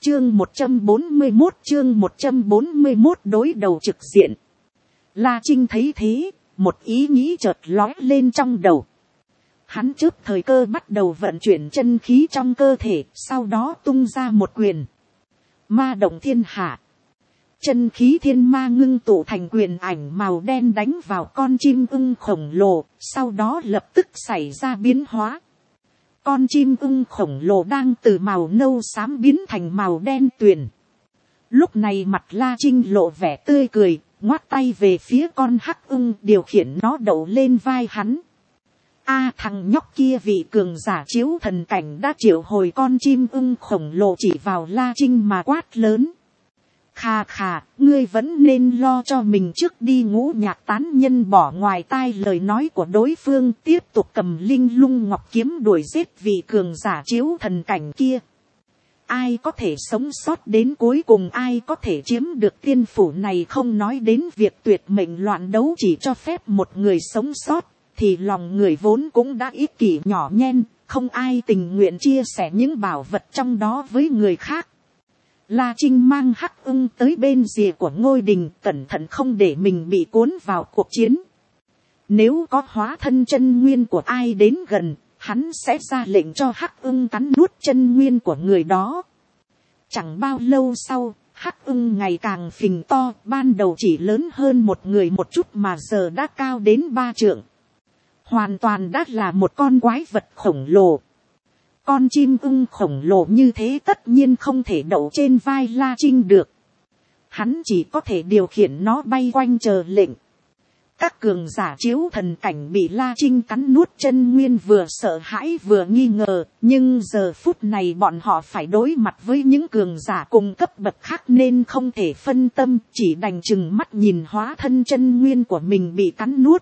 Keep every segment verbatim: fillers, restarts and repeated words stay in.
chương một trăm bốn mươi một chương một trăm bốn mươi một đối đầu trực diện. La Trinh thấy thế, một ý nghĩ chợt lóe lên trong đầu. Hắn trước thời cơ bắt đầu vận chuyển chân khí trong cơ thể, sau đó tung ra một quyền. Ma động thiên hạ. Chân khí thiên ma ngưng tụ thành quyền ảnh màu đen đánh vào con chim ưng khổng lồ, sau đó lập tức xảy ra biến hóa. Con chim ưng khổng lồ đang từ màu nâu xám biến thành màu đen tuyền. Lúc này mặt La Trinh lộ vẻ tươi cười, ngoắt tay về phía con hắc ưng điều khiển nó đậu lên vai hắn. A thằng nhóc kia vị cường giả chiếu thần cảnh đã triệu hồi con chim ưng khổng lồ chỉ vào La Trinh mà quát lớn. Khà khà, ngươi vẫn nên lo cho mình trước đi. Ngũ Nhạc Tán Nhân bỏ ngoài tai lời nói của đối phương, tiếp tục cầm linh lung ngọc kiếm đuổi giết vị cường giả chiếu thần cảnh kia. Ai có thể sống sót đến cuối cùng, ai có thể chiếm được tiên phủ này, không nói đến việc tuyệt mệnh loạn đấu chỉ cho phép một người sống sót, thì lòng người vốn cũng đã ích kỷ nhỏ nhen, không ai tình nguyện chia sẻ những bảo vật trong đó với người khác. La Trinh mang hắc ưng tới bên rìa của ngôi đình, cẩn thận không để mình bị cuốn vào cuộc chiến. Nếu có hóa thân chân nguyên của ai đến gần, hắn sẽ ra lệnh cho hắc ưng cắn nuốt chân nguyên của người đó. Chẳng bao lâu sau, hắc ưng ngày càng phình to, ban đầu chỉ lớn hơn một người một chút mà giờ đã cao đến ba trượng. Hoàn toàn đã là một con quái vật khổng lồ. Con chim ưng khổng lồ như thế tất nhiên không thể đậu trên vai La Trinh được. Hắn chỉ có thể điều khiển nó bay quanh chờ lệnh. Các cường giả chiếu thần cảnh bị La Trinh cắn nuốt chân nguyên vừa sợ hãi vừa nghi ngờ. Nhưng giờ phút này bọn họ phải đối mặt với những cường giả cùng cấp bậc khác nên không thể phân tâm. Chỉ đành chừng mắt nhìn hóa thân chân nguyên của mình bị cắn nuốt.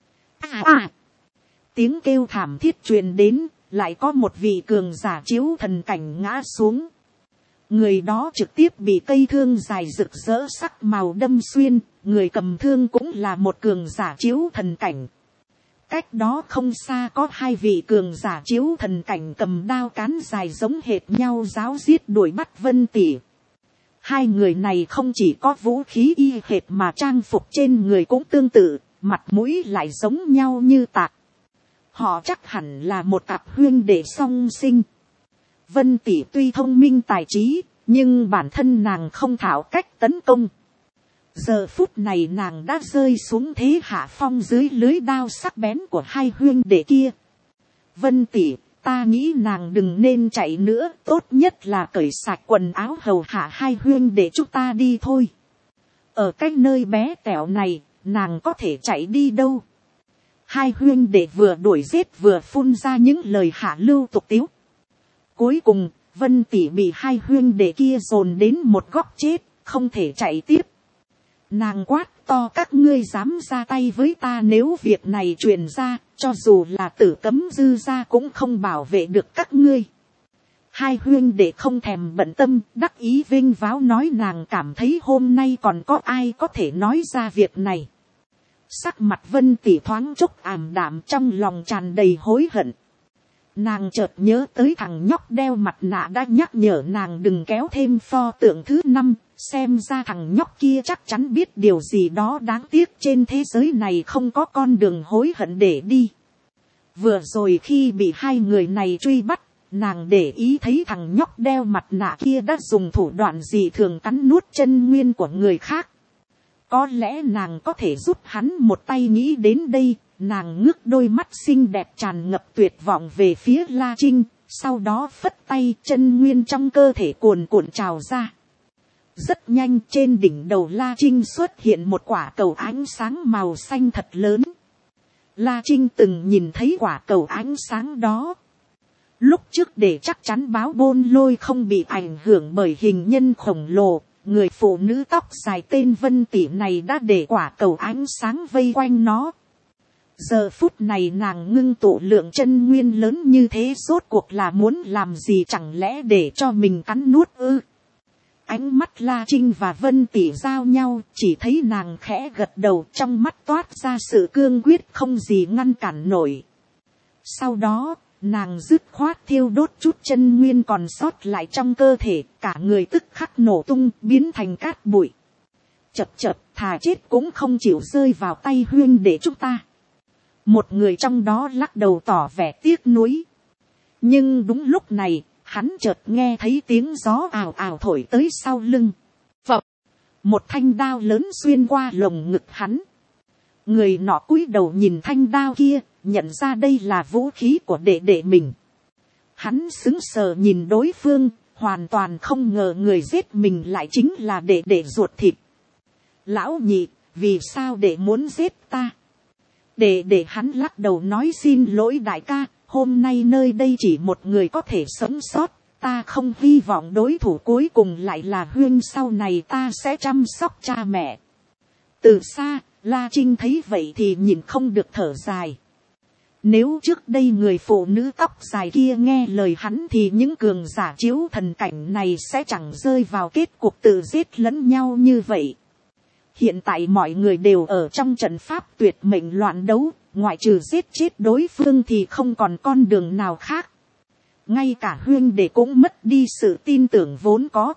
À à! Tiếng kêu thảm thiết truyền đến. Lại có một vị cường giả chiếu thần cảnh ngã xuống. Người đó trực tiếp bị cây thương dài rực rỡ sắc màu đâm xuyên. Người cầm thương cũng là một cường giả chiếu thần cảnh. Cách đó không xa có hai vị cường giả chiếu thần cảnh cầm đao cán dài giống hệt nhau ráo giết đuổi bắt Vân Tỷ. Hai người này không chỉ có vũ khí y hệt mà trang phục trên người cũng tương tự, mặt mũi lại giống nhau như tạc. Họ chắc hẳn là một cặp huynh đệ song sinh. Vân Tỷ tuy thông minh tài trí, nhưng bản thân nàng không thạo cách tấn công. Giờ phút này nàng đã rơi xuống thế hạ phong dưới lưới đao sắc bén của hai huynh đệ kia. Vân Tỷ, ta nghĩ nàng đừng nên chạy nữa, tốt nhất là cởi sạch quần áo hầu hạ hai huynh đệ chúng ta đi thôi. Ở cái nơi bé tẹo này, nàng có thể chạy đi đâu? Hai huynh đệ vừa đuổi giết vừa phun ra những lời hạ lưu tục tiếu. Cuối cùng, Vân Tỷ bị hai huynh đệ kia dồn đến một góc chết, không thể chạy tiếp. Nàng quát to, các ngươi dám ra tay với ta, nếu việc này truyền ra, cho dù là Tử Cấm Dư gia cũng không bảo vệ được các ngươi. Hai huynh đệ không thèm bận tâm, đắc ý vênh váo nói nàng cảm thấy hôm nay còn có ai có thể nói ra việc này. Sắc mặt Vân Tỷ thoáng chốc ảm đạm, trong lòng tràn đầy hối hận. Nàng chợt nhớ tới thằng nhóc đeo mặt nạ đã nhắc nhở nàng đừng kéo thêm pho tượng thứ năm, xem ra thằng nhóc kia chắc chắn biết điều gì đó đáng tiếc, trên thế giới này không có con đường hối hận để đi. Vừa rồi khi bị hai người này truy bắt, nàng để ý thấy thằng nhóc đeo mặt nạ kia đã dùng thủ đoạn gì thường cắn nuốt chân nguyên của người khác. Có lẽ nàng có thể giúp hắn một tay, nghĩ đến đây, nàng ngước đôi mắt xinh đẹp tràn ngập tuyệt vọng về phía La Trinh, sau đó phất tay, chân nguyên trong cơ thể cuồn cuộn trào ra. Rất nhanh trên đỉnh đầu La Trinh xuất hiện một quả cầu ánh sáng màu xanh thật lớn. La Trinh từng nhìn thấy quả cầu ánh sáng đó. Lúc trước để chắc chắn báo Bôn Lôi không bị ảnh hưởng bởi hình nhân khổng lồ, người phụ nữ tóc dài tên Vân Tỷ này đã để quả cầu ánh sáng vây quanh nó. Giờ phút này nàng ngưng tụ lượng chân nguyên lớn như thế rốt cuộc là muốn làm gì, chẳng lẽ để cho mình cắn nuốt ư? Ánh mắt La Trinh và Vân Tỷ giao nhau, chỉ thấy nàng khẽ gật đầu, trong mắt toát ra sự cương quyết không gì ngăn cản nổi. Sau đó, nàng dứt khoát thiêu đốt chút chân nguyên còn sót lại trong cơ thể, cả người tức khắc nổ tung biến thành cát bụi. Chập chập, thà chết cũng không chịu rơi vào tay huyên để chúng ta. Một người trong đó lắc đầu tỏ vẻ tiếc nuối. Nhưng đúng lúc này, hắn chợt nghe thấy tiếng gió ào ào thổi tới sau lưng. Phập, một thanh đao lớn xuyên qua lồng ngực hắn. Người nọ cúi đầu nhìn thanh đao kia, nhận ra đây là vũ khí của đệ đệ mình. Hắn sững sờ nhìn đối phương, hoàn toàn không ngờ người giết mình lại chính là đệ đệ ruột thịt. Lão nhị, vì sao đệ muốn giết ta? Đệ đệ hắn lắc đầu nói xin lỗi đại ca, hôm nay nơi đây chỉ một người có thể sống sót. Ta không hy vọng đối thủ cuối cùng lại là huyên, sau này ta sẽ chăm sóc cha mẹ. Từ xa, La Trinh thấy vậy thì nhìn không được thở dài. Nếu trước đây người phụ nữ tóc dài kia nghe lời hắn thì những cường giả chiếu thần cảnh này sẽ chẳng rơi vào kết cục tự giết lẫn nhau như vậy. Hiện tại mọi người đều ở trong trận pháp tuyệt mệnh loạn đấu, ngoại trừ giết chết đối phương thì không còn con đường nào khác. Ngay cả huyên đệ cũng mất đi sự tin tưởng vốn có.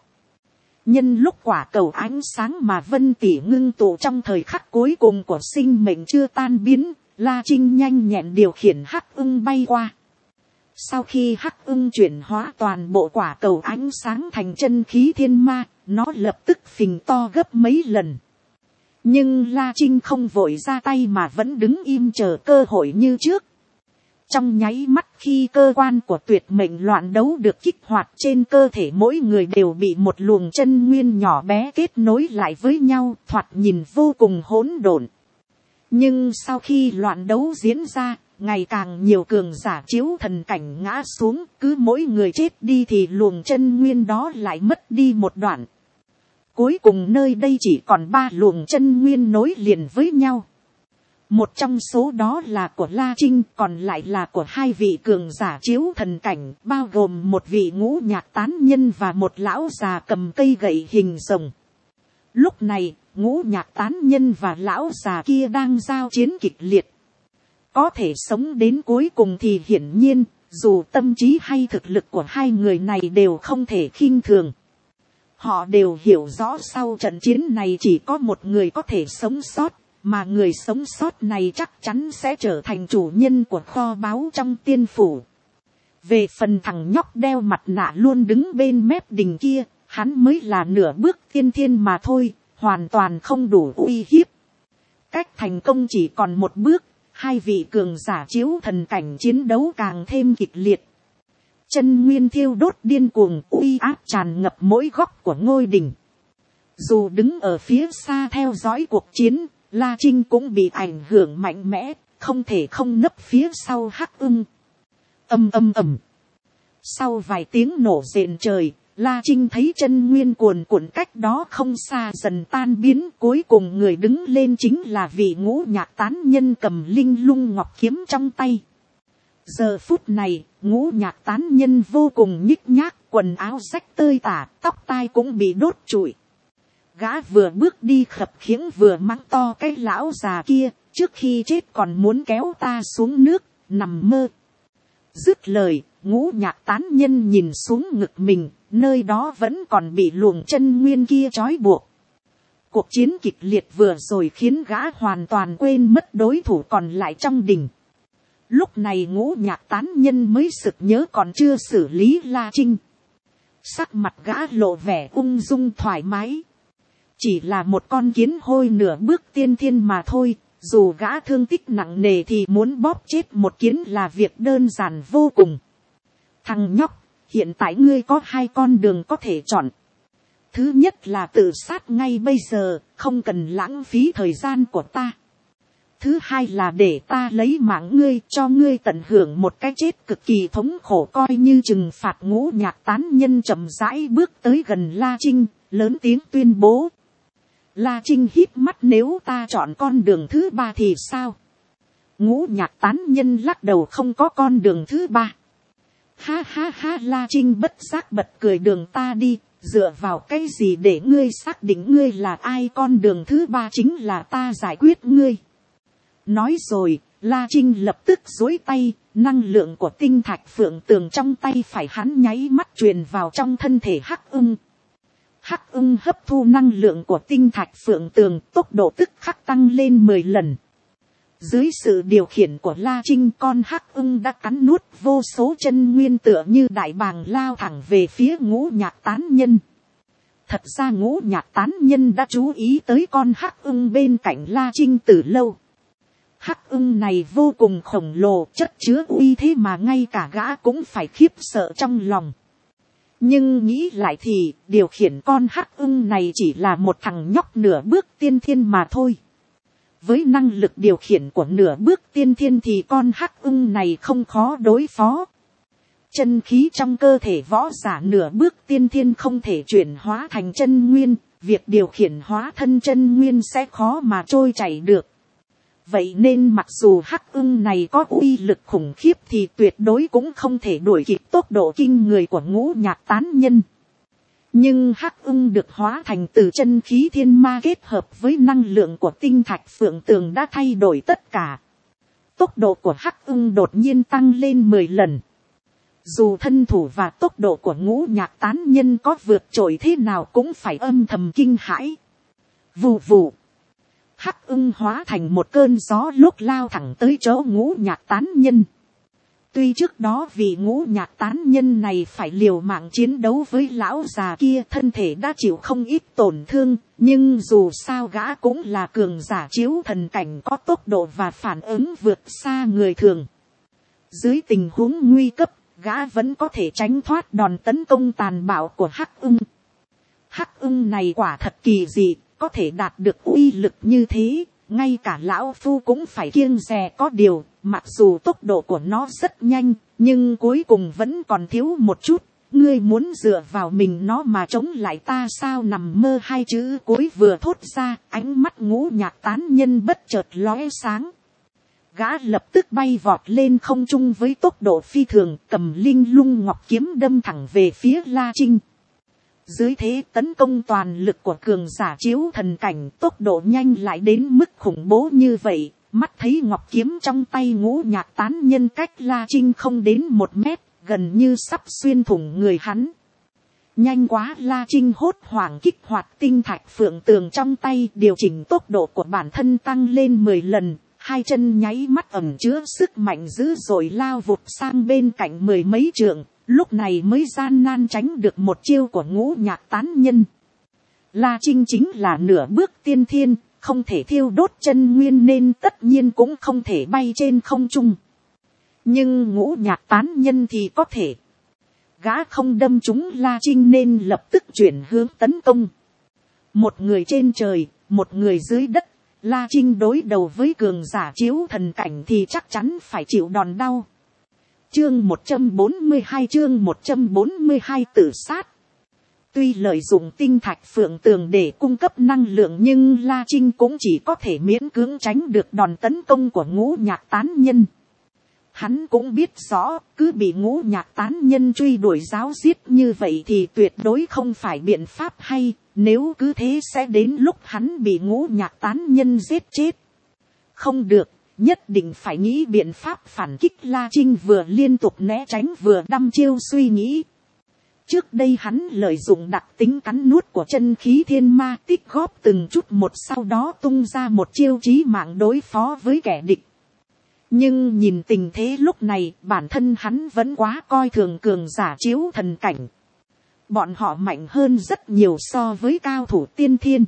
Nhân lúc quả cầu ánh sáng mà Vân Tỷ ngưng tụ trong thời khắc cuối cùng của sinh mệnh chưa tan biến, La Trinh nhanh nhẹn điều khiển hắc ưng bay qua. Sau khi hắc ưng chuyển hóa toàn bộ quả cầu ánh sáng thành chân khí thiên ma, nó lập tức phình to gấp mấy lần. Nhưng La Trinh không vội ra tay mà vẫn đứng im chờ cơ hội như trước. Trong nháy mắt khi cơ quan của tuyệt mệnh loạn đấu được kích hoạt, trên cơ thể mỗi người đều bị một luồng chân nguyên nhỏ bé kết nối lại với nhau, thoạt nhìn vô cùng hỗn độn. Nhưng sau khi loạn đấu diễn ra, ngày càng nhiều cường giả chiếu thần cảnh ngã xuống, cứ mỗi người chết đi thì luồng chân nguyên đó lại mất đi một đoạn. Cuối cùng nơi đây chỉ còn ba luồng chân nguyên nối liền với nhau. Một trong số đó là của La Trinh, còn lại là của hai vị cường giả chiếu thần cảnh, bao gồm một vị ngũ nhạc tán nhân và một lão già cầm cây gậy hình rồng. Lúc này, ngũ nhạc tán nhân và lão già kia đang giao chiến kịch liệt. Có thể sống đến cuối cùng thì hiển nhiên, dù tâm trí hay thực lực của hai người này đều không thể khinh thường. Họ đều hiểu rõ sau trận chiến này chỉ có một người có thể sống sót, mà người sống sót này chắc chắn sẽ trở thành chủ nhân của kho báu trong tiên phủ. Về phần thằng nhóc đeo mặt nạ luôn đứng bên mép đình kia, hắn mới là nửa bước tiên thiên mà thôi, hoàn toàn không đủ uy hiếp. Cách thành công chỉ còn một bước, hai vị cường giả chiếu thần cảnh chiến đấu càng thêm kịch liệt. Chân nguyên thiêu đốt điên cuồng, uy áp tràn ngập mỗi góc của ngôi đình. Dù đứng ở phía xa theo dõi cuộc chiến, La Trinh cũng bị ảnh hưởng mạnh mẽ, không thể không nấp phía sau hắc ưng. Âm âm ầm. Sau vài tiếng nổ rền trời, La Trinh thấy chân nguyên cuồn cuộn cách đó không xa dần tan biến, cuối cùng người đứng lên chính là vị ngũ nhạc tán nhân cầm linh lung ngọc kiếm trong tay. Giờ phút này, ngũ nhạc tán nhân vô cùng nhích nhác, quần áo rách tơi tả, tóc tai cũng bị đốt trụi. Gã vừa bước đi khập khiễng vừa mắng to cái lão già kia, trước khi chết còn muốn kéo ta xuống nước, nằm mơ. Dứt lời, ngũ nhạc tán nhân nhìn xuống ngực mình, nơi đó vẫn còn bị luồng chân nguyên kia trói buộc. Cuộc chiến kịch liệt vừa rồi khiến gã hoàn toàn quên mất đối thủ còn lại trong đình. Lúc này ngũ nhạc tán nhân mới sực nhớ còn chưa xử lý La Trinh. Sắc mặt gã lộ vẻ ung dung thoải mái. Chỉ là một con kiến hôi nửa bước tiên thiên mà thôi, dù gã thương tích nặng nề thì muốn bóp chết một kiến là việc đơn giản vô cùng. Thằng nhóc, hiện tại ngươi có hai con đường có thể chọn. Thứ nhất là tự sát ngay bây giờ, không cần lãng phí thời gian của ta. Thứ hai là để ta lấy mạng ngươi, cho ngươi tận hưởng một cái chết cực kỳ thống khổ coi như trừng phạt. Ngũ nhạc tán nhân chậm rãi bước tới gần La Trinh, lớn tiếng tuyên bố. La Trinh híp mắt, nếu ta chọn con đường thứ ba thì sao? Ngũ nhạc tán nhân lắc đầu, không có con đường thứ ba. Ha ha ha, La Trinh bất giác bật cười, đường ta đi, dựa vào cái gì để ngươi xác định ngươi là ai? Con đường thứ ba chính là ta giải quyết ngươi. Nói rồi, La Trinh lập tức duỗi tay, năng lượng của tinh thạch phượng tường trong tay phải hắn nháy mắt truyền vào trong thân thể Hắc Ưng. Hắc Ưng hấp thu năng lượng của tinh thạch phượng tường, tốc độ tức khắc tăng lên mười lần. Dưới sự điều khiển của La Trinh, con Hắc Ưng đã cắn nuốt vô số chân nguyên tựa như đại bàng lao thẳng về phía Ngũ Nhạc Tán Nhân. Thật ra Ngũ Nhạc Tán Nhân đã chú ý tới con Hắc Ưng bên cạnh La Trinh từ lâu. Hắc Ưng này vô cùng khổng lồ, chất chứa uy thế mà ngay cả gã cũng phải khiếp sợ trong lòng. Nhưng nghĩ lại thì, điều khiển con Hắc Ưng này chỉ là một thằng nhóc nửa bước tiên thiên mà thôi. Với năng lực điều khiển của nửa bước tiên thiên thì con Hắc Ưng này không khó đối phó. Chân khí trong cơ thể võ giả nửa bước tiên thiên không thể chuyển hóa thành chân nguyên, việc điều khiển hóa thân chân nguyên sẽ khó mà trôi chảy được. Vậy nên mặc dù Hắc Ưng này có uy lực khủng khiếp thì tuyệt đối cũng không thể đuổi kịp tốc độ kinh người của Ngũ Nhạc Tán Nhân. Nhưng Hắc Ưng được hóa thành từ chân khí thiên ma kết hợp với năng lượng của tinh thạch phượng tường đã thay đổi tất cả. Tốc độ của Hắc Ưng đột nhiên tăng lên mười lần. Dù thân thủ và tốc độ của Ngũ Nhạc Tán Nhân có vượt trội thế nào cũng phải âm thầm kinh hãi. Vù vù. Hắc Ưng hóa thành một cơn gió lúc lao thẳng tới chỗ Ngũ Nhạc Tán Nhân. Tuy trước đó vì Ngũ Nhạc Tán Nhân này phải liều mạng chiến đấu với lão già kia, thân thể đã chịu không ít tổn thương, nhưng dù sao gã cũng là cường giả chiếu thần cảnh có tốc độ và phản ứng vượt xa người thường. Dưới tình huống nguy cấp, gã vẫn có thể tránh thoát đòn tấn công tàn bạo của Hắc Ưng. Hắc Ưng này quả thật kỳ dị, có thể đạt được uy lực như thế, ngay cả lão phu cũng phải kiêng dè. Có điều, mặc dù tốc độ của nó rất nhanh, nhưng cuối cùng vẫn còn thiếu một chút. Ngươi muốn dựa vào mình nó mà chống lại ta sao? Nằm mơ. Hai chữ cuối vừa thốt ra, ánh mắt Ngũ Nhạc Tán Nhân bất chợt lóe sáng. Gã lập tức bay vọt lên không trung với tốc độ phi thường, cầm linh lung ngọc kiếm đâm thẳng về phía La Trinh. Dưới thế tấn công toàn lực của cường giả chiếu thần cảnh, tốc độ nhanh lại đến mức khủng bố như vậy, mắt thấy ngọc kiếm trong tay Ngũ Nhạc Tán Nhân cách La Trinh không đến một mét, gần như sắp xuyên thủng người hắn. Nhanh quá, La Trinh hốt hoảng kích hoạt tinh thạch phượng tường trong tay, điều chỉnh tốc độ của bản thân tăng lên mười lần, hai chân nháy mắt ẩn chứa sức mạnh dữ dội lao vụt sang bên cạnh mười mấy trượng. Lúc này mới gian nan tránh được một chiêu của Ngũ Nhạc Tán Nhân. La Trinh chính là nửa bước tiên thiên, không thể thiêu đốt chân nguyên nên tất nhiên cũng không thể bay trên không trung. Nhưng Ngũ Nhạc Tán Nhân thì có thể. Gã không đâm trúng La Trinh nên lập tức chuyển hướng tấn công. Một người trên trời, một người dưới đất. La Trinh đối đầu với cường giả chiếu thần cảnh thì chắc chắn phải chịu đòn đau. Chương một trăm bốn mươi hai chương một trăm bốn mươi hai tự sát. Tuy lợi dụng tinh thạch phượng tường để cung cấp năng lượng nhưng La Trinh cũng chỉ có thể miễn cưỡng tránh được đòn tấn công của Ngũ Nhạc Tán Nhân. Hắn cũng biết rõ, cứ bị Ngũ Nhạc Tán Nhân truy đuổi giáo giết như vậy thì tuyệt đối không phải biện pháp hay, nếu cứ thế sẽ đến lúc hắn bị Ngũ Nhạc Tán Nhân giết chết. Không được. Nhất định phải nghĩ biện pháp phản kích. La Trinh vừa liên tục né tránh vừa đăm chiêu suy nghĩ. Trước đây hắn lợi dụng đặc tính cắn nuốt của chân khí thiên ma tích góp từng chút một, sau đó tung ra một chiêu chí mạng đối phó với kẻ địch. Nhưng nhìn tình thế lúc này, bản thân hắn vẫn quá coi thường cường giả chiếu thần cảnh. Bọn họ mạnh hơn rất nhiều so với cao thủ tiên thiên.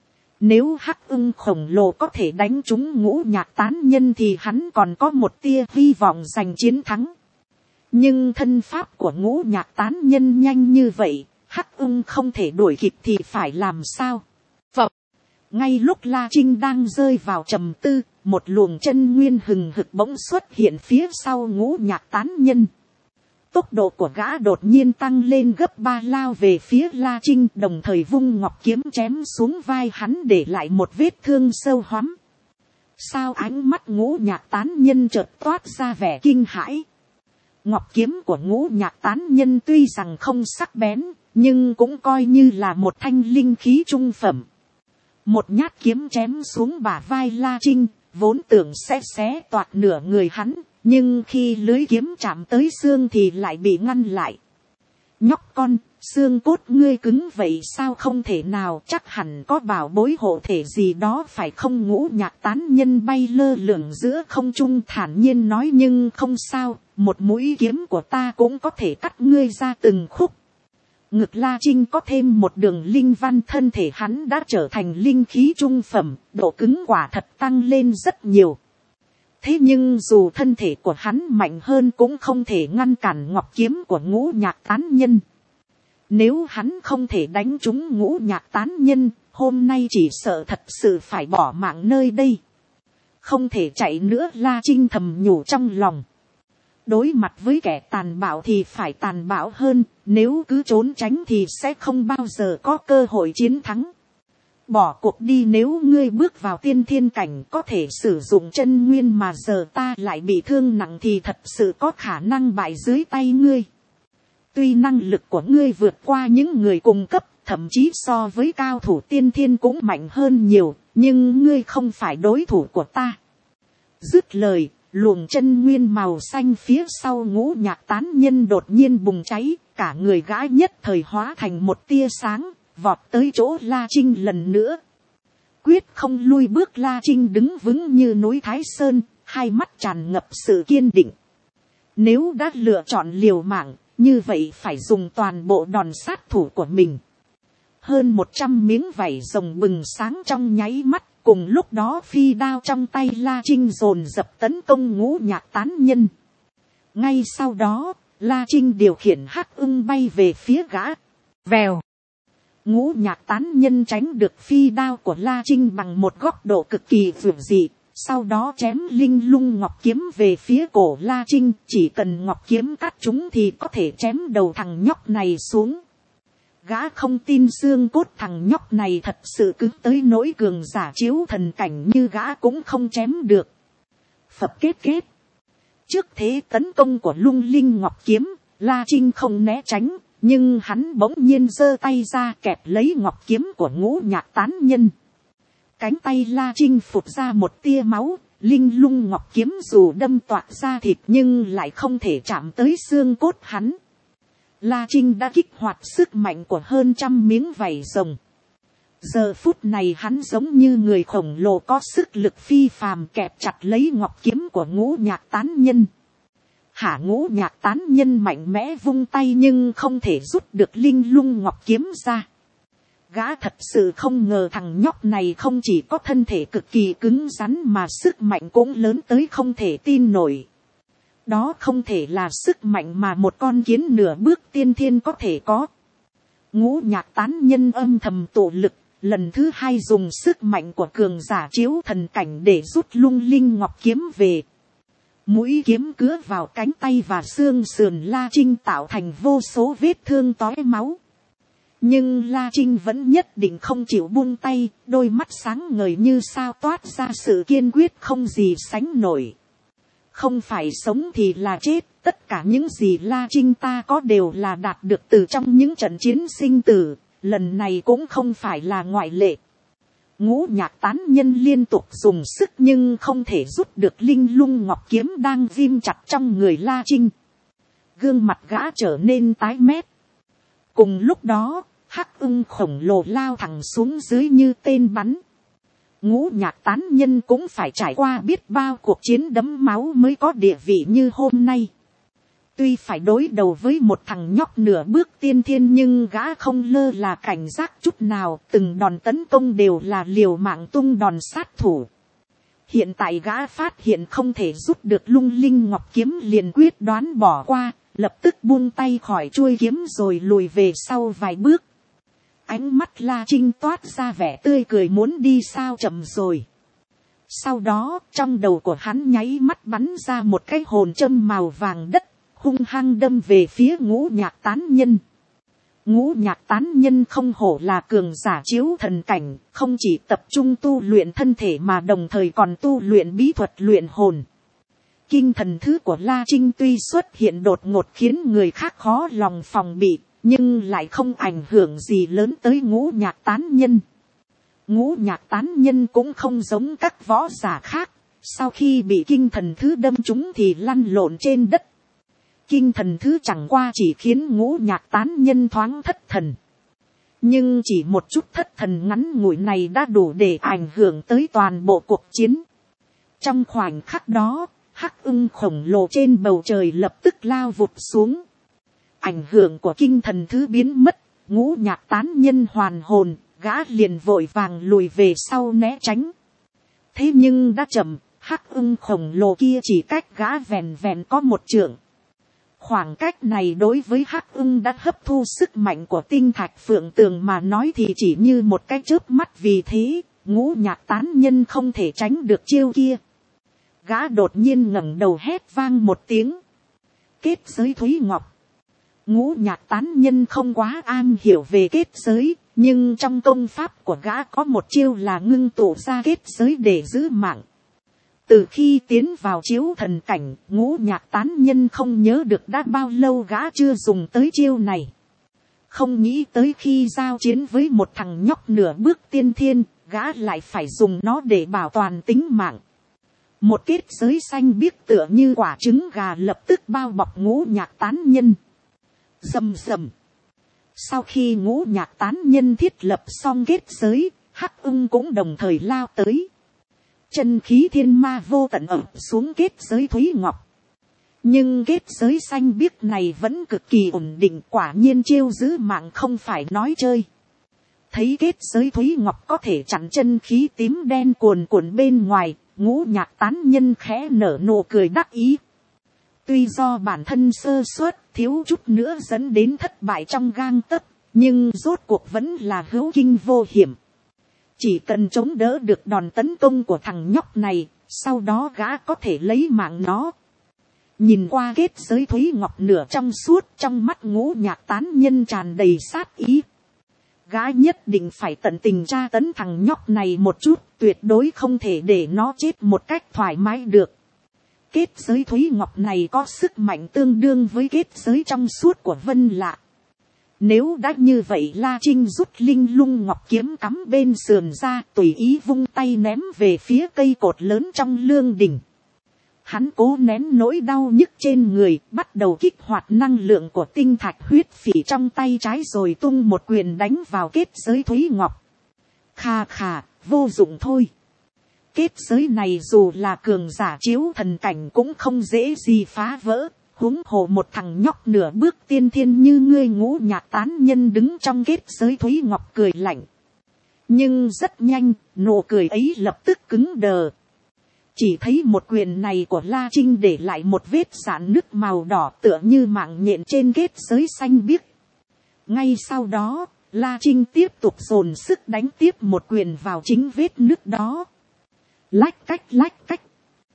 Nếu Hắc Ưng khổng lồ có thể đánh trúng Ngũ Nhạc Tán Nhân thì hắn còn có một tia hy vọng giành chiến thắng. Nhưng thân pháp của Ngũ Nhạc Tán Nhân nhanh như vậy, Hắc Ưng không thể đuổi kịp thì phải làm sao? Phập. Ngay lúc La Trinh đang rơi vào trầm tư, một luồng chân nguyên hừng hực bỗng xuất hiện phía sau Ngũ Nhạc Tán Nhân. Tốc độ của gã đột nhiên tăng lên gấp ba, lao về phía La Trinh, đồng thời vung ngọc kiếm chém xuống vai hắn để lại một vết thương sâu hoắm. Sao? Ánh mắt Ngũ Nhạc Tán Nhân chợt toát ra vẻ kinh hãi. Ngọc kiếm của Ngũ Nhạc Tán Nhân tuy rằng không sắc bén, nhưng cũng coi như là một thanh linh khí trung phẩm. Một nhát kiếm chém xuống bả vai La Trinh, vốn tưởng sẽ xé toạc nửa người hắn, nhưng khi lưới kiếm chạm tới xương thì lại bị ngăn lại. Nhóc con, xương cốt ngươi cứng vậy sao? Không thể nào, chắc hẳn có bảo bối hộ thể gì đó phải không? Ngũ Nhạc Tán Nhân bay lơ lửng giữa không trung thản nhiên nói, nhưng không sao, một mũi kiếm của ta cũng có thể cắt ngươi ra từng khúc. Ngực La Trinh có thêm một đường linh văn, thân thể hắn đã trở thành linh khí trung phẩm, độ cứng quả thật tăng lên rất nhiều. Thế nhưng dù thân thể của hắn mạnh hơn cũng không thể ngăn cản ngọc kiếm của Ngũ Nhạc Tán Nhân. Nếu hắn không thể đánh trúng Ngũ Nhạc Tán Nhân, hôm nay chỉ sợ thật sự phải bỏ mạng nơi đây. Không thể chạy nữa, La Trinh thầm nhủ trong lòng. Đối mặt với kẻ tàn bạo thì phải tàn bạo hơn, nếu cứ trốn tránh thì sẽ không bao giờ có cơ hội chiến thắng. Bỏ cuộc đi, nếu ngươi bước vào tiên thiên cảnh có thể sử dụng chân nguyên mà giờ ta lại bị thương nặng thì thật sự có khả năng bại dưới tay ngươi. Tuy năng lực của ngươi vượt qua những người cùng cấp, thậm chí so với cao thủ tiên thiên cũng mạnh hơn nhiều, nhưng ngươi không phải đối thủ của ta. Dứt lời, luồng chân nguyên màu xanh phía sau Ngũ Nhạc Tán Nhân đột nhiên bùng cháy, cả người gã nhất thời hóa thành một tia sáng, vọt tới chỗ La Trinh lần nữa. Quyết không lui bước, La Trinh đứng vững như núi Thái Sơn, hai mắt tràn ngập sự kiên định. Nếu đã lựa chọn liều mạng, như vậy phải dùng toàn bộ đòn sát thủ của mình. Hơn một trăm miếng vảy rồng bừng sáng trong nháy mắt, cùng lúc đó phi đao trong tay La Trinh dồn dập tấn công Ngũ Nhạc Tán Nhân. Ngay sau đó, La Trinh điều khiển hắc ưng bay về phía gã. Vèo. Ngũ Nhạc Tán Nhân tránh được phi đao của La Trinh bằng một góc độ cực kỳ vượt dị, sau đó chém linh lung ngọc kiếm về phía cổ La Trinh, chỉ cần ngọc kiếm cắt chúng thì có thể chém đầu thằng nhóc này xuống. Gã không tin xương cốt thằng nhóc này thật sự cứng tới nỗi cường giả chiếu thần cảnh như gã cũng không chém được. Phập kết kết. Trước thế tấn công của lung linh ngọc kiếm, La Trinh không né tránh, nhưng hắn bỗng nhiên giơ tay ra kẹp lấy ngọc kiếm của Ngũ Nhạc Tán Nhân. Cánh tay La Trinh phụt ra một tia máu, linh lung ngọc kiếm dù đâm toạc ra thịt nhưng lại không thể chạm tới xương cốt hắn. La Trinh đã kích hoạt sức mạnh của hơn trăm miếng vảy rồng. Giờ phút này hắn giống như người khổng lồ có sức lực phi phàm kẹp chặt lấy ngọc kiếm của Ngũ Nhạc Tán Nhân. Hả, Ngũ Nhạc Tán Nhân mạnh mẽ vung tay nhưng không thể rút được linh lung ngọc kiếm ra. Gã thật sự không ngờ thằng nhóc này không chỉ có thân thể cực kỳ cứng rắn mà sức mạnh cũng lớn tới không thể tin nổi. Đó không thể là sức mạnh mà một con kiến nửa bước tiên thiên có thể có. Ngũ Nhạc Tán Nhân âm thầm tụ lực, lần thứ hai dùng sức mạnh của cường giả chiếu thần cảnh để rút lung linh ngọc kiếm về. Mũi kiếm cứa vào cánh tay và xương sườn La Trinh tạo thành vô số vết thương tóe máu. Nhưng La Trinh vẫn nhất định không chịu buông tay, đôi mắt sáng ngời như sao toát ra sự kiên quyết không gì sánh nổi. Không phải sống thì là chết, tất cả những gì La Trinh ta có đều là đạt được từ trong những trận chiến sinh tử, lần này cũng không phải là ngoại lệ. Ngũ Nhạc Tán Nhân liên tục dùng sức nhưng không thể rút được linh lung ngọc kiếm đang ghim chặt trong người La Trinh. Gương mặt gã trở nên tái mét. Cùng lúc đó, hắc ưng khổng lồ lao thẳng xuống dưới như tên bắn. Ngũ Nhạc Tán Nhân cũng phải trải qua biết bao cuộc chiến đẫm máu mới có địa vị như hôm nay. Tuy phải đối đầu với một thằng nhóc nửa bước tiên thiên nhưng gã không lơ là cảnh giác chút nào, từng đòn tấn công đều là liều mạng tung đòn sát thủ. Hiện tại gã phát hiện không thể rút được lung linh ngọc kiếm liền quyết đoán bỏ qua, lập tức buông tay khỏi chuôi kiếm rồi lùi về sau vài bước. Ánh mắt La Trinh toát ra vẻ tươi cười, muốn đi sao chậm rồi. Sau đó trong đầu của hắn nháy mắt bắn ra một cái hồn châm màu vàng đất, hung hăng đâm về phía Ngũ Nhạc Tán Nhân. Ngũ Nhạc Tán Nhân không hổ là cường giả chiếu thần cảnh, không chỉ tập trung tu luyện thân thể mà đồng thời còn tu luyện bí thuật luyện hồn. Kinh thần thứ của La Trinh tuy xuất hiện đột ngột khiến người khác khó lòng phòng bị, nhưng lại không ảnh hưởng gì lớn tới Ngũ Nhạc Tán Nhân. Ngũ Nhạc Tán Nhân cũng không giống các võ giả khác, sau khi bị kinh thần thứ đâm trúng thì lăn lộn trên đất. Kinh thần thứ chẳng qua chỉ khiến Ngũ Nhạc Tán Nhân thoáng thất thần. Nhưng chỉ một chút thất thần ngắn ngủi này đã đủ để ảnh hưởng tới toàn bộ cuộc chiến. Trong khoảnh khắc đó, hắc ưng khổng lồ trên bầu trời lập tức lao vụt xuống. Ảnh hưởng của kinh thần thứ biến mất, Ngũ Nhạc Tán Nhân hoàn hồn, gã liền vội vàng lùi về sau né tránh. Thế nhưng đã chậm, hắc ưng khổng lồ kia chỉ cách gã vẹn vẹn có một trượng. Khoảng cách này đối với hắc ưng đã hấp thu sức mạnh của tinh thạch phượng tường mà nói thì chỉ như một cái chớp mắt, vì thế, Ngũ Nhạc Tán Nhân không thể tránh được chiêu kia. Gã đột nhiên ngẩng đầu hét vang một tiếng. Kết giới Thúy Ngọc. Ngũ Nhạc Tán Nhân không quá am hiểu về kết giới, nhưng trong công pháp của gã có một chiêu là ngưng tụ ra kết giới để giữ mạng. Từ khi tiến vào chiếu thần cảnh, Ngũ Nhạc Tán Nhân không nhớ được đã bao lâu gã chưa dùng tới chiêu này. Không nghĩ tới khi giao chiến với một thằng nhóc nửa bước tiên thiên, gã lại phải dùng nó để bảo toàn tính mạng. Một kết giới xanh biếc tựa như quả trứng gà lập tức bao bọc Ngũ Nhạc Tán Nhân. Rầm rầm. Sau khi Ngũ Nhạc Tán Nhân thiết lập xong kết giới, hắc ưng cũng đồng thời lao tới. Chân khí thiên ma vô tận ập xuống kết giới Thúy Ngọc. Nhưng kết giới xanh biếc này vẫn cực kỳ ổn định, quả nhiên chiêu giữ mạng không phải nói chơi. Thấy kết giới Thúy Ngọc có thể chặn chân khí tím đen cuồn cuộn bên ngoài, Ngũ Nhạc Tán Nhân khẽ nở nụ cười đắc ý. Tuy do bản thân sơ suất, thiếu chút nữa dẫn đến thất bại trong gang tấc, nhưng rốt cuộc vẫn là hữu kinh vô hiểm. Chỉ cần chống đỡ được đòn tấn công của thằng nhóc này, sau đó gã có thể lấy mạng nó. Nhìn qua kết giới Thúy Ngọc nửa trong suốt, trong mắt Ngũ Nhạc Tán Nhân tràn đầy sát ý. Gã nhất định phải tận tình tra tấn thằng nhóc này một chút, tuyệt đối không thể để nó chết một cách thoải mái được. Kết giới Thúy Ngọc này có sức mạnh tương đương với kết giới trong suốt của Vân Lạ. Nếu đã như vậy, La Trinh rút linh lung ngọc kiếm cắm bên sườn ra, tùy ý vung tay ném về phía cây cột lớn trong lương đình. Hắn cố nén nỗi đau nhức trên người, bắt đầu kích hoạt năng lượng của tinh thạch huyết phỉ trong tay trái rồi tung một quyền đánh vào kết giới Thúy Ngọc. Khà khà, vô dụng thôi. Kết giới này dù là cường giả chiếu thần cảnh cũng không dễ gì phá vỡ. Huống hồ một thằng nhóc nửa bước tiên thiên như ngươi. Ngũ Nhạc Tán Nhân đứng trong kết giới Thúy Ngọc cười lạnh. Nhưng rất nhanh, nụ cười ấy lập tức cứng đờ. Chỉ thấy một quyền này của La Trinh để lại một vết rạn nứt màu đỏ tựa như mạng nhện trên kết giới xanh biếc. Ngay sau đó, La Trinh tiếp tục dồn sức đánh tiếp một quyền vào chính vết nứt đó. Lách cách lách cách.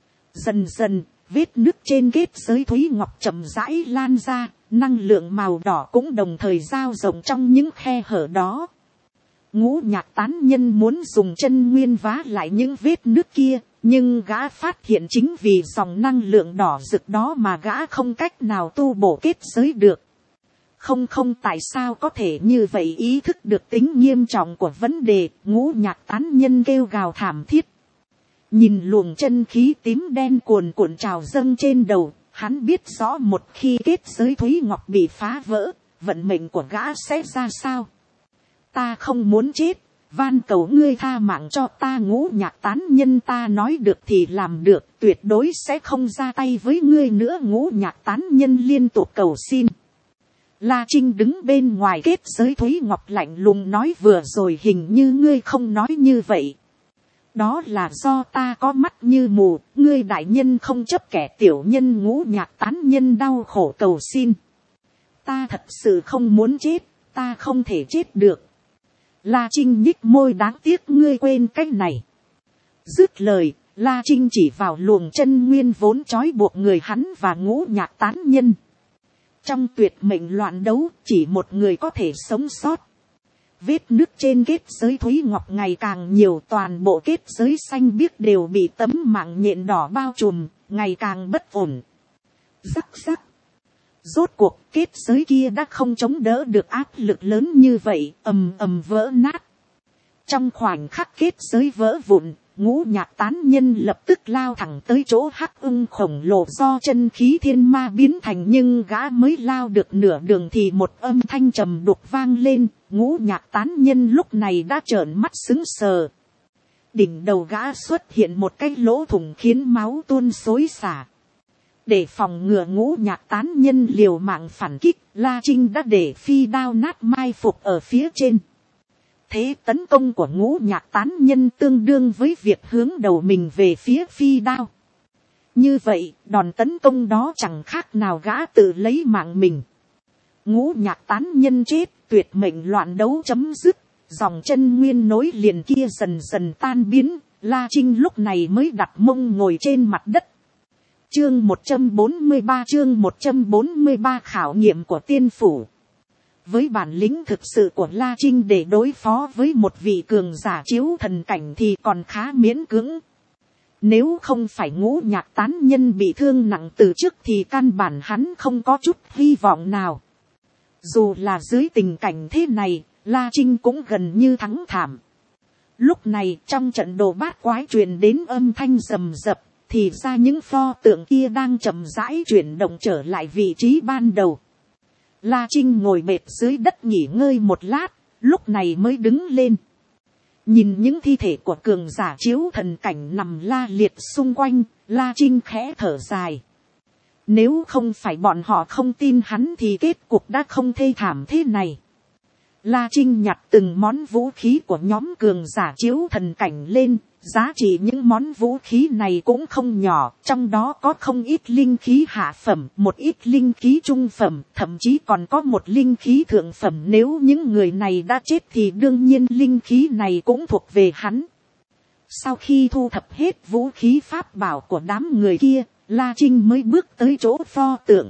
Dần dần, vết nứt trên kết giới Thúy Ngọc chậm rãi lan ra, năng lượng màu đỏ cũng đồng thời dao rộng trong những khe hở đó. Ngũ Nhạc Tán Nhân muốn dùng chân nguyên vá lại những vết nứt kia, nhưng gã phát hiện chính vì dòng năng lượng đỏ rực đó mà gã không cách nào tu bổ kết giới được. Không không tại sao có thể như vậy, ý thức được tính nghiêm trọng của vấn đề, Ngũ Nhạc Tán Nhân kêu gào thảm thiết. Nhìn luồng chân khí tím đen cuồn cuộn trào dâng trên đầu, hắn biết rõ một khi kết giới Thúy Ngọc bị phá vỡ, vận mệnh của gã sẽ ra sao. Ta không muốn chết, van cầu ngươi tha mạng cho ta. Ngũ Nhạc Tán Nhân ta nói được thì làm được, tuyệt đối sẽ không ra tay với ngươi nữa. Ngũ Nhạc Tán Nhân liên tục cầu xin. La Trinh đứng bên ngoài kết giới Thúy Ngọc lạnh lùng nói, vừa rồi hình như ngươi không nói như vậy. Đó là do ta có mắt như mù, ngươi đại nhân không chấp kẻ tiểu nhân. Ngũ Nhạc Tán Nhân đau khổ cầu xin. Ta thật sự không muốn chết, ta không thể chết được. La Trinh nhích môi, đáng tiếc ngươi quên cách này. Dứt lời, La Trinh chỉ vào luồng chân nguyên vốn trói buộc người hắn và Ngũ Nhạc Tán Nhân. Trong tuyệt mệnh loạn đấu, chỉ một người có thể sống sót. Vết nứt trên kết giới Thúy Ngọc ngày càng nhiều, toàn bộ kết giới xanh biếc đều bị tấm mạng nhện đỏ bao trùm, ngày càng bất ổn. Rắc rắc. Rốt cuộc kết giới kia đã không chống đỡ được áp lực lớn như vậy, ầm ầm vỡ nát. Trong khoảnh khắc kết giới vỡ vụn, ngũ nhạc tán nhân lập tức lao thẳng tới chỗ hắc ưng khổng lồ do chân khí thiên ma biến thành, nhưng gã mới lao được nửa đường thì một âm thanh trầm đục vang lên, ngũ nhạc tán nhân lúc này đã trợn mắt sững sờ. Đỉnh đầu gã xuất hiện một cái lỗ thủng khiến máu tuôn xối xả. Để phòng ngừa ngũ nhạc tán nhân liều mạng phản kích, La Trinh đã để phi đao nát mai phục ở phía trên. Thế tấn công của ngũ nhạc tán nhân tương đương với việc hướng đầu mình về phía phi đao. Như vậy, đòn tấn công đó chẳng khác nào gã tự lấy mạng mình. Ngũ nhạc tán nhân chết, tuyệt mệnh loạn đấu chấm dứt, dòng chân nguyên nối liền kia dần dần tan biến, La Trinh lúc này mới đặt mông ngồi trên mặt đất. Chương một trăm bốn mươi ba chương một trăm bốn mươi ba khảo nghiệm của tiên phủ. Với bản lĩnh thực sự của La Trinh để đối phó với một vị cường giả chiếu thần cảnh thì còn khá miễn cưỡng. Nếu không phải ngũ nhạc tán nhân bị thương nặng từ trước thì căn bản hắn không có chút hy vọng nào. Dù là dưới tình cảnh thế này, La Trinh cũng gần như thắng thảm. Lúc này trong trận đồ bát quái truyền đến âm thanh rầm rập, thì ra những pho tượng kia đang chậm rãi chuyển động trở lại vị trí ban đầu. La Trinh ngồi bệt dưới đất nghỉ ngơi một lát, lúc này mới đứng lên. Nhìn những thi thể của cường giả chiếu thần cảnh nằm la liệt xung quanh, La Trinh khẽ thở dài. Nếu không phải bọn họ không tin hắn thì kết cục đã không thê thảm thế này. La Trinh nhặt từng món vũ khí của nhóm cường giả chiếu thần cảnh lên, giá trị những món vũ khí này cũng không nhỏ, trong đó có không ít linh khí hạ phẩm, một ít linh khí trung phẩm, thậm chí còn có một linh khí thượng phẩm. Nếu những người này đã chết thì đương nhiên linh khí này cũng thuộc về hắn. Sau khi thu thập hết vũ khí pháp bảo của đám người kia, La Trinh mới bước tới chỗ pho tượng.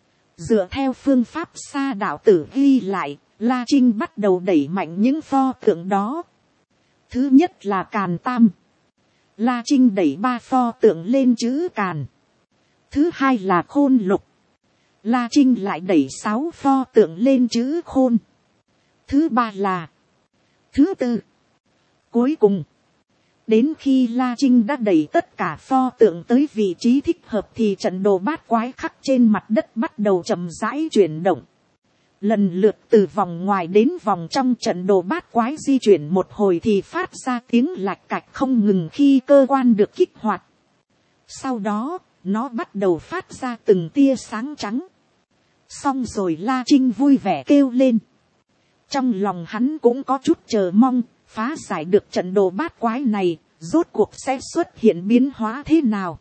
Dựa theo phương pháp Sa đạo tử ghi lại, La Trinh bắt đầu đẩy mạnh những pho tượng đó. Thứ nhất là Càn Tam. La Trinh đẩy ba pho tượng lên chữ Càn. Thứ hai là Khôn Lục. La Trinh lại đẩy sáu pho tượng lên chữ Khôn. Thứ ba là. Thứ tư. Cuối cùng. Đến khi La Trinh đã đẩy tất cả pho tượng tới vị trí thích hợp thì trận đồ bát quái khắc trên mặt đất bắt đầu chậm rãi chuyển động. Lần lượt từ vòng ngoài đến vòng trong, trận đồ bát quái di chuyển một hồi thì phát ra tiếng lạch cạch không ngừng khi cơ quan được kích hoạt. Sau đó, nó bắt đầu phát ra từng tia sáng trắng. Xong rồi La Trinh vui vẻ kêu lên. Trong lòng hắn cũng có chút chờ mong, phá giải được trận đồ bát quái này, rốt cuộc sẽ xuất hiện biến hóa thế nào.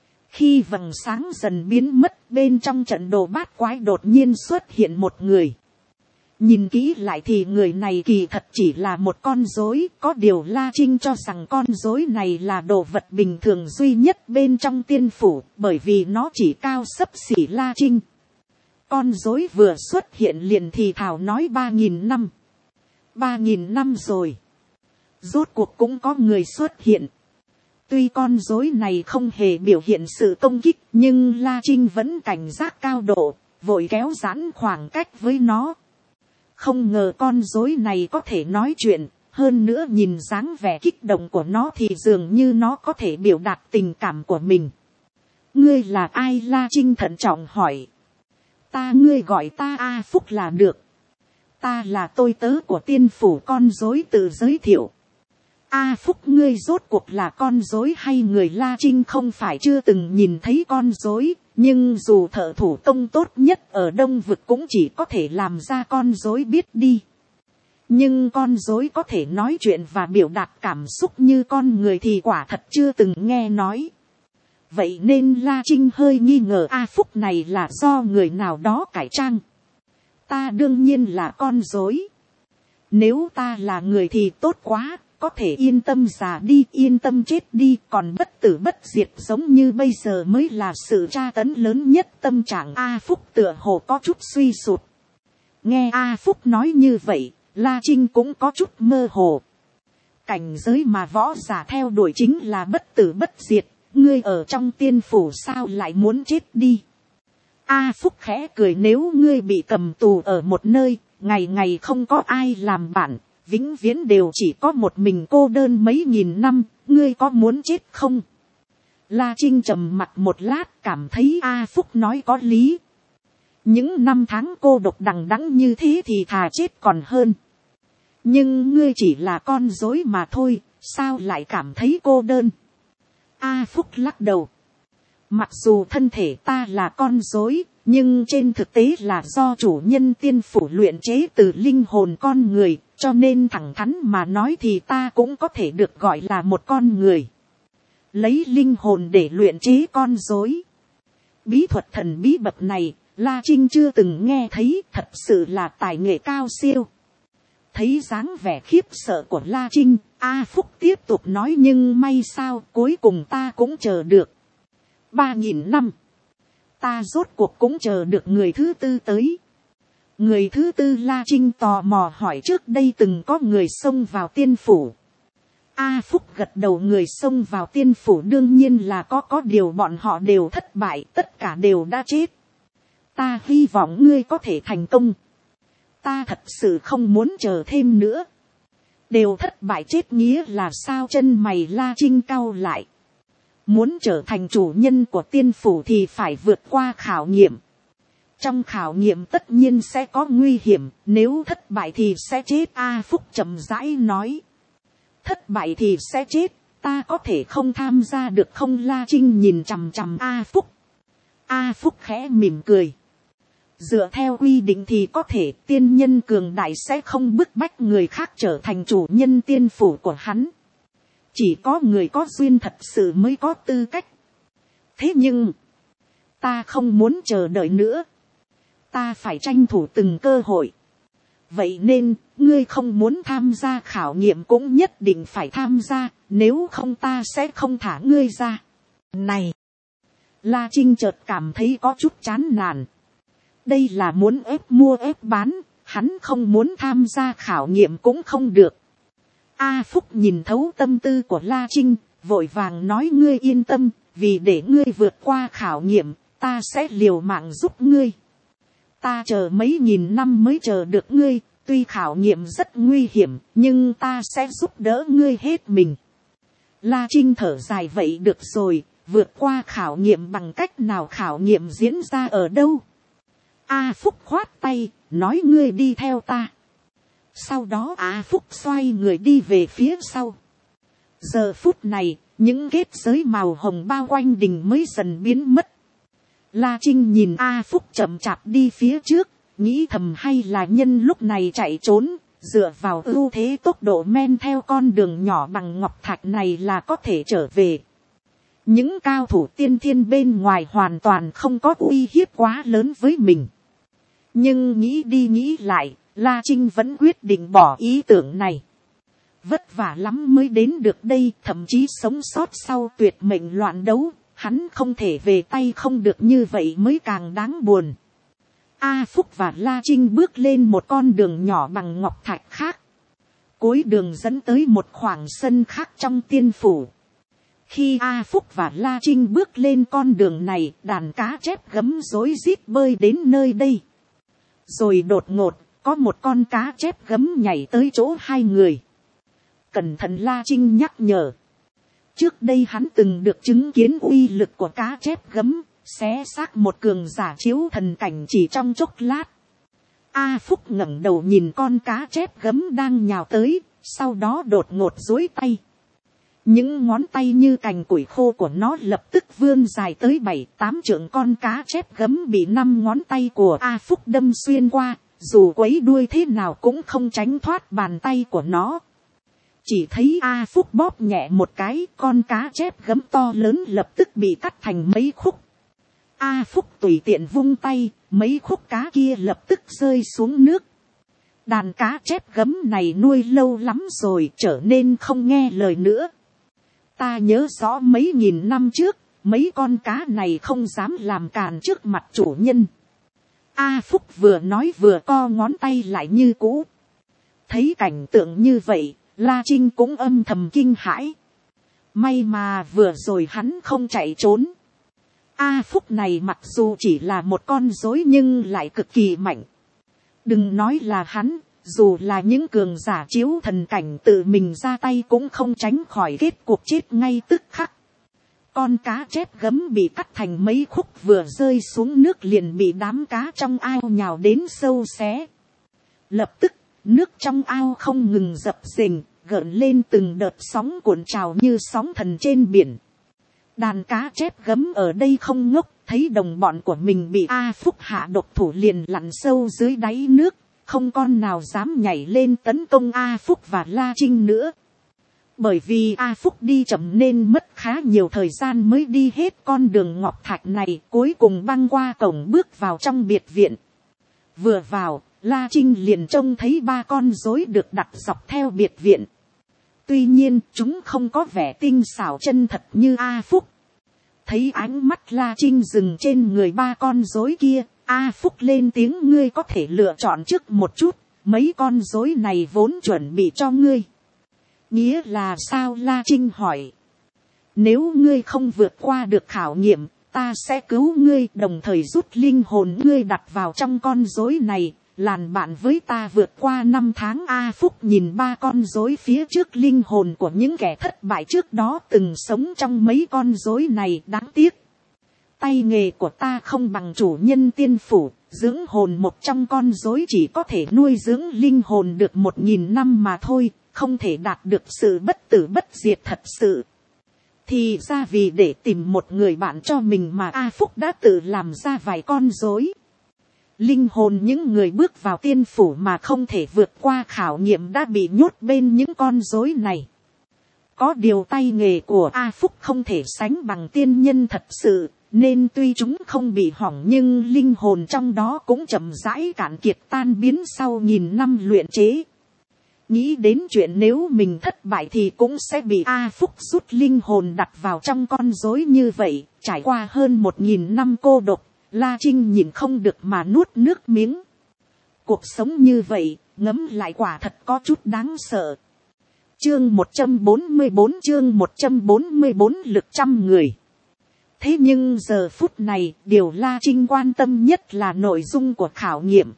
Khi vầng sáng dần biến mất, bên trong trận đồ bát quái đột nhiên xuất hiện một người. Nhìn kỹ lại thì người này kỳ thật chỉ là một con rối, có điều La Trinh cho rằng con rối này là đồ vật bình thường duy nhất bên trong tiên phủ, bởi vì nó chỉ cao xấp xỉ La Trinh. Con rối vừa xuất hiện liền thì thảo nói ba nghìn năm. Ba nghìn năm rồi. Rốt cuộc cũng có người xuất hiện. Tuy con rối này không hề biểu hiện sự công kích, nhưng La Trinh vẫn cảnh giác cao độ, vội kéo giãn khoảng cách với nó. Không ngờ con rối này có thể nói chuyện, hơn nữa nhìn dáng vẻ kích động của nó thì dường như nó có thể biểu đạt tình cảm của mình. Ngươi là ai? La Trinh thận trọng hỏi. Ta ngươi gọi ta A Phúc là được. Ta là tôi tớ của tiên phủ, con rối tự giới thiệu. A Phúc, ngươi rốt cuộc là con rối hay người? La Trinh không phải chưa từng nhìn thấy con rối, nhưng dù thợ thủ công tốt nhất ở Đông Vực cũng chỉ có thể làm ra con rối biết đi. Nhưng con rối có thể nói chuyện và biểu đạt cảm xúc như con người thì quả thật chưa từng nghe nói. Vậy nên La Trinh hơi nghi ngờ A Phúc này là do người nào đó cải trang. Ta đương nhiên là con rối. Nếu ta là người thì tốt quá. Có thể yên tâm già đi, yên tâm chết đi, còn bất tử bất diệt giống như bây giờ mới là sự tra tấn lớn nhất. Tâm trạng A Phúc tựa hồ có chút suy sụt. Nghe A Phúc nói như vậy, La Trinh cũng có chút mơ hồ. Cảnh giới mà võ giả theo đuổi chính là bất tử bất diệt, ngươi ở trong tiên phủ sao lại muốn chết đi? A Phúc khẽ cười, nếu ngươi bị cầm tù ở một nơi, ngày ngày không có ai làm bạn, vĩnh viễn đều chỉ có một mình cô đơn mấy nghìn năm, ngươi có muốn chết không? La Trinh trầm mặt một lát, cảm thấy A Phúc nói có lý. Những năm tháng cô độc đằng đẵng như thế thì thà chết còn hơn. Nhưng ngươi chỉ là con rối mà thôi, sao lại cảm thấy cô đơn? A Phúc lắc đầu. Mặc dù thân thể ta là con rối, nhưng trên thực tế là do chủ nhân tiên phủ luyện chế từ linh hồn con người, cho nên thẳng thắn mà nói thì ta cũng có thể được gọi là một con người. Lấy linh hồn để luyện chế con rối. Bí thuật thần bí bậc này, La Trinh chưa từng nghe thấy, thật sự là tài nghệ cao siêu. Thấy dáng vẻ khiếp sợ của La Trinh, A Phúc tiếp tục nói nhưng may sao cuối cùng ta cũng chờ được. Ba nghìn năm. Ta rốt cuộc cũng chờ được người thứ tư tới. Người thứ tư La Trinh tò mò hỏi trước đây từng có người xông vào tiên phủ. A Phúc gật đầu, người xông vào tiên phủ đương nhiên là có có điều bọn họ đều thất bại, tất cả đều đã chết. Ta hy vọng ngươi có thể thành công. Ta thật sự không muốn chờ thêm nữa. Đều thất bại chết nghĩa là sao? Chân mày La Trinh cau lại. Muốn trở thành chủ nhân của tiên phủ thì phải vượt qua khảo nghiệm. Trong khảo nghiệm tất nhiên sẽ có nguy hiểm, nếu thất bại thì sẽ chết. A Phúc chậm rãi nói. Thất bại thì sẽ chết, ta có thể không tham gia được không? La Trinh nhìn chằm chằm A Phúc. A Phúc khẽ mỉm cười. Dựa theo quy định thì có thể, tiên nhân cường đại sẽ không bức bách người khác trở thành chủ nhân tiên phủ của hắn. Chỉ có người có duyên thật sự mới có tư cách. Thế nhưng, ta không muốn chờ đợi nữa. Ta phải tranh thủ từng cơ hội. Vậy nên, ngươi không muốn tham gia khảo nghiệm cũng nhất định phải tham gia, nếu không ta sẽ không thả ngươi ra. Này! La Trinh chợt cảm thấy có chút chán nản. Đây là muốn ép mua ép bán, hắn không muốn tham gia khảo nghiệm cũng không được. A Phúc nhìn thấu tâm tư của La Trinh, vội vàng nói ngươi yên tâm, vì để ngươi vượt qua khảo nghiệm, ta sẽ liều mạng giúp ngươi. Ta chờ mấy nghìn năm mới chờ được ngươi, tuy khảo nghiệm rất nguy hiểm, nhưng ta sẽ giúp đỡ ngươi hết mình. La Trinh thở dài, vậy được rồi, vượt qua khảo nghiệm bằng cách nào? Khảo nghiệm diễn ra ở đâu? A Phúc khoát tay, nói ngươi đi theo ta. Sau đó A Phúc xoay người đi về phía sau. Giờ phút này, những kết giới màu hồng bao quanh đình mới dần biến mất. La Trinh nhìn A Phúc chậm chạp đi phía trước, nghĩ thầm hay là nhân lúc này chạy trốn, dựa vào ưu thế tốc độ men theo con đường nhỏ bằng ngọc thạch này là có thể trở về. Những cao thủ tiên thiên bên ngoài hoàn toàn không có uy hiếp quá lớn với mình. Nhưng nghĩ đi nghĩ lại, La Trinh vẫn quyết định bỏ ý tưởng này. Vất vả lắm mới đến được đây, thậm chí sống sót sau tuyệt mệnh loạn đấu, hắn không thể về tay không được, như vậy mới càng đáng buồn. A Phúc và La Trinh bước lên một con đường nhỏ bằng ngọc thạch khác. Cuối đường dẫn tới một khoảng sân khác trong tiên phủ. Khi A Phúc và La Trinh bước lên con đường này, đàn cá chép gấm rối rít bơi đến nơi đây. Rồi đột ngột, có một con cá chép gấm nhảy tới chỗ hai người. Cẩn thận, La Trinh nhắc nhở. Trước đây hắn từng được chứng kiến uy lực của cá chép gấm, xé xác một cường giả chiếu thần cảnh chỉ trong chốc lát. A Phúc ngẩng đầu nhìn con cá chép gấm đang nhào tới, sau đó đột ngột duỗi tay. Những ngón tay như cành củi khô của nó lập tức vươn dài tới bảy tám trượng. Con cá chép gấm bị năm ngón tay của A Phúc đâm xuyên qua, dù quấy đuôi thế nào cũng không tránh thoát bàn tay của nó. Chỉ thấy A Phúc bóp nhẹ một cái, con cá chép gấm to lớn lập tức bị cắt thành mấy khúc. A Phúc tùy tiện vung tay, mấy khúc cá kia lập tức rơi xuống nước. Đàn cá chép gấm này nuôi lâu lắm rồi, trở nên không nghe lời nữa. Ta nhớ rõ mấy nghìn năm trước, mấy con cá này không dám làm càn trước mặt chủ nhân. A Phúc vừa nói vừa co ngón tay lại như cũ. Thấy cảnh tượng như vậy, La Trinh cũng âm thầm kinh hãi. May mà vừa rồi hắn không chạy trốn. A Phúc này mặc dù chỉ là một con rối nhưng lại cực kỳ mạnh. Đừng nói là hắn, dù là những cường giả chiếu thần cảnh tự mình ra tay cũng không tránh khỏi kết cuộc chết ngay tức khắc. Con cá chép gấm bị cắt thành mấy khúc vừa rơi xuống nước liền bị đám cá trong ao nhào đến sâu xé. Lập tức, nước trong ao không ngừng dập dềnh, gợn lên từng đợt sóng cuộn trào như sóng thần trên biển. Đàn cá chép gấm ở đây không ngốc, thấy đồng bọn của mình bị A Phúc hạ độc thủ liền lặn sâu dưới đáy nước, không con nào dám nhảy lên tấn công A Phúc và La Trinh nữa. Bởi vì A Phúc đi chậm nên mất khá nhiều thời gian mới đi hết con đường ngọc thạch này, cuối cùng băng qua cổng bước vào trong biệt viện. Vừa vào, La Trinh liền trông thấy ba con rối được đặt dọc theo biệt viện. Tuy nhiên, chúng không có vẻ tinh xảo chân thật như A Phúc. Thấy ánh mắt La Trinh dừng trên người ba con rối kia, A Phúc lên tiếng: ngươi có thể lựa chọn trước một chút, mấy con rối này vốn chuẩn bị cho ngươi. Nghĩa là sao? La Trinh hỏi. Nếu ngươi không vượt qua được khảo nghiệm, ta sẽ cứu ngươi, đồng thời rút linh hồn ngươi đặt vào trong con rối này, làn bạn với ta vượt qua năm tháng. A Phúc nhìn ba con rối phía trước, linh hồn của những kẻ thất bại trước đó từng sống trong mấy con rối này, đáng tiếc. Tay nghề của ta không bằng chủ nhân tiên phủ, dưỡng hồn một trong con rối chỉ có thể nuôi dưỡng linh hồn được một nghìn năm mà thôi, không thể đạt được sự bất tử bất diệt thật sự. Thì ra vì để tìm một người bạn cho mình mà A Phúc đã tự làm ra vài con rối. Linh hồn những người bước vào tiên phủ mà không thể vượt qua khảo nghiệm đã bị nhốt bên những con rối này. Có điều tay nghề của A Phúc không thể sánh bằng tiên nhân thật sự, nên tuy chúng không bị hỏng nhưng linh hồn trong đó cũng chậm rãi cạn kiệt tan biến sau nghìn năm luyện chế. Nghĩ đến chuyện nếu mình thất bại thì cũng sẽ bị A Phúc rút linh hồn đặt vào trong con rối như vậy, trải qua hơn một nghìn năm cô độc, La Trinh nhìn không được mà nuốt nước miếng. Cuộc sống như vậy, ngẫm lại quả thật có chút đáng sợ. Chương một trăm bốn mươi bốn chương một trăm bốn mươi bốn lực trăm người. Thế nhưng giờ phút này, điều La Trinh quan tâm nhất là nội dung của khảo nghiệm.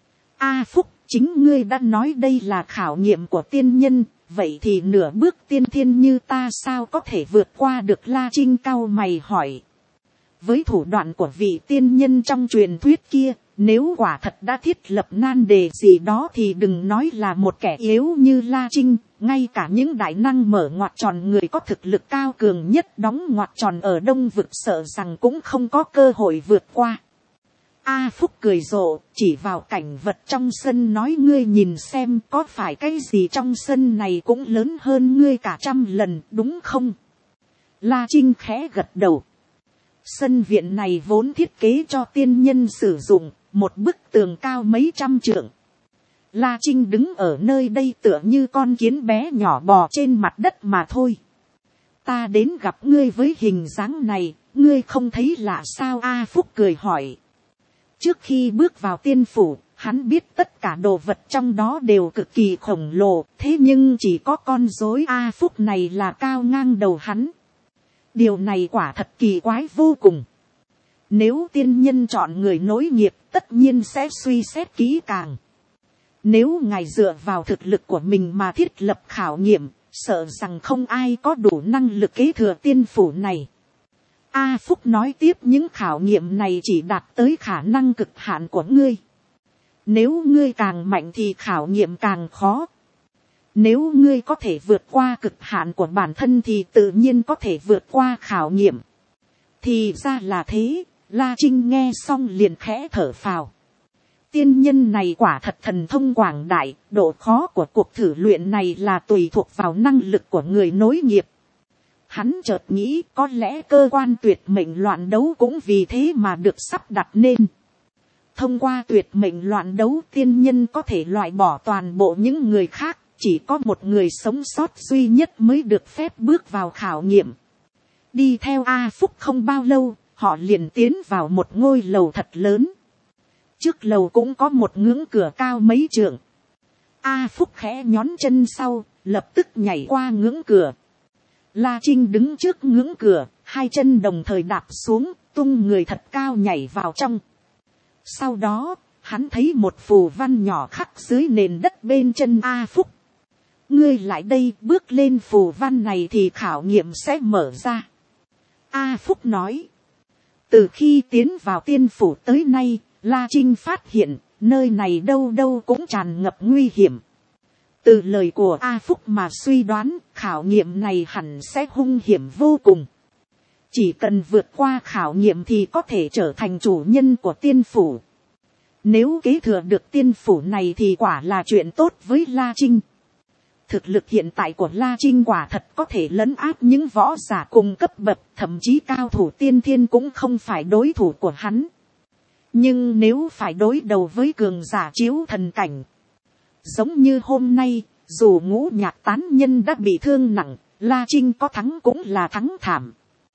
A Phúc, chính ngươi đã nói đây là khảo nghiệm của tiên nhân, vậy thì nửa bước tiên thiên như ta sao có thể vượt qua được? La Trinh cau mày hỏi. Với thủ đoạn của vị tiên nhân trong truyền thuyết kia, nếu quả thật đã thiết lập nan đề gì đó thì đừng nói là một kẻ yếu như La Trinh, ngay cả những đại năng mở ngoặt tròn, người có thực lực cao cường nhất đóng ngoặt tròn ở Đông Vực sợ rằng cũng không có cơ hội vượt qua. A Phúc cười rộ, chỉ vào cảnh vật trong sân nói: ngươi nhìn xem có phải cái gì trong sân này cũng lớn hơn ngươi cả trăm lần, đúng không? La Trinh khẽ gật đầu. Sân viện này vốn thiết kế cho tiên nhân sử dụng, một bức tường cao mấy trăm trượng. La Trinh đứng ở nơi đây tựa như con kiến bé nhỏ bò trên mặt đất mà thôi. Ta đến gặp ngươi với hình dáng này, ngươi không thấy lạ sao? A Phúc cười hỏi. Trước khi bước vào tiên phủ, hắn biết tất cả đồ vật trong đó đều cực kỳ khổng lồ, thế nhưng chỉ có con rối A Phúc này là cao ngang đầu hắn. Điều này quả thật kỳ quái vô cùng. Nếu tiên nhân chọn người nối nghiệp, tất nhiên sẽ suy xét kỹ càng. Nếu ngài dựa vào thực lực của mình mà thiết lập khảo nghiệm, sợ rằng không ai có đủ năng lực kế thừa tiên phủ này. A Phúc nói tiếp, những khảo nghiệm này chỉ đạt tới khả năng cực hạn của ngươi. Nếu ngươi càng mạnh thì khảo nghiệm càng khó. Nếu ngươi có thể vượt qua cực hạn của bản thân thì tự nhiên có thể vượt qua khảo nghiệm. Thì ra là thế, La Trinh nghe xong liền khẽ thở phào. Tiên nhân này quả thật thần thông quảng đại, độ khó của cuộc thử luyện này là tùy thuộc vào năng lực của người nối nghiệp. Hắn chợt nghĩ có lẽ cơ quan tuyệt mệnh loạn đấu cũng vì thế mà được sắp đặt nên. Thông qua tuyệt mệnh loạn đấu, tiên nhân có thể loại bỏ toàn bộ những người khác, chỉ có một người sống sót duy nhất mới được phép bước vào khảo nghiệm. Đi theo A Phúc không bao lâu, họ liền tiến vào một ngôi lầu thật lớn. Trước lầu cũng có một ngưỡng cửa cao mấy trượng. A Phúc khẽ nhón chân sau, lập tức nhảy qua ngưỡng cửa. La Trinh đứng trước ngưỡng cửa, hai chân đồng thời đạp xuống, tung người thật cao nhảy vào trong. Sau đó, hắn thấy một phù văn nhỏ khắc dưới nền đất bên chân A Phúc. Ngươi lại đây, bước lên phù văn này thì khảo nghiệm sẽ mở ra. A Phúc nói. Từ khi tiến vào tiên phủ tới nay, La Trinh phát hiện, nơi này đâu đâu cũng tràn ngập nguy hiểm. Từ lời của A Phúc mà suy đoán, khảo nghiệm này hẳn sẽ hung hiểm vô cùng. Chỉ cần vượt qua khảo nghiệm thì có thể trở thành chủ nhân của tiên phủ. Nếu kế thừa được tiên phủ này thì quả là chuyện tốt với La Trinh. Thực lực hiện tại của La Trinh quả thật có thể lấn áp những võ giả cùng cấp bậc, thậm chí cao thủ tiên thiên cũng không phải đối thủ của hắn. Nhưng nếu phải đối đầu với cường giả chiếu thần cảnh, giống như hôm nay, dù Ngũ Nhạc tán nhân đã bị thương nặng, La Trinh có thắng cũng là thắng thảm.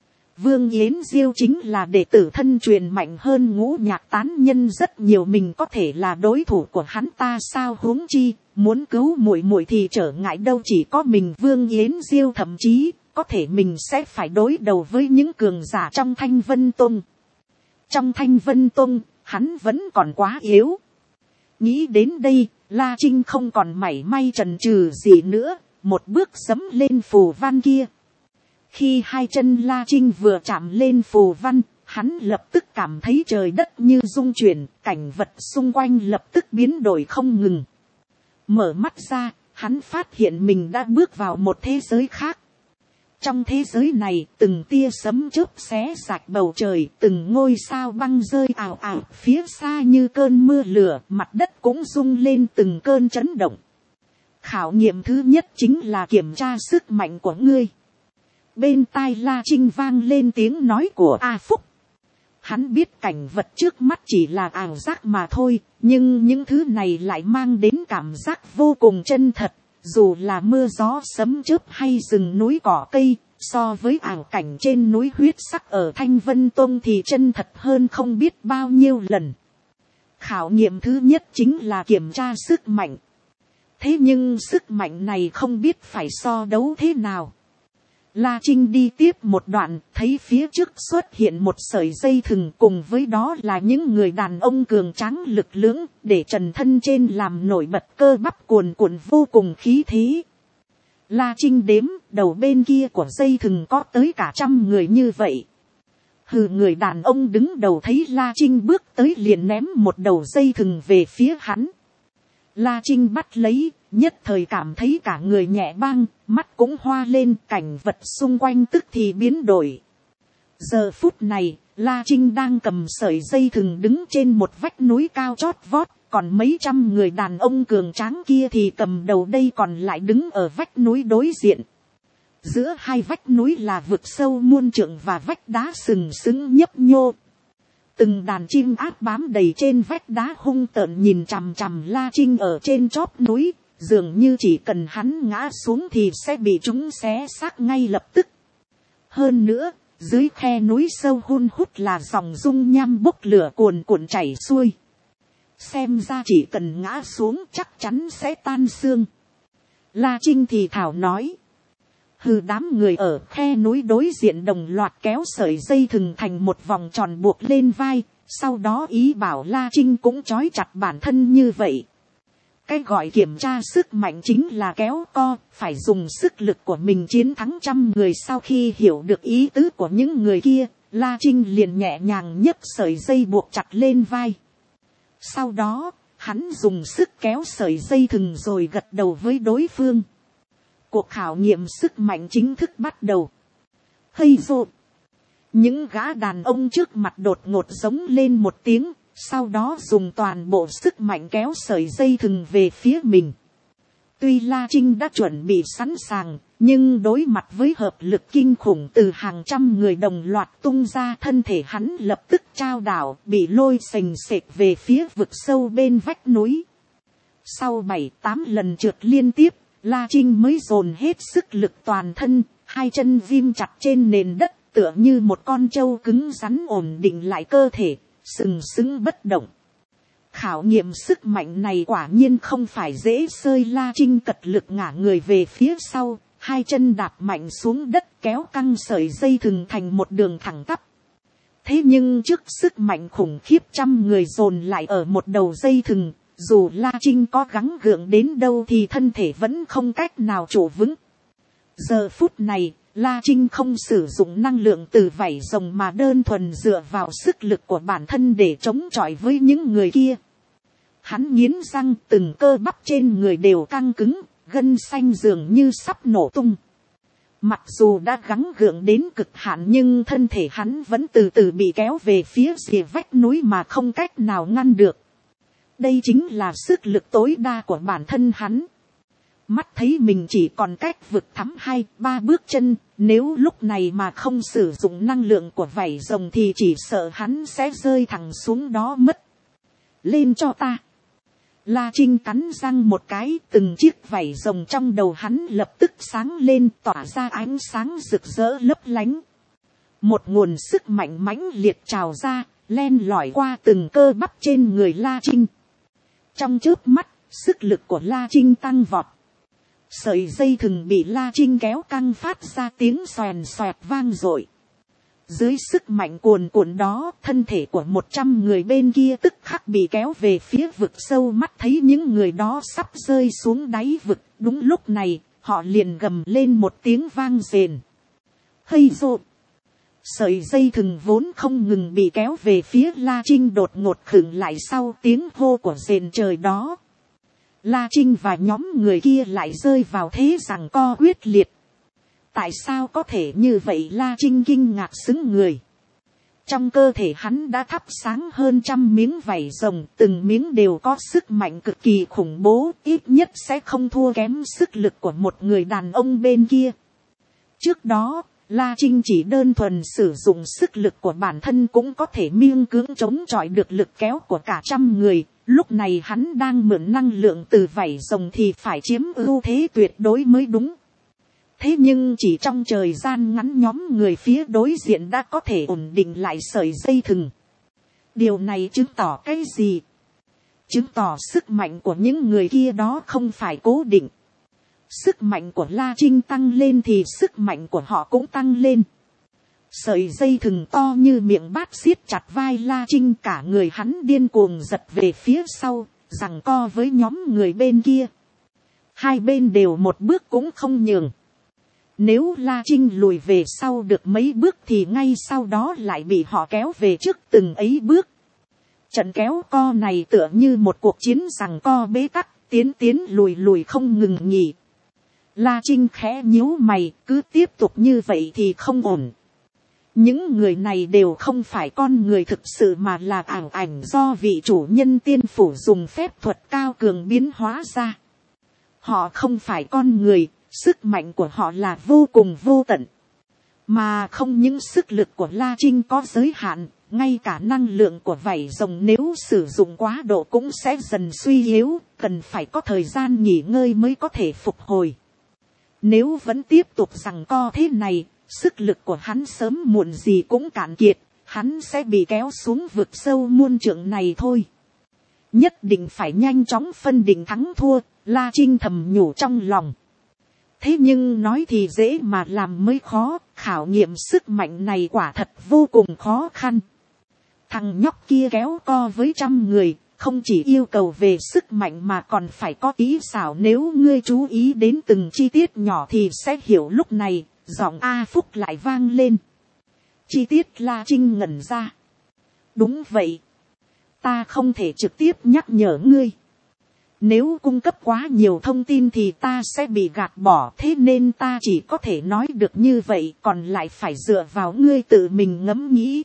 Vương Yến Diêu chính là đệ tử thân truyền mạnh hơn Ngũ Nhạc tán nhân rất nhiều, mình có thể là đối thủ của hắn ta sao, huống chi muốn cứu muội muội thì trở ngại đâu, chỉ có mình Vương Yến Diêu, thậm chí có thể mình sẽ phải đối đầu với những cường giả trong Thanh Vân Tông. Trong Thanh Vân Tông, hắn vẫn còn quá yếu. Nghĩ đến đây, La Trinh không còn mảy may chần chừ gì nữa, một bước giẫm lên phù văn kia. Khi hai chân La Trinh vừa chạm lên phù văn, hắn lập tức cảm thấy trời đất như rung chuyển, cảnh vật xung quanh lập tức biến đổi không ngừng. Mở mắt ra, hắn phát hiện mình đã bước vào một thế giới khác. Trong thế giới này, từng tia sấm chớp xé rạch bầu trời, từng ngôi sao băng rơi ào ào, phía xa như cơn mưa lửa, mặt đất cũng rung lên từng cơn chấn động. Khảo nghiệm thứ nhất chính là kiểm tra sức mạnh của ngươi. Bên tai La Trinh vang lên tiếng nói của A Phúc. Hắn biết cảnh vật trước mắt chỉ là ảo giác mà thôi, nhưng những thứ này lại mang đến cảm giác vô cùng chân thật. Dù là mưa gió sấm chớp hay rừng núi cỏ cây, so với ảo cảnh trên núi huyết sắc ở Thanh Vân Tông thì chân thật hơn không biết bao nhiêu lần. Khảo nghiệm thứ nhất chính là kiểm tra sức mạnh. Thế nhưng sức mạnh này không biết phải so đấu thế nào. La Trinh đi tiếp một đoạn, thấy phía trước xuất hiện một sợi dây thừng, cùng với đó là những người đàn ông cường tráng lực lưỡng, để trần thân trên làm nổi bật cơ bắp cuồn cuộn vô cùng khí thế. La Trinh đếm, đầu bên kia của dây thừng có tới cả trăm người như vậy. Hừ, người đàn ông đứng đầu thấy La Trinh bước tới liền ném một đầu dây thừng về phía hắn. La Trinh bắt lấy, nhất thời cảm thấy cả người nhẹ băng, mắt cũng hoa lên, cảnh vật xung quanh tức thì biến đổi. Giờ phút này, La Trinh đang cầm sợi dây thừng đứng trên một vách núi cao chót vót, còn mấy trăm người đàn ông cường tráng kia thì cầm đầu đây còn lại đứng ở vách núi đối diện. Giữa hai vách núi là vực sâu muôn trượng và vách đá sừng sững nhấp nhô. Từng đàn chim áp bám đầy trên vách đá hung tợn nhìn chằm chằm La Trinh ở trên chóp núi, dường như chỉ cần hắn ngã xuống thì sẽ bị chúng xé xác ngay lập tức. Hơn nữa, dưới khe núi sâu hun hút là dòng dung nham bốc lửa cuồn cuộn chảy xuôi. Xem ra chỉ cần ngã xuống chắc chắn sẽ tan xương. La Trinh thì thảo nói. Hừ, đám người ở khe núi đối diện đồng loạt kéo sợi dây thừng thành một vòng tròn buộc lên vai, sau đó ý bảo La Trinh cũng trói chặt bản thân như vậy. Cái gọi kiểm tra sức mạnh chính là kéo co, phải dùng sức lực của mình chiến thắng trăm người. Sau khi hiểu được ý tứ của những người kia, La Trinh liền nhẹ nhàng nhấc sợi dây buộc chặt lên vai. Sau đó, hắn dùng sức kéo sợi dây thừng rồi gật đầu với đối phương. Cuộc khảo nghiệm sức mạnh chính thức bắt đầu. Hây rộ! Những gã đàn ông trước mặt đột ngột giống lên một tiếng, sau đó dùng toàn bộ sức mạnh kéo sợi dây thừng về phía mình. Tuy La Trinh đã chuẩn bị sẵn sàng, nhưng đối mặt với hợp lực kinh khủng từ hàng trăm người đồng loạt tung ra, thân thể hắn lập tức trao đảo, bị lôi xềnh xệch về phía vực sâu bên vách núi. Sau bảy tám lần trượt liên tiếp, La Trinh mới dồn hết sức lực toàn thân, hai chân ghim chặt trên nền đất, tựa như một con trâu cứng rắn ổn định lại cơ thể, sừng sững bất động. Khảo nghiệm sức mạnh này quả nhiên không phải dễ xơi. La Trinh cật lực ngả người về phía sau, hai chân đạp mạnh xuống đất kéo căng sợi dây thừng thành một đường thẳng tắp. Thế nhưng trước sức mạnh khủng khiếp trăm người dồn lại ở một đầu dây thừng, dù La Trinh có gắng gượng đến đâu thì thân thể vẫn không cách nào trụ vững. Giờ phút này, La Trinh không sử dụng năng lượng từ vảy rồng mà đơn thuần dựa vào sức lực của bản thân để chống chọi với những người kia. Hắn nghiến răng, từng cơ bắp trên người đều căng cứng, gân xanh dường như sắp nổ tung. Mặc dù đã gắng gượng đến cực hạn nhưng thân thể hắn vẫn từ từ bị kéo về phía rìa vách núi mà không cách nào ngăn được. Đây chính là sức lực tối đa của bản thân hắn. Mắt thấy mình chỉ còn cách vực thẳm hai, ba bước chân, nếu lúc này mà không sử dụng năng lượng của vảy rồng thì chỉ sợ hắn sẽ rơi thẳng xuống đó mất. Lên cho ta. La Trinh cắn răng một cái, từng chiếc vảy rồng trong đầu hắn lập tức sáng lên, tỏa ra ánh sáng rực rỡ lấp lánh. Một nguồn sức mạnh mãnh liệt trào ra, len lỏi qua từng cơ bắp trên người La Trinh. Trong chớp mắt, sức lực của La Trinh tăng vọt. Sợi dây thừng bị La Trinh kéo căng phát ra tiếng xoèn xoẹt vang dội. Dưới sức mạnh cuồn cuộn đó, thân thể của một trăm người bên kia tức khắc bị kéo về phía vực sâu, mắt thấy những người đó sắp rơi xuống đáy vực. Đúng lúc này, họ liền gầm lên một tiếng vang rền. Hây rộ! Sợi dây thừng vốn không ngừng bị kéo về phía La Trinh đột ngột khựng lại sau tiếng hô của rền trời đó. La Trinh và nhóm người kia lại rơi vào thế giằng co quyết liệt. Tại sao có thể như vậy? La Trinh kinh ngạc xứng người. Trong cơ thể hắn đã thắp sáng hơn trăm miếng vảy rồng, từng miếng đều có sức mạnh cực kỳ khủng bố, ít nhất sẽ không thua kém sức lực của một người đàn ông bên kia. Trước đó, La Trinh chỉ đơn thuần sử dụng sức lực của bản thân cũng có thể miêng cưỡng chống chọi được lực kéo của cả trăm người. Lúc này hắn đang mượn năng lượng từ vảy rồng thì phải chiếm ưu thế tuyệt đối mới đúng. Thế nhưng chỉ trong thời gian ngắn nhóm người phía đối diện đã có thể ổn định lại sợi dây thừng. Điều này chứng tỏ cái gì? Chứng tỏ sức mạnh của những người kia đó không phải cố định. Sức mạnh của La Trinh tăng lên thì sức mạnh của họ cũng tăng lên. Sợi dây thừng to như miệng bát siết chặt vai La Trinh, cả người hắn điên cuồng giật về phía sau, giằng co với nhóm người bên kia. Hai bên đều một bước cũng không nhường. Nếu La Trinh lùi về sau được mấy bước thì ngay sau đó lại bị họ kéo về trước từng ấy bước. Trận kéo co này tựa như một cuộc chiến giằng co bế tắc, tiến tiến lùi lùi không ngừng nghỉ. La Trinh khẽ nhíu mày, cứ tiếp tục như vậy thì không ổn. Những người này đều không phải con người thực sự mà là ảo ảnh do vị chủ nhân tiên phủ dùng phép thuật cao cường biến hóa ra. Họ không phải con người, sức mạnh của họ là vô cùng vô tận. Mà không những sức lực của La Trinh có giới hạn, ngay cả năng lượng của vảy rồng nếu sử dụng quá độ cũng sẽ dần suy yếu, cần phải có thời gian nghỉ ngơi mới có thể phục hồi. Nếu vẫn tiếp tục giằng co thế này, sức lực của hắn sớm muộn gì cũng cạn kiệt, hắn sẽ bị kéo xuống vực sâu muôn trượng này thôi. Nhất định phải nhanh chóng phân định thắng thua, La Trinh thầm nhủ trong lòng. Thế nhưng nói thì dễ mà làm mới khó, khảo nghiệm sức mạnh này quả thật vô cùng khó khăn. Thằng nhóc kia kéo co với trăm người, không chỉ yêu cầu về sức mạnh mà còn phải có kỹ xảo, nếu ngươi chú ý đến từng chi tiết nhỏ thì sẽ hiểu. Lúc này, giọng A Phúc lại vang lên. Chi tiết? La Trinh ngẩn ra. Đúng vậy. Ta không thể trực tiếp nhắc nhở ngươi. Nếu cung cấp quá nhiều thông tin thì ta sẽ bị gạt bỏ, thế nên ta chỉ có thể nói được như vậy, còn lại phải dựa vào ngươi tự mình ngẫm nghĩ.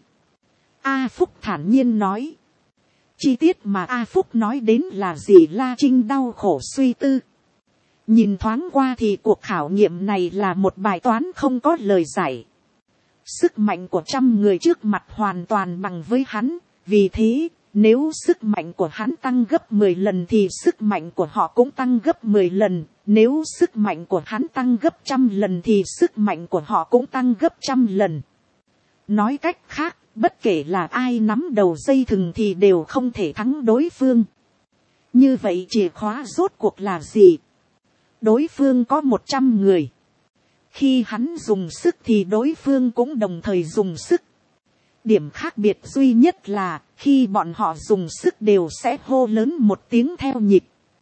A Phúc thản nhiên nói. Chi tiết mà A Phúc nói đến là gì? La Trinh đau khổ suy tư. Nhìn thoáng qua thì cuộc khảo nghiệm này là một bài toán không có lời giải. Sức mạnh của trăm người trước mặt hoàn toàn bằng với hắn, vì thế, nếu sức mạnh của hắn tăng gấp mười lần thì sức mạnh của họ cũng tăng gấp mười lần, nếu sức mạnh của hắn tăng gấp trăm lần thì sức mạnh của họ cũng tăng gấp trăm lần. Nói cách khác, bất kể là ai nắm đầu dây thừng thì đều không thể thắng đối phương. Như vậy chìa khóa rốt cuộc là gì? Đối phương có một trăm người. Khi hắn dùng sức thì đối phương cũng đồng thời dùng sức. Điểm khác biệt duy nhất là, khi bọn họ dùng sức đều sẽ hô lớn một tiếng theo nhịp.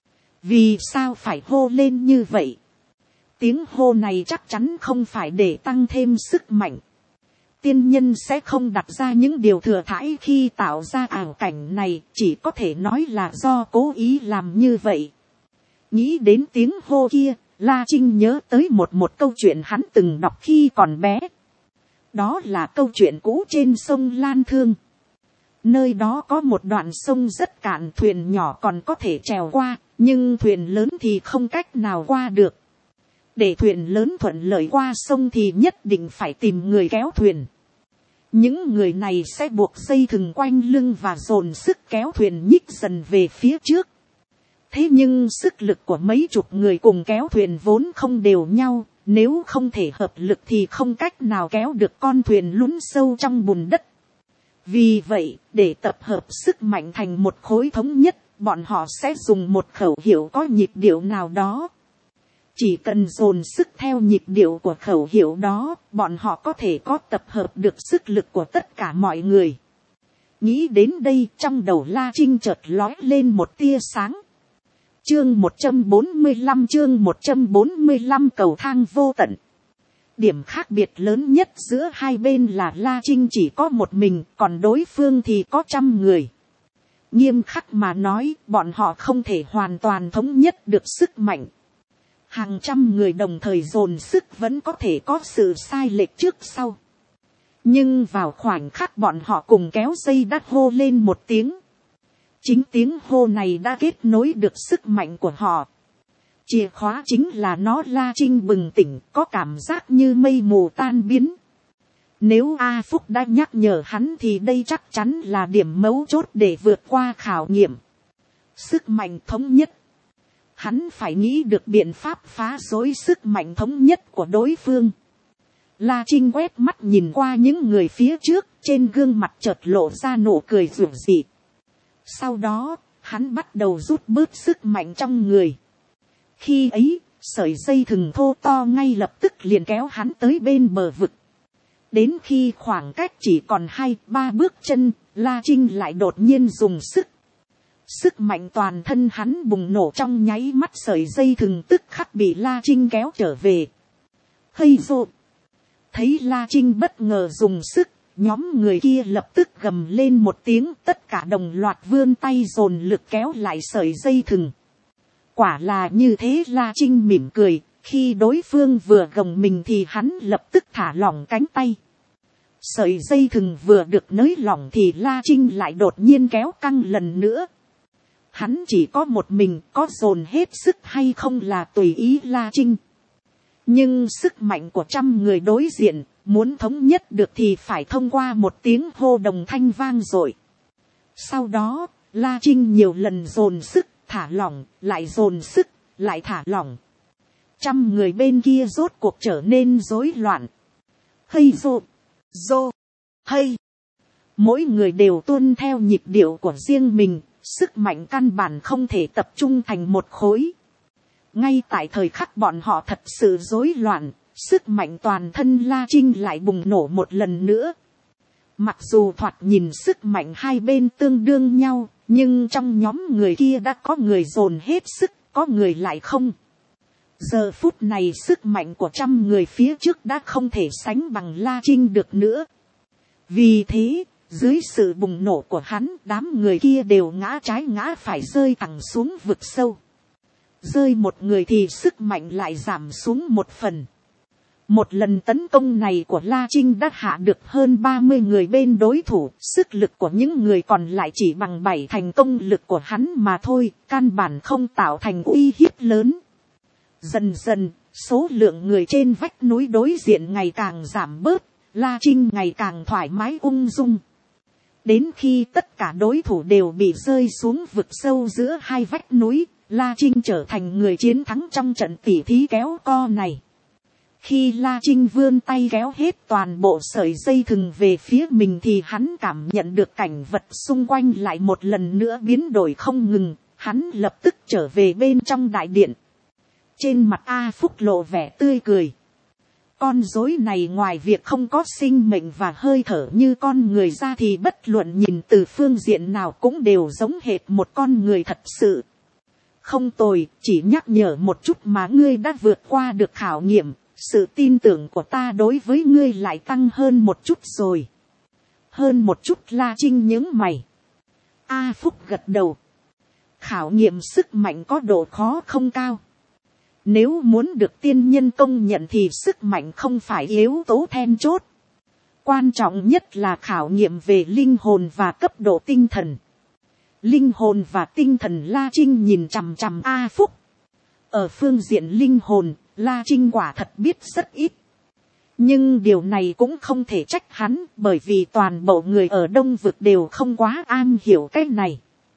Vì sao phải hô lên như vậy? Tiếng hô này chắc chắn không phải để tăng thêm sức mạnh. Tiên nhân sẽ không đặt ra những điều thừa thãi khi tạo ra ảo cảnh này, chỉ có thể nói là do cố ý làm như vậy. Nghĩ đến tiếng hô kia, La Trinh nhớ tới một một câu chuyện hắn từng đọc khi còn bé. Đó là câu chuyện cũ trên sông Lan Thương. Nơi đó có một đoạn sông rất cạn, thuyền nhỏ còn có thể trèo qua, nhưng thuyền lớn thì không cách nào qua được. Để thuyền lớn thuận lợi qua sông thì nhất định phải tìm người kéo thuyền. Những người này sẽ buộc dây thừng quanh lưng và dồn sức kéo thuyền nhích dần về phía trước. Thế nhưng sức lực của mấy chục người cùng kéo thuyền vốn không đều nhau, nếu không thể hợp lực thì không cách nào kéo được con thuyền lún sâu trong bùn đất. Vì vậy, để tập hợp sức mạnh thành một khối thống nhất, bọn họ sẽ dùng một khẩu hiệu có nhịp điệu nào đó. Chỉ cần dồn sức theo nhịp điệu của khẩu hiệu đó, bọn họ có thể có tập hợp được sức lực của tất cả mọi người. Nghĩ đến đây, trong đầu La Trinh chợt lóe lên một tia sáng. Chương một trăm bốn mươi lăm chương một trăm bốn mươi lăm cầu thang vô tận. Điểm khác biệt lớn nhất giữa hai bên là La Trinh chỉ có một mình, còn đối phương thì có trăm người. Nghiêm khắc mà nói, bọn họ không thể hoàn toàn thống nhất được sức mạnh. Hàng trăm người đồng thời dồn sức vẫn có thể có sự sai lệch trước sau. Nhưng vào khoảnh khắc bọn họ cùng kéo dây đã hô lên một tiếng. Chính tiếng hô này đã kết nối được sức mạnh của họ. Chìa khóa chính là nó. La Trinh bừng tỉnh, có cảm giác như mây mù tan biến. Nếu A Phúc đã nhắc nhở hắn thì đây chắc chắn là điểm mấu chốt để vượt qua khảo nghiệm. Sức mạnh thống nhất. Hắn phải nghĩ được biện pháp phá rối sức mạnh thống nhất của đối phương. La Trinh quét mắt nhìn qua những người phía trước, trên gương mặt chợt lộ ra nụ cười rủ rỉ. Sau đó, hắn bắt đầu rút bớt sức mạnh trong người. Khi ấy, sợi dây thừng thô to ngay lập tức liền kéo hắn tới bên bờ vực. Đến khi khoảng cách chỉ còn hai ba bước chân, La Trinh lại đột nhiên dùng sức. Sức mạnh toàn thân hắn bùng nổ trong nháy mắt, sợi dây thừng tức khắc bị La Trinh kéo trở về. Hây rộ! Thấy La Trinh bất ngờ dùng sức, nhóm người kia lập tức gầm lên một tiếng, tất cả đồng loạt vươn tay dồn lực kéo lại sợi dây thừng. Quả là như thế. La Trinh mỉm cười, khi đối phương vừa gồng mình thì hắn lập tức thả lỏng cánh tay. Sợi dây thừng vừa được nới lỏng thì La Trinh lại đột nhiên kéo căng lần nữa. Hắn chỉ có một mình, có dồn hết sức hay không là tùy ý La Trinh. Nhưng sức mạnh của trăm người đối diện, muốn thống nhất được thì phải thông qua một tiếng hô đồng thanh vang dội. Sau đó, La Trinh nhiều lần dồn sức, thả lỏng, lại dồn sức, lại thả lỏng. Trăm người bên kia rốt cuộc trở nên rối loạn. Hây rô, rô, hây. Mỗi người đều tuân theo nhịp điệu của riêng mình, sức mạnh căn bản không thể tập trung thành một khối. Ngay tại thời khắc bọn họ thật sự rối loạn, sức mạnh toàn thân La Trinh lại bùng nổ một lần nữa. Mặc dù thoạt nhìn sức mạnh hai bên tương đương nhau, nhưng trong nhóm người kia đã có người dồn hết sức, có người lại không. Giờ phút này sức mạnh của trăm người phía trước đã không thể sánh bằng La Trinh được nữa. Vì thế, dưới sự bùng nổ của hắn, đám người kia đều ngã trái ngã phải, rơi thẳng xuống vực sâu. Rơi một người thì sức mạnh lại giảm xuống một phần. Một lần tấn công này của La Trinh đã hạ được hơn ba mươi người bên đối thủ. Sức lực của những người còn lại chỉ bằng bảy thành công lực của hắn mà thôi, căn bản không tạo thành uy hiếp lớn. Dần dần, số lượng người trên vách núi đối diện ngày càng giảm bớt, La Trinh ngày càng thoải mái ung dung. Đến khi tất cả đối thủ đều bị rơi xuống vực sâu giữa hai vách núi, La Trinh trở thành người chiến thắng trong trận tỉ thí kéo co này. Khi La Trinh vươn tay kéo hết toàn bộ sợi dây thừng về phía mình thì hắn cảm nhận được cảnh vật xung quanh lại một lần nữa biến đổi không ngừng. Hắn lập tức trở về bên trong đại điện. Trên mặt A Phúc lộ vẻ tươi cười. Con rối này ngoài việc không có sinh mệnh và hơi thở như con người ra thì bất luận nhìn từ phương diện nào cũng đều giống hệt một con người thật sự. Không tồi, chỉ nhắc nhở một chút mà ngươi đã vượt qua được khảo nghiệm, sự tin tưởng của ta đối với ngươi lại tăng hơn một chút rồi. Hơn một chút. La Trinh nhướng mày. A Phúc gật đầu. Khảo nghiệm sức mạnh có độ khó không cao. Nếu muốn được tiên nhân công nhận thì sức mạnh không phải yếu tố then chốt. Quan trọng nhất là khảo nghiệm về linh hồn và cấp độ tinh thần. Linh hồn và tinh thần. La Trinh nhìn chằm chằm A Phúc. Ở phương diện linh hồn, La Trinh quả thật biết rất ít. Nhưng điều này cũng không thể trách hắn, bởi vì toàn bộ người ở Đông Vực đều không quá am hiểu cái này.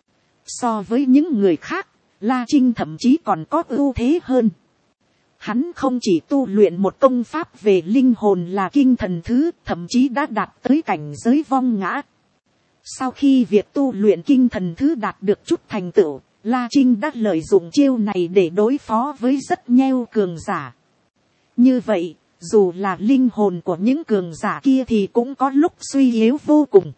So với những người khác, La Trinh thậm chí còn có ưu thế hơn. Hắn không chỉ tu luyện một công pháp về linh hồn là kinh thần thứ, thậm chí đã đạt tới cảnh giới vong ngã. Sau khi việc tu luyện kinh thần thứ đạt được chút thành tựu, La Trinh đã lợi dụng chiêu này để đối phó với rất nhiều cường giả. Như vậy, dù là linh hồn của những cường giả kia thì cũng có lúc suy yếu vô cùng.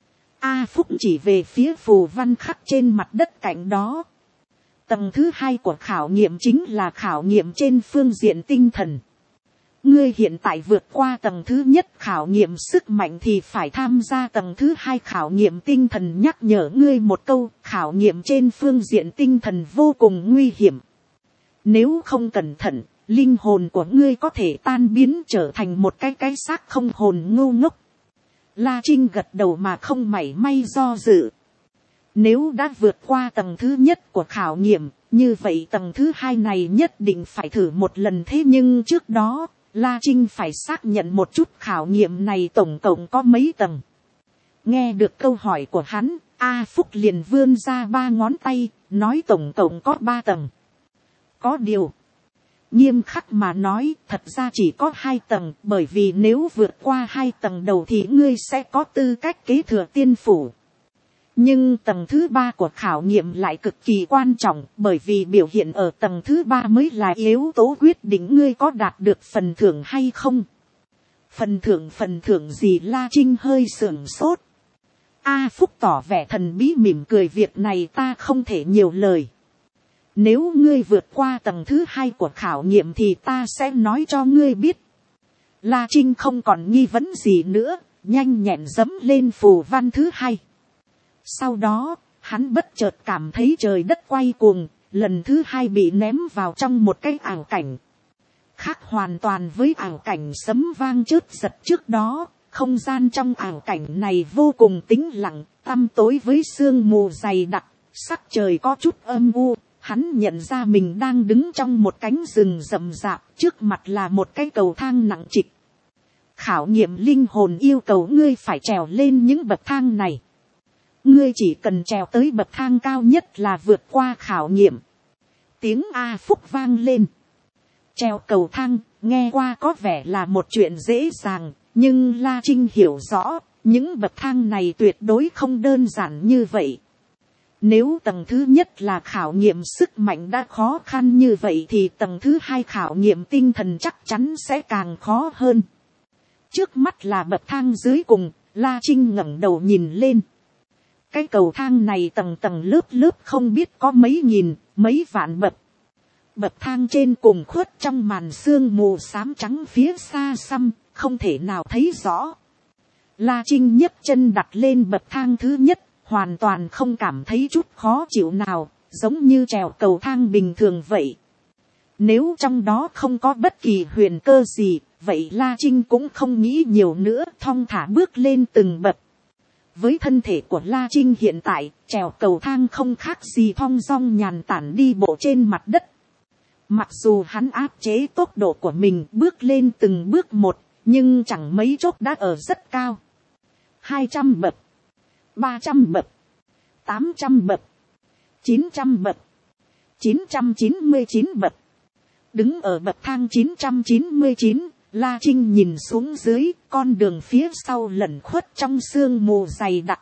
A Phúc chỉ về phía phù văn khắc trên mặt đất cạnh đó. Tầng thứ hai của khảo nghiệm chính là khảo nghiệm trên phương diện tinh thần. Ngươi hiện tại vượt qua tầng thứ nhất khảo nghiệm sức mạnh thì phải tham gia tầng thứ hai khảo nghiệm tinh thần. Nhắc nhở ngươi một câu, khảo nghiệm trên phương diện tinh thần vô cùng nguy hiểm. Nếu không cẩn thận, linh hồn của ngươi có thể tan biến trở thành một cái cái xác không hồn ngu ngốc. La Trinh gật đầu mà không mảy may do dự. Nếu đã vượt qua tầng thứ nhất của khảo nghiệm, như vậy tầng thứ hai này nhất định phải thử một lần. Thế nhưng trước đó, La Trinh phải xác nhận một chút khảo nghiệm này tổng cộng có mấy tầng. Nghe được câu hỏi của hắn, A Phúc liền vươn ra ba ngón tay, nói tổng cộng có ba tầng. Có điều, nghiêm khắc mà nói, thật ra chỉ có hai tầng, bởi vì nếu vượt qua hai tầng đầu thì ngươi sẽ có tư cách kế thừa tiên phủ. Nhưng tầng thứ ba của khảo nghiệm lại cực kỳ quan trọng, bởi vì biểu hiện ở tầng thứ ba mới là yếu tố quyết định ngươi có đạt được phần thưởng hay không. Phần thưởng phần thưởng gì? La Trinh hơi sưởng sốt. A Phúc tỏ vẻ thần bí mỉm cười, việc này ta không thể nhiều lời. Nếu ngươi vượt qua tầng thứ hai của khảo nghiệm thì ta sẽ nói cho ngươi biết. La Trinh không còn nghi vấn gì nữa, nhanh nhẹn dẫm lên phù văn thứ hai. Sau đó, hắn bất chợt cảm thấy trời đất quay cuồng, lần thứ hai bị ném vào trong một cái ảo cảnh. Khác hoàn toàn với ảo cảnh sấm vang chớp giật trước đó, không gian trong ảo cảnh này vô cùng tĩnh lặng, tăm tối với sương mù dày đặc, sắc trời có chút âm u. Hắn nhận ra mình đang đứng trong một cánh rừng rậm rạp, trước mặt là một cái cầu thang nặng trịch. Khảo nghiệm linh hồn yêu cầu ngươi phải trèo lên những bậc thang này. Ngươi chỉ cần trèo tới bậc thang cao nhất là vượt qua khảo nghiệm. Tiếng A Phúc vang lên. Trèo cầu thang, nghe qua có vẻ là một chuyện dễ dàng, nhưng La Trinh hiểu rõ, những bậc thang này tuyệt đối không đơn giản như vậy. Nếu tầng thứ nhất là khảo nghiệm sức mạnh đã khó khăn như vậy thì tầng thứ hai khảo nghiệm tinh thần chắc chắn sẽ càng khó hơn. Trước mắt là bậc thang dưới cùng, La Trinh ngẩng đầu nhìn lên. Cái cầu thang này tầng tầng lớp lớp không biết có mấy nghìn, mấy vạn bậc. Bậc thang trên cùng khuất trong màn sương mù xám trắng phía xa xăm, không thể nào thấy rõ. La Trinh nhấc chân đặt lên bậc thang thứ nhất, hoàn toàn không cảm thấy chút khó chịu nào, giống như trèo cầu thang bình thường vậy. Nếu trong đó không có bất kỳ huyền cơ gì, vậy La Trinh cũng không nghĩ nhiều nữa, thong thả bước lên từng bậc. Với thân thể của La Trinh hiện tại, trèo cầu thang không khác gì thong dong nhàn tản đi bộ trên mặt đất. Mặc dù hắn áp chế tốc độ của mình bước lên từng bước một, nhưng chẳng mấy chốc đã ở rất cao. hai trăm bậc, ba trăm bậc, tám trăm bậc, chín trăm bậc, chín trăm chín mươi chín bậc. Đứng ở bậc thang chín trăm chín mươi chín, La Trinh nhìn xuống dưới, con đường phía sau lẩn khuất trong sương mù dày đặc.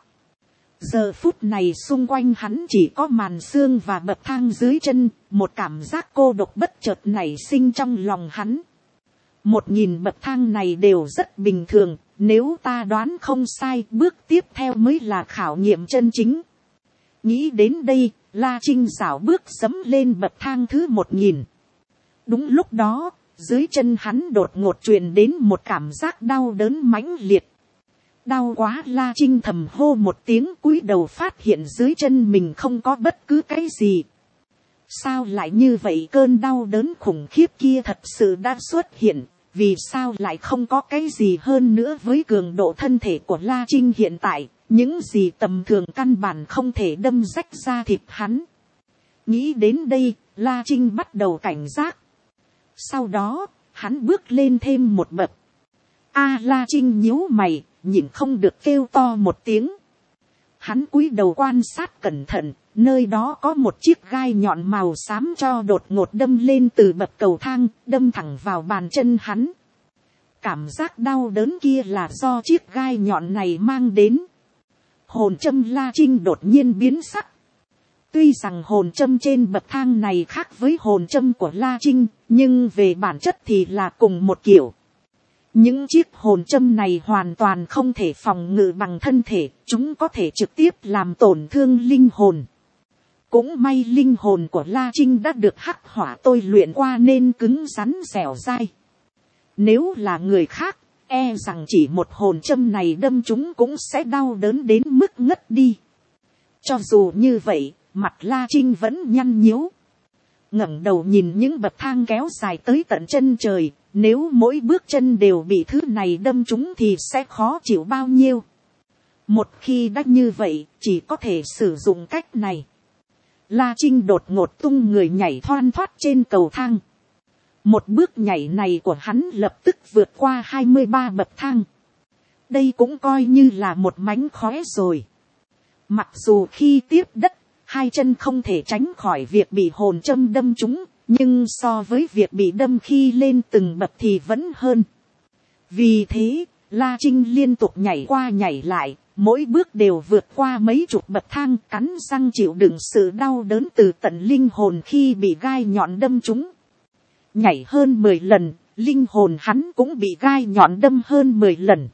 Giờ phút này xung quanh hắn chỉ có màn sương và bậc thang dưới chân, một cảm giác cô độc bất chợt nảy sinh trong lòng hắn. Một nghìn bậc thang này đều rất bình thường, nếu ta đoán không sai bước tiếp theo mới là khảo nghiệm chân chính. Nghĩ đến đây, La Trinh rảo bước dẫm lên bậc thang thứ một nghìn. Đúng lúc đó, dưới chân hắn đột ngột truyền đến một cảm giác đau đớn mãnh liệt. Đau quá, La Trinh thầm hô một tiếng, cúi đầu phát hiện dưới chân mình không có bất cứ cái gì. Sao lại như vậy, cơn đau đớn khủng khiếp kia thật sự đã xuất hiện, vì sao lại không có cái gì hơn nữa với cường độ thân thể của La Trinh hiện tại, những gì tầm thường căn bản không thể đâm rách ra thịt hắn. Nghĩ đến đây, La Trinh bắt đầu cảnh giác. Sau đó, hắn bước lên thêm một bậc. A La Trinh nhíu mày, nhịn không được kêu to một tiếng. Hắn cúi đầu quan sát cẩn thận, nơi đó có một chiếc gai nhọn màu xám cho đột ngột đâm lên từ bậc cầu thang, đâm thẳng vào bàn chân hắn. Cảm giác đau đớn kia là do chiếc gai nhọn này mang đến. Hồn châm La Trinh đột nhiên biến sắc. Tuy rằng hồn châm trên bậc thang này khác với hồn châm của La Trinh, nhưng về bản chất thì là cùng một kiểu. Những chiếc hồn châm này hoàn toàn không thể phòng ngự bằng thân thể, chúng có thể trực tiếp làm tổn thương linh hồn. Cũng may linh hồn của La Trinh đã được hắc hỏa tôi luyện qua nên cứng rắn dẻo dai. Nếu là người khác, e rằng chỉ một hồn châm này đâm chúng cũng sẽ đau đớn đến mức ngất đi. Cho dù như vậy, mặt La Trinh vẫn nhăn nhíu. Ngẩng đầu nhìn những bậc thang kéo dài tới tận chân trời, nếu mỗi bước chân đều bị thứ này đâm trúng thì sẽ khó chịu bao nhiêu. Một khi đã như vậy, chỉ có thể sử dụng cách này. La Trinh đột ngột tung người nhảy thoăn thoắt trên cầu thang. Một bước nhảy này của hắn lập tức vượt qua hai mươi ba bậc thang. Đây cũng coi như là một mánh khóe rồi. Mặc dù khi tiếp đất, hai chân không thể tránh khỏi việc bị hồn châm đâm trúng, nhưng so với việc bị đâm khi lên từng bậc thì vẫn hơn. Vì thế, La Trinh liên tục nhảy qua nhảy lại, mỗi bước đều vượt qua mấy chục bậc thang, cắn răng chịu đựng sự đau đớn từ tận linh hồn khi bị gai nhọn đâm trúng. Nhảy hơn mười lần, linh hồn hắn cũng bị gai nhọn đâm hơn mười lần.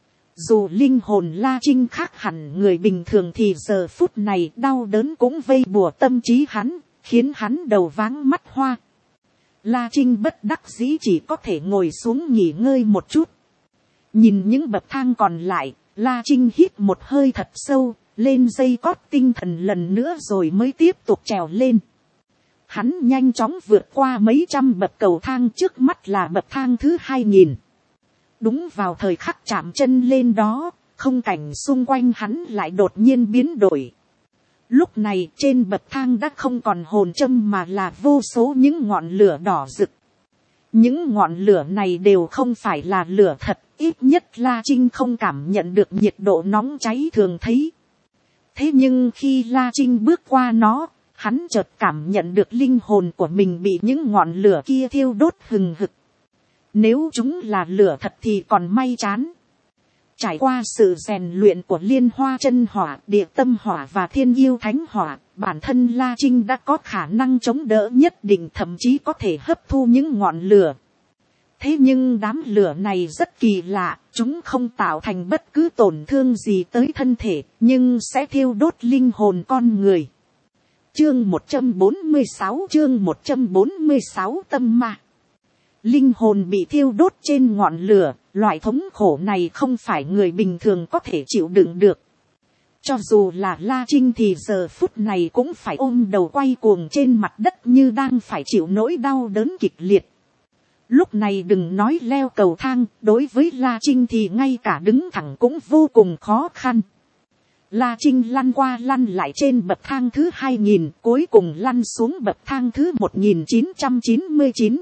Dù linh hồn La Trinh khác hẳn người bình thường thì giờ phút này đau đớn cũng vây bùa tâm trí hắn, khiến hắn đầu váng mắt hoa. La Trinh bất đắc dĩ chỉ có thể ngồi xuống nghỉ ngơi một chút. Nhìn những bậc thang còn lại, La Trinh hít một hơi thật sâu, lên dây cót tinh thần lần nữa rồi mới tiếp tục trèo lên. Hắn nhanh chóng vượt qua mấy trăm bậc cầu thang, trước mắt là bậc thang thứ hai nghìn. Đúng vào thời khắc chạm chân lên đó, không cảnh xung quanh hắn lại đột nhiên biến đổi. Lúc này trên bậc thang đã không còn hồn châm mà là vô số những ngọn lửa đỏ rực. Những ngọn lửa này đều không phải là lửa thật, ít nhất La Trinh không cảm nhận được nhiệt độ nóng cháy thường thấy. Thế nhưng khi La Trinh bước qua nó, hắn chợt cảm nhận được linh hồn của mình bị những ngọn lửa kia thiêu đốt hừng hực. Nếu chúng là lửa thật thì còn may chán. Trải qua sự rèn luyện của liên hoa chân hỏa, địa tâm hỏa và thiên yêu thánh hỏa, bản thân La Trinh đã có khả năng chống đỡ nhất định, thậm chí có thể hấp thu những ngọn lửa. Thế nhưng đám lửa này rất kỳ lạ, chúng không tạo thành bất cứ tổn thương gì tới thân thể, nhưng sẽ thiêu đốt linh hồn con người. Chương một trăm bốn mươi sáu, chương một trăm bốn mươi sáu tâm ma. Linh hồn bị thiêu đốt trên ngọn lửa, loại thống khổ này không phải người bình thường có thể chịu đựng được. Cho dù là La Trinh thì giờ phút này cũng phải ôm đầu quay cuồng trên mặt đất như đang phải chịu nỗi đau đớn kịch liệt. Lúc này đừng nói leo cầu thang, đối với La Trinh thì ngay cả đứng thẳng cũng vô cùng khó khăn. La Trinh lăn qua lăn lại trên bậc thang thứ hai nghìn, cuối cùng lăn xuống bậc thang thứ một nghìn chín trăm chín mươi chín.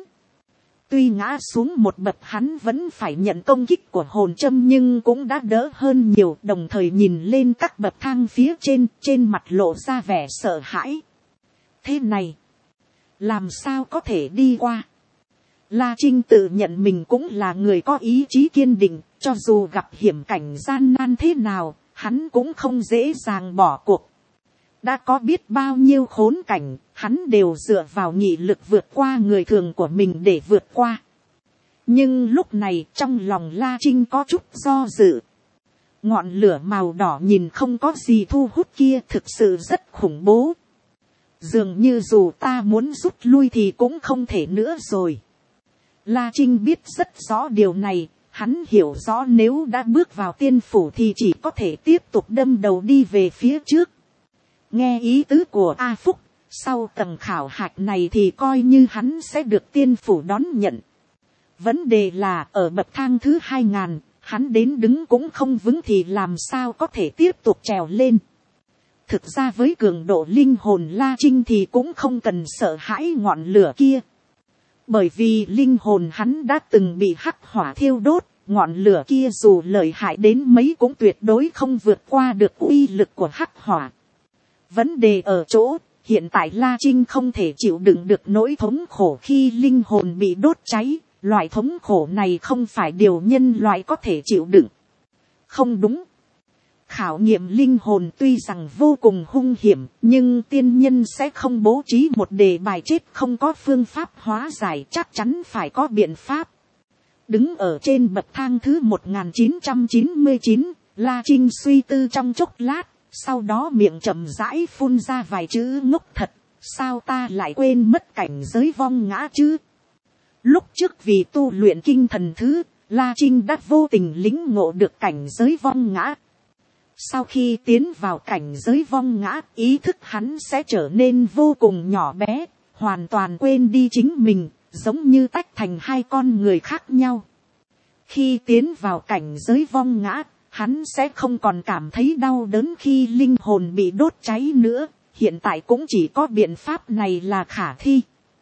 Tuy ngã xuống một bậc hắn vẫn phải nhận công kích của hồn châm nhưng cũng đã đỡ hơn nhiều, đồng thời nhìn lên các bậc thang phía trên, trên mặt lộ ra vẻ sợ hãi. Thế này, làm sao có thể đi qua? La Trinh tự nhận mình cũng là người có ý chí kiên định, cho dù gặp hiểm cảnh gian nan thế nào, hắn cũng không dễ dàng bỏ cuộc. Đã có biết bao nhiêu khốn cảnh, hắn đều dựa vào nghị lực vượt qua người thường của mình để vượt qua. Nhưng lúc này trong lòng La Trinh có chút do dự. Ngọn lửa màu đỏ nhìn không có gì thu hút kia thực sự rất khủng bố. Dường như dù ta muốn rút lui thì cũng không thể nữa rồi. La Trinh biết rất rõ điều này. Hắn hiểu rõ nếu đã bước vào tiên phủ thì chỉ có thể tiếp tục đâm đầu đi về phía trước. Nghe ý tứ của A Phúc, sau tầng khảo hạch này thì coi như hắn sẽ được tiên phủ đón nhận. Vấn đề là ở bậc thang thứ hai ngàn, hắn đến đứng cũng không vững thì làm sao có thể tiếp tục trèo lên. Thực ra với cường độ linh hồn La Trinh thì cũng không cần sợ hãi ngọn lửa kia. Bởi vì linh hồn hắn đã từng bị hắc hỏa thiêu đốt, ngọn lửa kia dù lợi hại đến mấy cũng tuyệt đối không vượt qua được uy lực của hắc hỏa. Vấn đề ở chỗ, hiện tại La Trinh không thể chịu đựng được nỗi thống khổ khi linh hồn bị đốt cháy, loại thống khổ này không phải điều nhân loại có thể chịu đựng. Không đúng. Khảo nghiệm linh hồn tuy rằng vô cùng hung hiểm, nhưng tiên nhân sẽ không bố trí một đề bài chết không có phương pháp hóa giải, chắc chắn phải có biện pháp. Đứng ở trên bậc thang thứ một nghìn chín trăm chín mươi chín, La Trinh suy tư trong chốc lát, sau đó miệng chậm rãi phun ra vài chữ ngốc thật, sao ta lại quên mất cảnh giới vong ngã chứ? Lúc trước vì tu luyện kinh thần thứ, La Trinh đã vô tình lĩnh ngộ được cảnh giới vong ngã. Sau khi tiến vào cảnh giới vong ngã, ý thức hắn sẽ trở nên vô cùng nhỏ bé, hoàn toàn quên đi chính mình, giống như tách thành hai con người khác nhau. Khi tiến vào cảnh giới vong ngã, hắn sẽ không còn cảm thấy đau đớn khi linh hồn bị đốt cháy nữa, hiện tại cũng chỉ có biện pháp này là khả thi.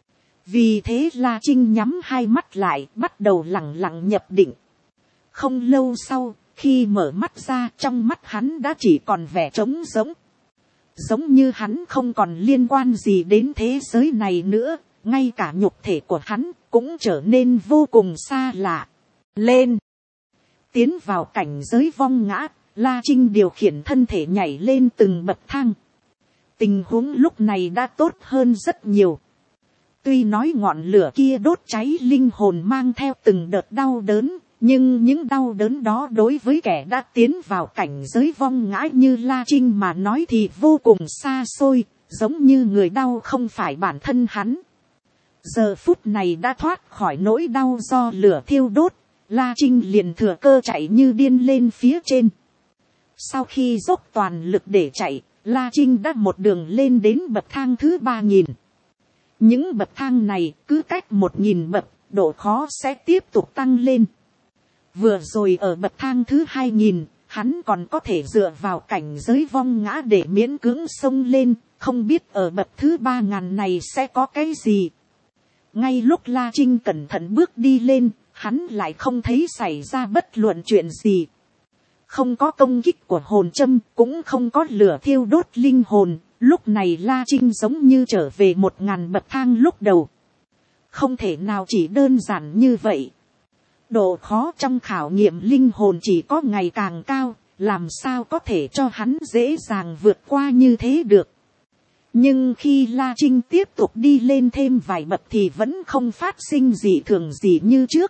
Vì thế La Trinh nhắm hai mắt lại, bắt đầu lặng lặng nhập định. Không lâu sau, khi mở mắt ra, trong mắt hắn đã chỉ còn vẻ trống rỗng. Giống như hắn không còn liên quan gì đến thế giới này nữa, ngay cả nhục thể của hắn cũng trở nên vô cùng xa lạ. Lên! Tiến vào cảnh giới vong ngã, La Trinh điều khiển thân thể nhảy lên từng bậc thang. Tình huống lúc này đã tốt hơn rất nhiều. Tuy nói ngọn lửa kia đốt cháy linh hồn mang theo từng đợt đau đớn, nhưng những đau đớn đó đối với kẻ đã tiến vào cảnh giới vong ngã như La Trinh mà nói thì vô cùng xa xôi, giống như người đau không phải bản thân hắn. Giờ phút này đã thoát khỏi nỗi đau do lửa thiêu đốt, La Trinh liền thừa cơ chạy như điên lên phía trên. Sau khi dốc toàn lực để chạy, La Trinh đã một đường lên đến bậc thang thứ ba nghìn. Những bậc thang này cứ cách một nghìn bậc, độ khó sẽ tiếp tục tăng lên. Vừa rồi ở bậc thang thứ hai nghìn, hắn còn có thể dựa vào cảnh giới vong ngã để miễn cưỡng xông lên, không biết ở bậc thứ ba nghìn này sẽ có cái gì. Ngay lúc La Trinh cẩn thận bước đi lên, hắn lại không thấy xảy ra bất luận chuyện gì. Không có công kích của hồn châm, cũng không có lửa thiêu đốt linh hồn. Lúc này La Trinh giống như trở về một ngàn bậc thang lúc đầu. Không thể nào chỉ đơn giản như vậy. Độ khó trong khảo nghiệm linh hồn chỉ có ngày càng cao, làm sao có thể cho hắn dễ dàng vượt qua như thế được. Nhưng khi La Trinh tiếp tục đi lên thêm vài bậc thì vẫn không phát sinh gì thường gì như trước.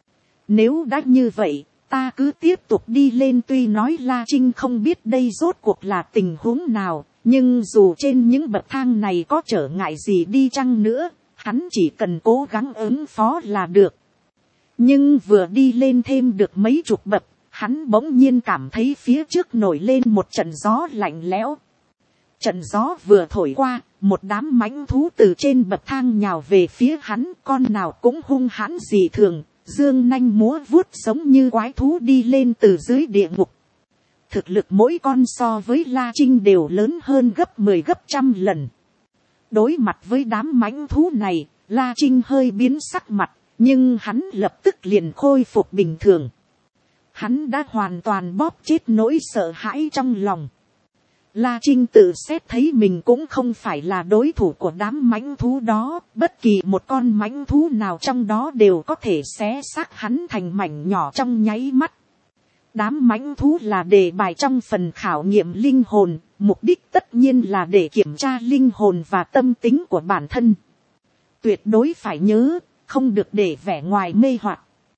Nếu đã như vậy, ta cứ tiếp tục đi lên. Tuy nói La Trinh không biết đây rốt cuộc là tình huống nào, nhưng dù trên những bậc thang này có trở ngại gì đi chăng nữa, hắn chỉ cần cố gắng ứng phó là được. Nhưng vừa đi lên thêm được mấy chục bậc, hắn bỗng nhiên cảm thấy phía trước nổi lên một trận gió lạnh lẽo. Trận gió vừa thổi qua, một đám mãnh thú từ trên bậc thang nhào về phía hắn, con nào cũng hung hãn dị thường, dương nanh múa vuốt giống như quái thú đi lên từ dưới địa ngục. Thực lực mỗi con so với La Trinh đều lớn hơn gấp mười gấp trăm lần. Đối mặt với đám mãnh thú này, La Trinh hơi biến sắc mặt, nhưng hắn lập tức liền khôi phục bình thường. Hắn đã hoàn toàn bóp chết nỗi sợ hãi trong lòng. La Trinh tự xét thấy mình cũng không phải là đối thủ của đám mãnh thú đó, bất kỳ một con mãnh thú nào trong đó đều có thể xé xác hắn thành mảnh nhỏ trong nháy mắt. Đám mãnh thú là đề bài trong phần khảo nghiệm linh hồn, mục đích tất nhiên là để kiểm tra linh hồn và tâm tính của bản thân. Tuyệt đối phải nhớ, không được để vẻ ngoài mê hoặc.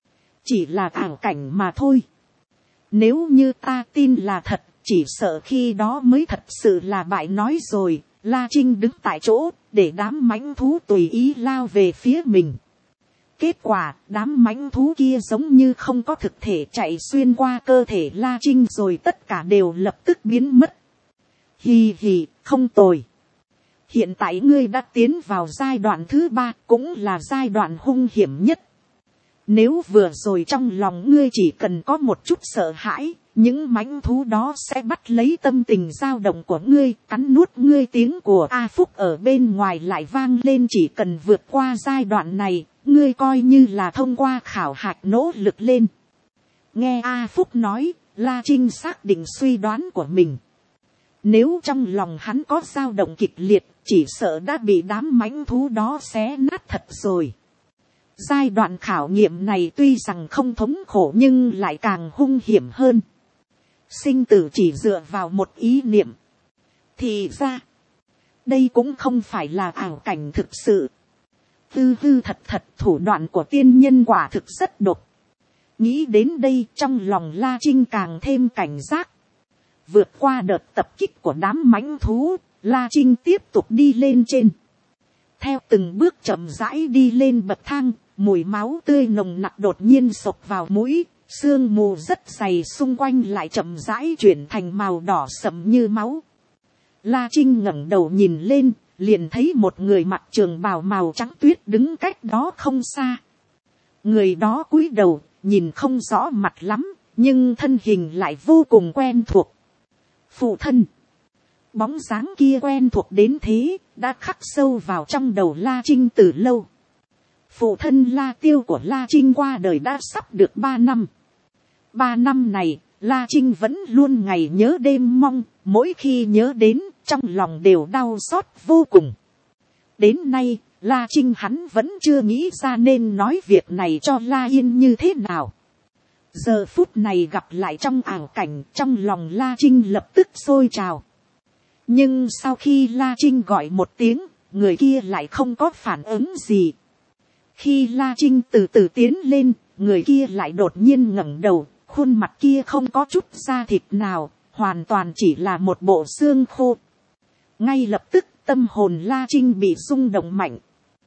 chỉ là ảo cảnh mà thôi. Nếu như ta tin là thật, chỉ sợ khi đó mới thật sự là bại nói rồi. La Trinh đứng tại chỗ, để đám mãnh thú tùy ý lao về phía mình. Kết quả, đám mãnh thú kia giống như không có thực thể chạy xuyên qua cơ thể La Trinh rồi tất cả đều lập tức biến mất. Hì hì, không tồi. Hiện tại ngươi đã tiến vào giai đoạn thứ ba, cũng là giai đoạn hung hiểm nhất. Nếu vừa rồi trong lòng ngươi chỉ cần có một chút sợ hãi, những mãnh thú đó sẽ bắt lấy tâm tình dao động của ngươi, cắn nuốt ngươi. Tiếng của A Phúc ở bên ngoài lại vang lên, chỉ cần vượt qua giai đoạn này, ngươi coi như là thông qua khảo hạch nỗ lực lên. Nghe A Phúc nói, La Trinh xác định suy đoán của mình. Nếu trong lòng hắn có dao động kịch liệt, chỉ sợ đã bị đám mãnh thú đó xé nát thật rồi. Giai đoạn khảo nghiệm này tuy rằng không thống khổ nhưng lại càng hung hiểm hơn. Sinh tử chỉ dựa vào một ý niệm. Thì ra, đây cũng không phải là ảo cảnh thực sự. Tư tư thật thật thủ đoạn của tiên nhân quả thực rất độc. Nghĩ đến đây trong lòng La Trinh càng thêm cảnh giác. Vượt qua đợt tập kích của đám mãnh thú, La Trinh tiếp tục đi lên trên. Theo từng bước chậm rãi đi lên bậc thang, mùi máu tươi nồng nặc đột nhiên xộc vào mũi, sương mù rất dày xung quanh lại chậm rãi chuyển thành màu đỏ sẫm như máu. La Trinh ngẩng đầu nhìn lên, liền thấy một người mặc trường bào màu trắng tuyết đứng cách đó không xa. Người đó cúi đầu, nhìn không rõ mặt lắm, nhưng thân hình lại vô cùng quen thuộc. Phụ thân. Bóng dáng kia quen thuộc đến thế, đã khắc sâu vào trong đầu La Trinh từ lâu. Phụ thân La Tiêu của La Trinh qua đời đã sắp được ba năm. Ba năm này, La Trinh vẫn luôn ngày nhớ đêm mong, mỗi khi nhớ đến, trong lòng đều đau xót vô cùng. Đến nay, La Trinh hắn vẫn chưa nghĩ ra nên nói việc này cho La Yên như thế nào. Giờ phút này gặp lại trong ảo cảnh, trong lòng La Trinh lập tức sôi trào. Nhưng sau khi La Trinh gọi một tiếng, người kia lại không có phản ứng gì. Khi La Trinh từ từ tiến lên, người kia lại đột nhiên ngẩng đầu, khuôn mặt kia không có chút da thịt nào, hoàn toàn chỉ là một bộ xương khô. Ngay lập tức tâm hồn La Trinh bị rung động mạnh.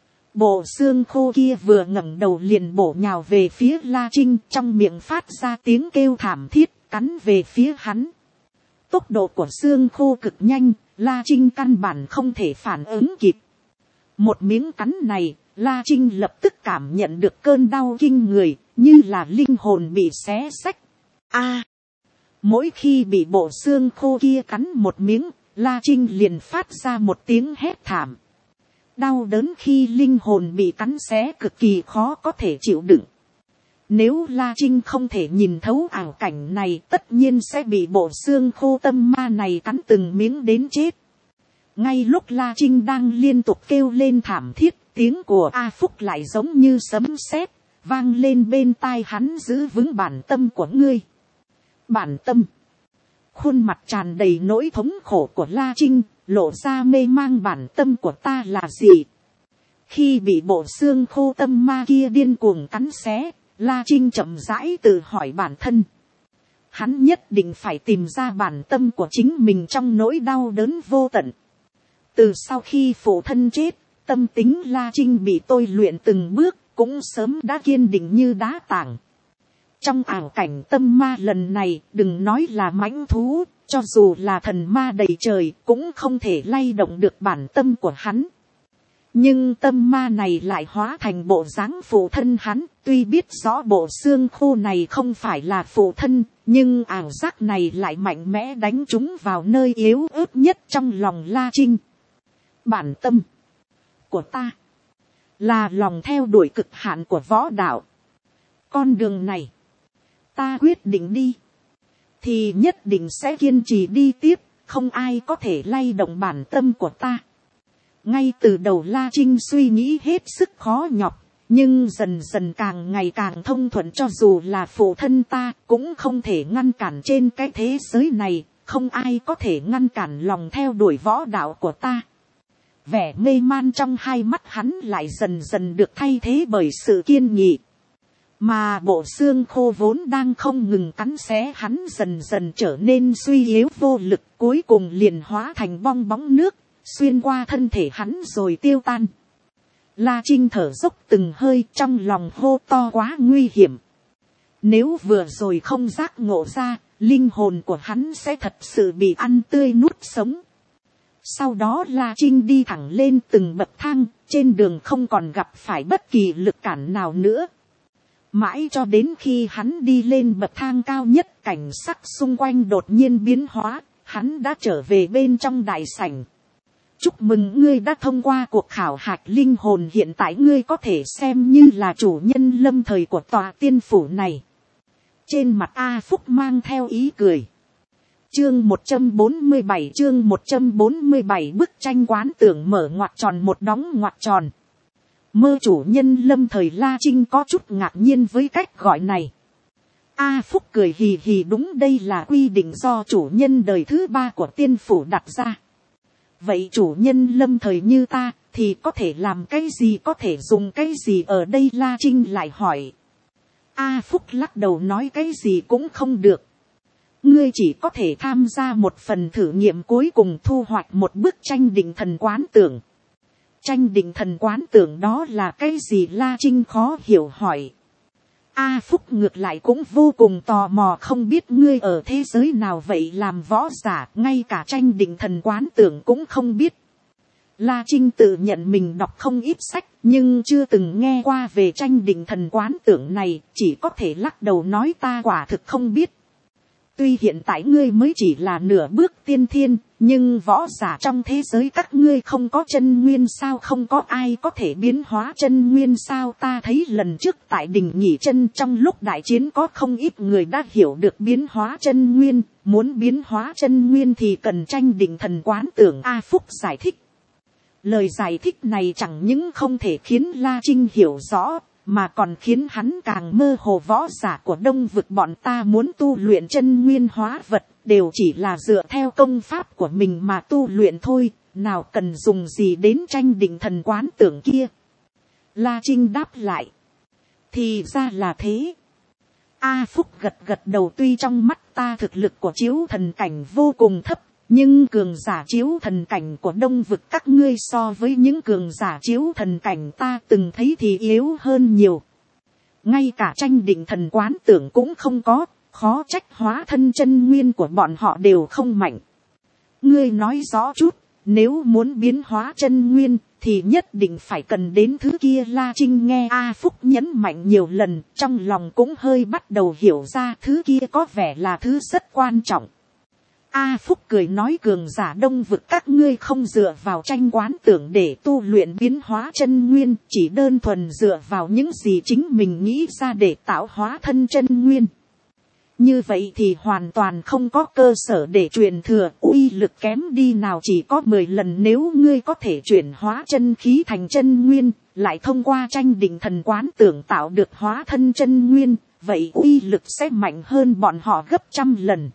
Bộ xương khô kia vừa ngẩng đầu liền bổ nhào về phía La Trinh, trong miệng phát ra tiếng kêu thảm thiết, cắn về phía hắn. Tốc độ của xương khô cực nhanh, La Trinh căn bản không thể phản ứng kịp. Một miếng cắn này, La Trinh lập tức cảm nhận được cơn đau kinh người, như là linh hồn bị xé xách. A! Mỗi khi bị bộ xương khô kia cắn một miếng, La Trinh liền phát ra một tiếng hét thảm. Đau đớn khi linh hồn bị cắn xé cực kỳ khó có thể chịu đựng. Nếu La Trinh không thể nhìn thấu ảo cảnh này, tất nhiên sẽ bị bộ xương khô tâm ma này cắn từng miếng đến chết. Ngay lúc La Trinh đang liên tục kêu lên thảm thiết, tiếng của A Phúc lại giống như sấm sét, vang lên bên tai hắn. Giữ vững bản tâm của ngươi. Bản tâm. Khuôn mặt tràn đầy nỗi thống khổ của La Trinh, lộ ra mê mang. Bản tâm của ta là gì? Khi bị bộ xương khô tâm ma kia điên cuồng cắn xé, La Trinh chậm rãi tự hỏi bản thân. Hắn nhất định phải tìm ra bản tâm của chính mình trong nỗi đau đớn vô tận. Từ sau khi phụ thân chết, tâm tính La Trinh bị tôi luyện từng bước, cũng sớm đã kiên định như đá tảng. Trong ảo cảnh tâm ma lần này, đừng nói là mãnh thú, cho dù là thần ma đầy trời, cũng không thể lay động được bản tâm của hắn. Nhưng tâm ma này lại hóa thành bộ dáng phụ thân hắn, tuy biết rõ bộ xương khô này không phải là phụ thân, nhưng ảo giác này lại mạnh mẽ đánh trúng vào nơi yếu ớt nhất trong lòng La Trinh. Bản tâm của ta là lòng theo đuổi cực hạn của võ đạo. Con đường này, ta quyết định đi, thì nhất định sẽ kiên trì đi tiếp, không ai có thể lay động bản tâm của ta. Ngay từ đầu La Trinh suy nghĩ hết sức khó nhọc, nhưng dần dần càng ngày càng thông thuận. Cho dù là phụ thân ta cũng không thể ngăn cản trên cái thế giới này, không ai có thể ngăn cản lòng theo đuổi võ đạo của ta. Vẻ mê man trong hai mắt hắn lại dần dần được thay thế bởi sự kiên nghị. mà bộ xương khô vốn đang không ngừng cắn xé hắn dần dần trở nên suy yếu vô lực, cuối cùng liền hóa thành bong bóng nước, xuyên qua thân thể hắn rồi tiêu tan. La Trinh thở dốc từng hơi, trong lòng hô to quá nguy hiểm. Nếu vừa rồi không giác ngộ ra, linh hồn của hắn sẽ thật sự bị ăn tươi nuốt sống. Sau đó La Trinh đi thẳng lên từng bậc thang, trên đường không còn gặp phải bất kỳ lực cản nào nữa. Mãi cho đến khi hắn đi lên bậc thang cao nhất, cảnh sắc xung quanh đột nhiên biến hóa, hắn đã trở về bên trong đại sảnh. Chúc mừng ngươi đã thông qua cuộc khảo hạch linh hồn, hiện tại ngươi có thể xem như là chủ nhân lâm thời của tòa tiên phủ này. Trên mặt A Phúc mang theo ý cười. Chương một trăm bốn mươi bảy, chương một trăm bốn mươi bảy, bức tranh quán tưởng mở ngoặc tròn một đóng ngoặc tròn. Mơ chủ nhân lâm thời. La Trinh có chút ngạc nhiên với cách gọi này. A Phúc cười hì hì, đúng, đây là quy định do chủ nhân đời thứ ba của tiên phủ đặt ra. Vậy chủ nhân lâm thời như ta thì có thể làm cái gì, có thể dùng cái gì ở đây? La Trinh lại hỏi. A Phúc lắc đầu nói cái gì cũng không được. Ngươi chỉ có thể tham gia một phần thử nghiệm cuối cùng, thu hoạch một bức tranh định thần quán tưởng. Tranh định thần quán tưởng đó là cái gì? La Trinh khó hiểu hỏi. A Phúc ngược lại cũng vô cùng tò mò, không biết ngươi ở thế giới nào vậy, làm võ giả ngay cả tranh định thần quán tưởng cũng không biết. La Trinh tự nhận mình đọc không ít sách, nhưng chưa từng nghe qua về tranh định thần quán tưởng này, chỉ có thể lắc đầu nói ta quả thực không biết. Tuy hiện tại ngươi mới chỉ là nửa bước tiên thiên, nhưng võ giả trong thế giới các ngươi không có chân nguyên sao? Không có ai có thể biến hóa chân nguyên sao? Ta thấy lần trước tại đỉnh nghỉ chân trong lúc đại chiến có không ít người đã hiểu được biến hóa chân nguyên, muốn biến hóa chân nguyên thì cần tranh định thần quán tưởng. A Phúc giải thích. Lời giải thích này chẳng những không thể khiến La Trinh hiểu rõ, mà còn khiến hắn càng mơ hồ. Võ giả của Đông Vực bọn ta muốn tu luyện chân nguyên hóa vật, đều chỉ là dựa theo công pháp của mình mà tu luyện thôi, nào cần dùng gì đến tranh định thần quán tưởng kia. La Trinh đáp lại. Thì ra là thế. A Phúc gật gật đầu, tuy trong mắt ta thực lực của chiếu thần cảnh vô cùng thấp, nhưng cường giả chiếu thần cảnh của Đông Vực các ngươi so với những cường giả chiếu thần cảnh ta từng thấy thì yếu hơn nhiều. Ngay cả tranh định thần quán tưởng cũng không có, khó trách hóa thân chân nguyên của bọn họ đều không mạnh. Ngươi nói rõ chút, nếu muốn biến hóa chân nguyên thì nhất định phải cần đến thứ kia. La Trinh nghe A Phúc nhấn mạnh nhiều lần, trong lòng cũng hơi bắt đầu hiểu ra thứ kia có vẻ là thứ rất quan trọng. A Phúc cười nói cường giả Đông Vực các ngươi không dựa vào tranh quán tưởng để tu luyện biến hóa chân nguyên, chỉ đơn thuần dựa vào những gì chính mình nghĩ ra để tạo hóa thân chân nguyên. Như vậy thì hoàn toàn không có cơ sở để truyền thừa, uy lực kém đi nào chỉ có mười lần. Nếu ngươi có thể chuyển hóa chân khí thành chân nguyên, lại thông qua tranh định thần quán tưởng tạo được hóa thân chân nguyên, vậy uy lực sẽ mạnh hơn bọn họ gấp trăm lần.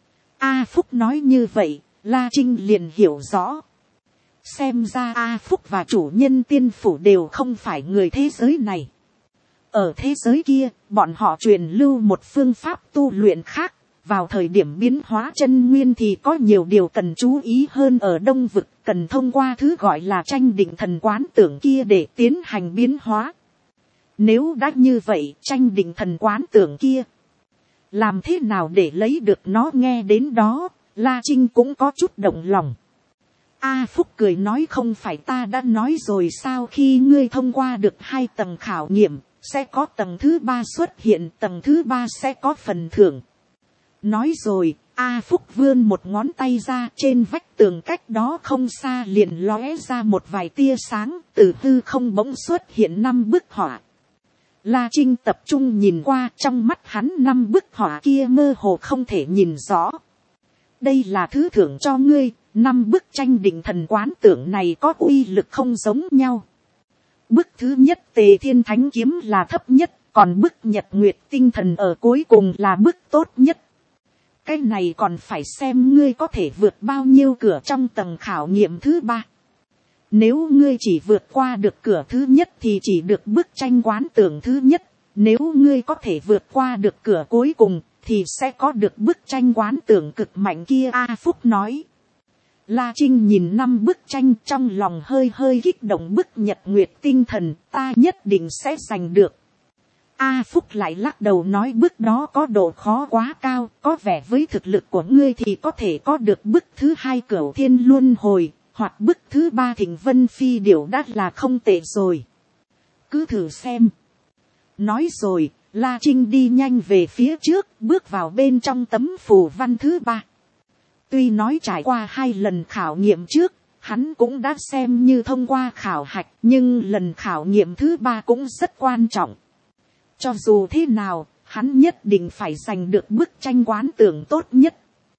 A Phúc nói như vậy, La Trinh liền hiểu rõ. Xem ra A Phúc và chủ nhân tiên phủ đều không phải người thế giới này. Ở thế giới kia, bọn họ truyền lưu một phương pháp tu luyện khác. Vào thời điểm biến hóa chân nguyên thì có nhiều điều cần chú ý hơn. Ở Đông Vực cần thông qua thứ gọi là tranh định thần quán tưởng kia để tiến hành biến hóa. Nếu đã như vậy, tranh định thần quán tưởng kia, làm thế nào để lấy được nó? Nghe đến đó, La Trinh cũng có chút động lòng. A Phúc cười nói không phải ta đã nói rồi sao, khi ngươi thông qua được hai tầng khảo nghiệm, sẽ có tầng thứ ba xuất hiện, tầng thứ ba sẽ có phần thưởng. Nói rồi, A Phúc vươn một ngón tay ra, trên vách tường cách đó không xa liền lóe ra một vài tia sáng, từ hư không bỗng xuất hiện năm bức họa. La Trinh tập trung nhìn qua, trong mắt hắn năm bức họa kia mơ hồ không thể nhìn rõ. Đây là thứ thưởng cho ngươi, năm bức tranh định thần quán tưởng này có uy lực không giống nhau. Bức thứ nhất Tề Thiên Thánh Kiếm là thấp nhất, còn bức Nhật Nguyệt Tinh Thần ở cuối cùng là bức tốt nhất. Cái này còn phải xem ngươi có thể vượt bao nhiêu cửa trong tầng khảo nghiệm thứ ba. Nếu ngươi chỉ vượt qua được cửa thứ nhất thì chỉ được bức tranh quán tưởng thứ nhất. nếu ngươi có thể vượt qua được cửa cuối cùng, thì sẽ có được bức tranh quán tưởng cực mạnh kia. A Phúc nói. La Trinh nhìn năm bức tranh trong lòng hơi hơi kích động, bức nhật nguyệt tinh thần ta nhất định sẽ giành được. A Phúc lại lắc đầu nói bức đó có độ khó quá cao, có vẻ với thực lực của ngươi thì có thể có được bức thứ hai Cửu Thiên Luân Hồi, hoặc bức thứ ba Thịnh Vân Phi Điểu đã là không tệ rồi. Cứ thử xem. Nói rồi, La Trinh đi nhanh về phía trước, bước vào bên trong tấm phù văn thứ ba. Tuy nói trải qua hai lần khảo nghiệm trước, hắn cũng đã xem như thông qua khảo hạch, nhưng lần khảo nghiệm thứ ba cũng rất quan trọng. Cho dù thế nào, hắn nhất định phải giành được bức tranh quán tưởng tốt nhất.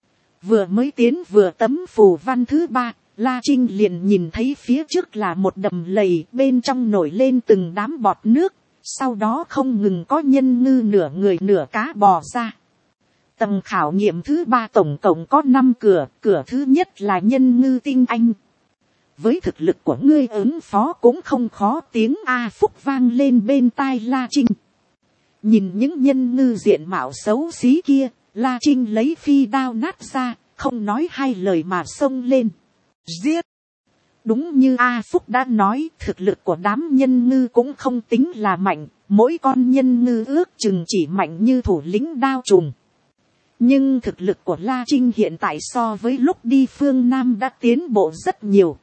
Vừa mới tiến vừa tấm phù văn thứ ba, La Trinh liền nhìn thấy phía trước là một đầm lầy, bên trong nổi lên từng đám bọt nước, sau đó không ngừng có nhân ngư nửa người nửa cá bò ra. Tầng khảo nghiệm thứ ba tổng cộng có năm cửa, cửa thứ nhất là nhân ngư tinh anh. Với thực lực của ngươi ứng phó cũng không khó, tiếng A Phúc vang lên bên tai La Trinh. Nhìn những nhân ngư diện mạo xấu xí kia, La Trinh lấy phi đao nát ra, không nói hai lời mà xông lên. Giết! Đúng như A Phúc đã nói, thực lực của đám nhân ngư cũng không tính là mạnh, mỗi con nhân ngư ước chừng chỉ mạnh như thủ lĩnh đao trùng. Nhưng thực lực của La Trinh hiện tại so với lúc đi phương Nam đã tiến bộ rất nhiều.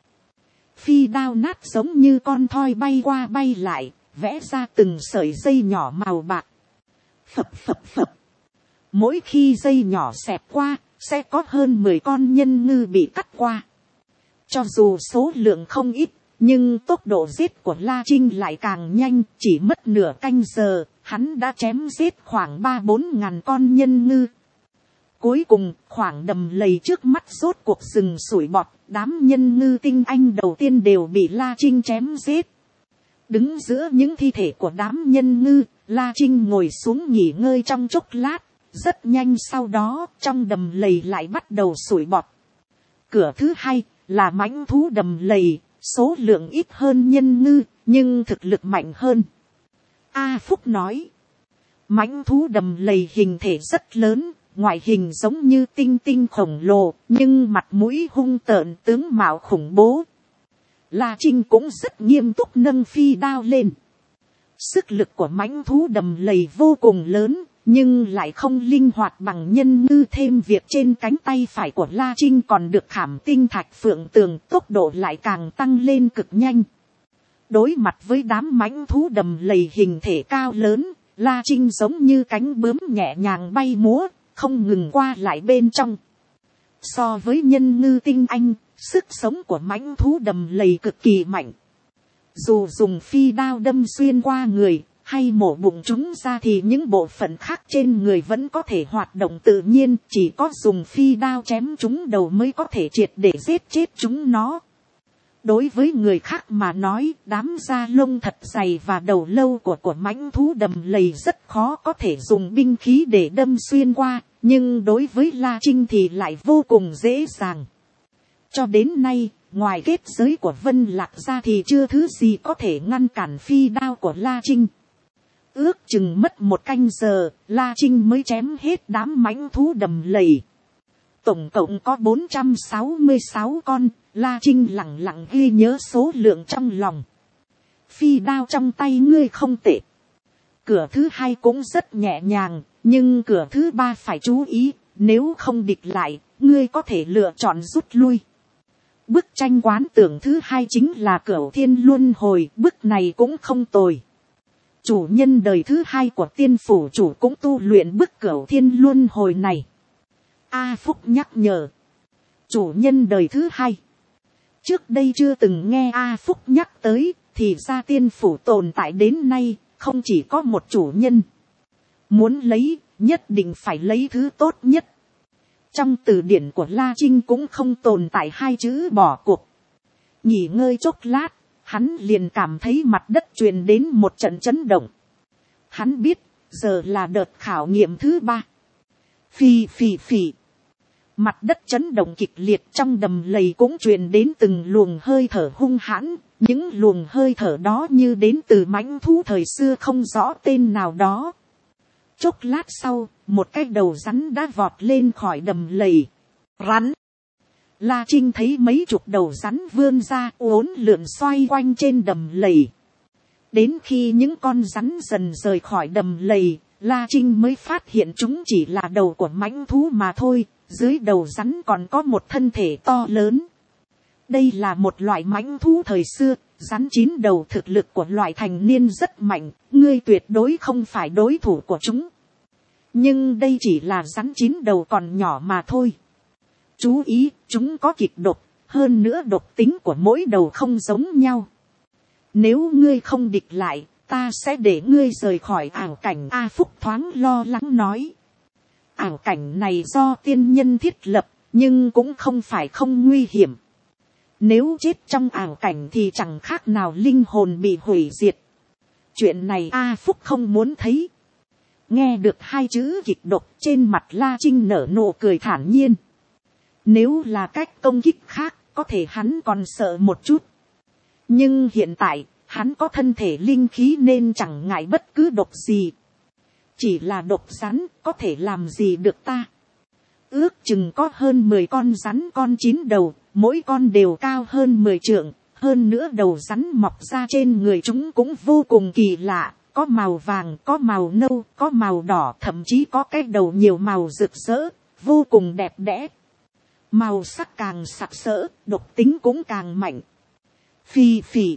Phi đao nát giống như con thoi bay qua bay lại, vẽ ra từng sợi dây nhỏ màu bạc. Phập phập phập. Mỗi khi dây nhỏ xẹt qua, sẽ có hơn mười con nhân ngư bị cắt qua. Cho dù số lượng không ít, nhưng tốc độ giết của La Trinh lại càng nhanh, chỉ mất nửa canh giờ, hắn đã chém giết khoảng ba bốn ngàn con nhân ngư. Cuối cùng, khoảng đầm lầy trước mắt rốt cuộc rừng sủi bọt, đám nhân ngư tinh anh đầu tiên đều bị La Trinh chém giết. Đứng giữa những thi thể của đám nhân ngư, La Trinh ngồi xuống nghỉ ngơi trong chốc lát, rất nhanh sau đó trong đầm lầy lại bắt đầu sủi bọt. Cửa thứ hai là mãnh thú đầm lầy, số lượng ít hơn nhân ngư, nhưng thực lực mạnh hơn. A Phúc nói, mãnh thú đầm lầy hình thể rất lớn, ngoại hình giống như tinh tinh khổng lồ, nhưng mặt mũi hung tợn, tướng mạo khủng bố. La Trinh cũng rất nghiêm túc nâng phi đao lên. Sức lực của mãnh thú đầm lầy vô cùng lớn, nhưng lại không linh hoạt bằng nhân ngư, thêm việc trên cánh tay phải của La Trinh còn được khảm tinh thạch phượng tường, tốc độ lại càng tăng lên cực nhanh. Đối mặt với đám mãnh thú đầm lầy hình thể cao lớn, La Trinh giống như cánh bướm nhẹ nhàng bay múa, không ngừng qua lại bên trong. So với nhân ngư tinh anh, sức sống của mãnh thú đầm lầy cực kỳ mạnh. Dù dùng phi đao đâm xuyên qua người, hay mổ bụng chúng ra thì những bộ phận khác trên người vẫn có thể hoạt động tự nhiên, chỉ có dùng phi đao chém chúng đầu mới có thể triệt để giết chết chúng nó. Đối với người khác mà nói, đám da lông thật dày và đầu lâu của của mãnh thú đầm lầy rất khó có thể dùng binh khí để đâm xuyên qua, nhưng đối với La Trinh thì lại vô cùng dễ dàng. Cho đến nay, ngoài kết giới của Vân Lạc ra thì chưa thứ gì có thể ngăn cản phi đao của La Trinh. Ước chừng mất một canh giờ, La Trinh mới chém hết đám mãnh thú đầm lầy. Tổng cộng có bốn trăm sáu mươi sáu con, La Trinh lặng lặng ghi nhớ số lượng trong lòng. Phi đao trong tay ngươi không tệ. Cửa thứ hai cũng rất nhẹ nhàng, nhưng cửa thứ ba phải chú ý, nếu không địch lại, ngươi có thể lựa chọn rút lui. Bức tranh quán tưởng thứ hai chính là Cửu Thiên Luân Hồi, bức này cũng không tồi. Chủ nhân đời thứ hai của tiên phủ chủ cũng tu luyện bức Cửu Thiên Luân Hồi này. A Phúc nhắc nhở. Chủ nhân đời thứ hai. Trước đây chưa từng nghe A Phúc nhắc tới, thì ra tiên phủ tồn tại đến nay, không chỉ có một chủ nhân. Muốn lấy, nhất định phải lấy thứ tốt nhất. Trong từ điển của La Trinh cũng không tồn tại hai chữ bỏ cuộc. Nghỉ ngơi chốc lát, hắn liền cảm thấy mặt đất truyền đến một trận chấn động. Hắn biết, giờ là đợt khảo nghiệm thứ ba. Phì phì phì. Mặt đất chấn động kịch liệt, trong đầm lầy cũng truyền đến từng luồng hơi thở hung hãn. Những luồng hơi thở đó như đến từ mãnh thú thời xưa không rõ tên nào đó. Chốc lát sau, một cái đầu rắn đã vọt lên khỏi đầm lầy. Rắn! La Trinh thấy mấy chục đầu rắn vươn ra uốn lượn xoay quanh trên đầm lầy. Đến khi những con rắn dần rời khỏi đầm lầy, La Trinh mới phát hiện chúng chỉ là đầu của mãnh thú mà thôi. Dưới đầu rắn còn có một thân thể to lớn. Đây là một loại mãnh thú thời xưa, rắn chín đầu, thực lực của loại thành niên rất mạnh, ngươi tuyệt đối không phải đối thủ của chúng. Nhưng đây chỉ là rắn chín đầu còn nhỏ mà thôi. Chú ý, chúng có kịch độc, hơn nữa độc tính của mỗi đầu không giống nhau. Nếu ngươi không địch lại, ta sẽ để ngươi rời khỏi ảo cảnh. A Phúc thoáng lo lắng nói. Ảo cảnh này do tiên nhân thiết lập, nhưng cũng không phải không nguy hiểm. Nếu chết trong ảo cảnh thì chẳng khác nào linh hồn bị hủy diệt. Chuyện này A Phúc không muốn thấy. Nghe được hai chữ kịch độc, trên mặt La Trinh nở nụ cười thản nhiên. Nếu là cách công kích khác, có thể hắn còn sợ một chút. Nhưng hiện tại, hắn có thân thể linh khí nên chẳng ngại bất cứ độc gì. Chỉ là độc rắn, có thể làm gì được ta. Ước chừng có hơn mười con rắn con chín đầu, mỗi con đều cao hơn mười trượng. Hơn nữa đầu rắn mọc ra trên người chúng cũng vô cùng kỳ lạ. Có màu vàng, có màu nâu, có màu đỏ, thậm chí có cái đầu nhiều màu rực rỡ, vô cùng đẹp đẽ. Màu sắc càng sặc sỡ, độc tính cũng càng mạnh. Phì phì.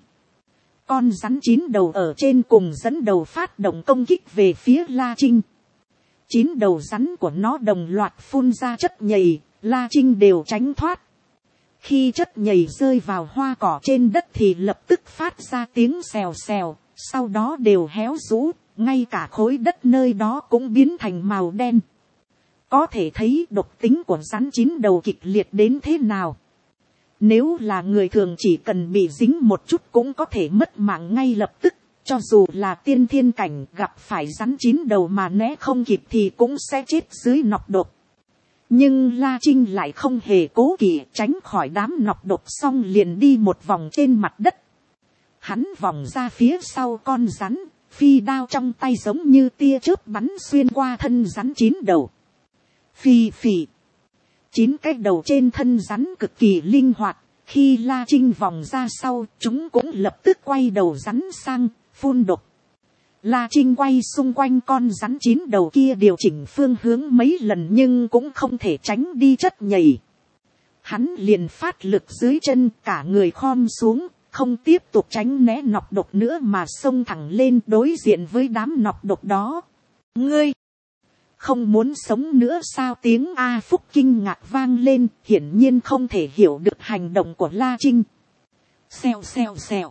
Con rắn chín đầu ở trên cùng dẫn đầu phát động công kích về phía La Trinh. Chín đầu rắn của nó đồng loạt phun ra chất nhầy, La Trinh đều tránh thoát. Khi chất nhầy rơi vào hoa cỏ trên đất thì lập tức phát ra tiếng xèo xèo, sau đó đều héo rũ, ngay cả khối đất nơi đó cũng biến thành màu đen. Có thể thấy độc tính của rắn chín đầu kịch liệt đến thế nào. Nếu là người thường chỉ cần bị dính một chút cũng có thể mất mạng ngay lập tức. Cho dù là tiên thiên cảnh gặp phải rắn chín đầu mà né không kịp thì cũng sẽ chết dưới nọc độc. Nhưng La Trinh lại không hề cố kỵ, tránh khỏi đám nọc độc xong liền đi một vòng trên mặt đất. Hắn vòng ra phía sau con rắn, phi đao trong tay giống như tia chớp bắn xuyên qua thân rắn chín đầu. Phi phì. Chín cái đầu trên thân rắn cực kỳ linh hoạt, khi La Trinh vòng ra sau, chúng cũng lập tức quay đầu rắn sang, phun độc. La Trinh quay xung quanh con rắn chín đầu kia điều chỉnh phương hướng mấy lần nhưng cũng không thể tránh đi chất nhầy. Hắn liền phát lực dưới chân, cả người khom xuống, không tiếp tục tránh né nọc độc nữa mà xông thẳng lên đối diện với đám nọc độc đó. Ngươi! Không muốn sống nữa sao? Tiếng A Phúc kinh ngạc vang lên, hiển nhiên không thể hiểu được hành động của La Trinh. Xèo xèo xèo.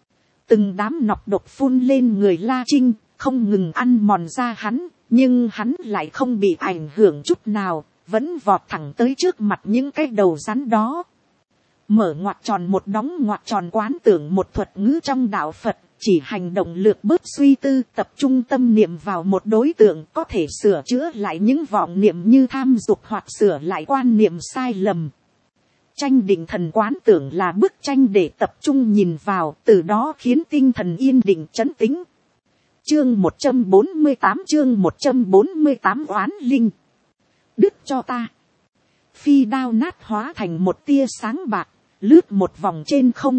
Từng đám nọc độc phun lên người La Trinh, không ngừng ăn mòn da hắn, nhưng hắn lại không bị ảnh hưởng chút nào, vẫn vọt thẳng tới trước mặt những cái đầu rắn đó. Mở ngoặc tròn một đóng ngoặc tròn quán tưởng một thuật ngữ trong đạo Phật, chỉ hành động lược bớt suy tư, tập trung tâm niệm vào một đối tượng có thể sửa chữa lại những vọng niệm như tham dục hoặc sửa lại quan niệm sai lầm. Tranh định thần quán tưởng là bức tranh để tập trung nhìn vào, từ đó khiến tinh thần yên định trấn tĩnh. Chương một trăm bốn mươi tám chương một trăm bốn mươi tám oán linh. Đứt cho ta. Phi đao nát hóa thành một tia sáng bạc, lướt một vòng trên không.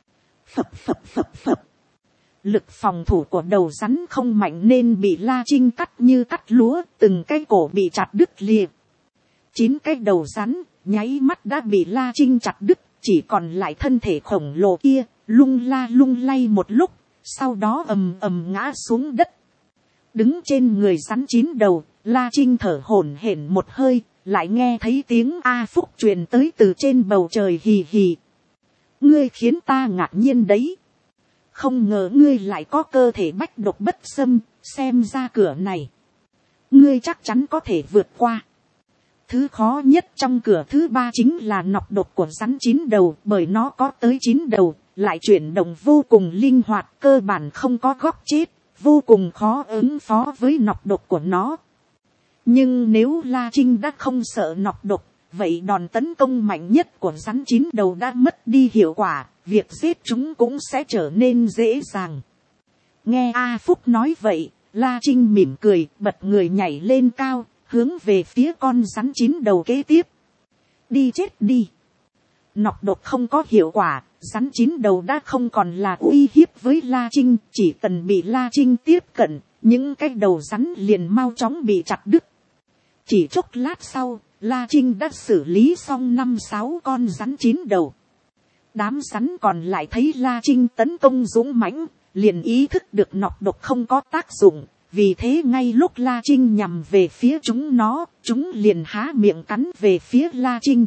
Phập phập phập phập. Lực phòng thủ của đầu rắn không mạnh nên bị La Trinh cắt như cắt lúa, từng cái cổ bị chặt đứt lìa. Chín cái đầu rắn, nháy mắt đã bị La Trinh chặt đứt, chỉ còn lại thân thể khổng lồ kia, lung la lung lay một lúc, sau đó ầm ầm ngã xuống đất. Đứng trên người rắn chín đầu, La Trinh thở hổn hển một hơi, lại nghe thấy tiếng A Phúc truyền tới từ trên bầu trời hì hì. Ngươi khiến ta ngạc nhiên đấy. Không ngờ ngươi lại có cơ thể bách độc bất xâm, xem ra cửa này ngươi chắc chắn có thể vượt qua. Thứ khó nhất trong cửa thứ ba chính là nọc độc của rắn chín đầu, bởi nó có tới chín đầu, lại chuyển động vô cùng linh hoạt, cơ bản không có góc chết, vô cùng khó ứng phó với nọc độc của nó. Nhưng nếu La Trinh đã không sợ nọc độc, vậy đòn tấn công mạnh nhất của rắn chín đầu đã mất đi hiệu quả, việc giết chúng cũng sẽ trở nên dễ dàng. Nghe A Phúc nói vậy, La Trinh mỉm cười, bật người nhảy lên cao, hướng về phía con rắn chín đầu kế tiếp. Đi chết đi. Nọc độc không có hiệu quả, rắn chín đầu đã không còn là uy hiếp với La Trinh, chỉ cần bị La Trinh tiếp cận, những cái đầu rắn liền mau chóng bị chặt đứt. Chỉ chốc lát sau, La Trinh đã xử lý xong năm sáu con rắn chín đầu. Đám rắn còn lại thấy La Trinh tấn công dũng mãnh, liền ý thức được nọc độc không có tác dụng, vì thế ngay lúc La Trinh nhằm về phía chúng nó, chúng liền há miệng cắn về phía La Trinh.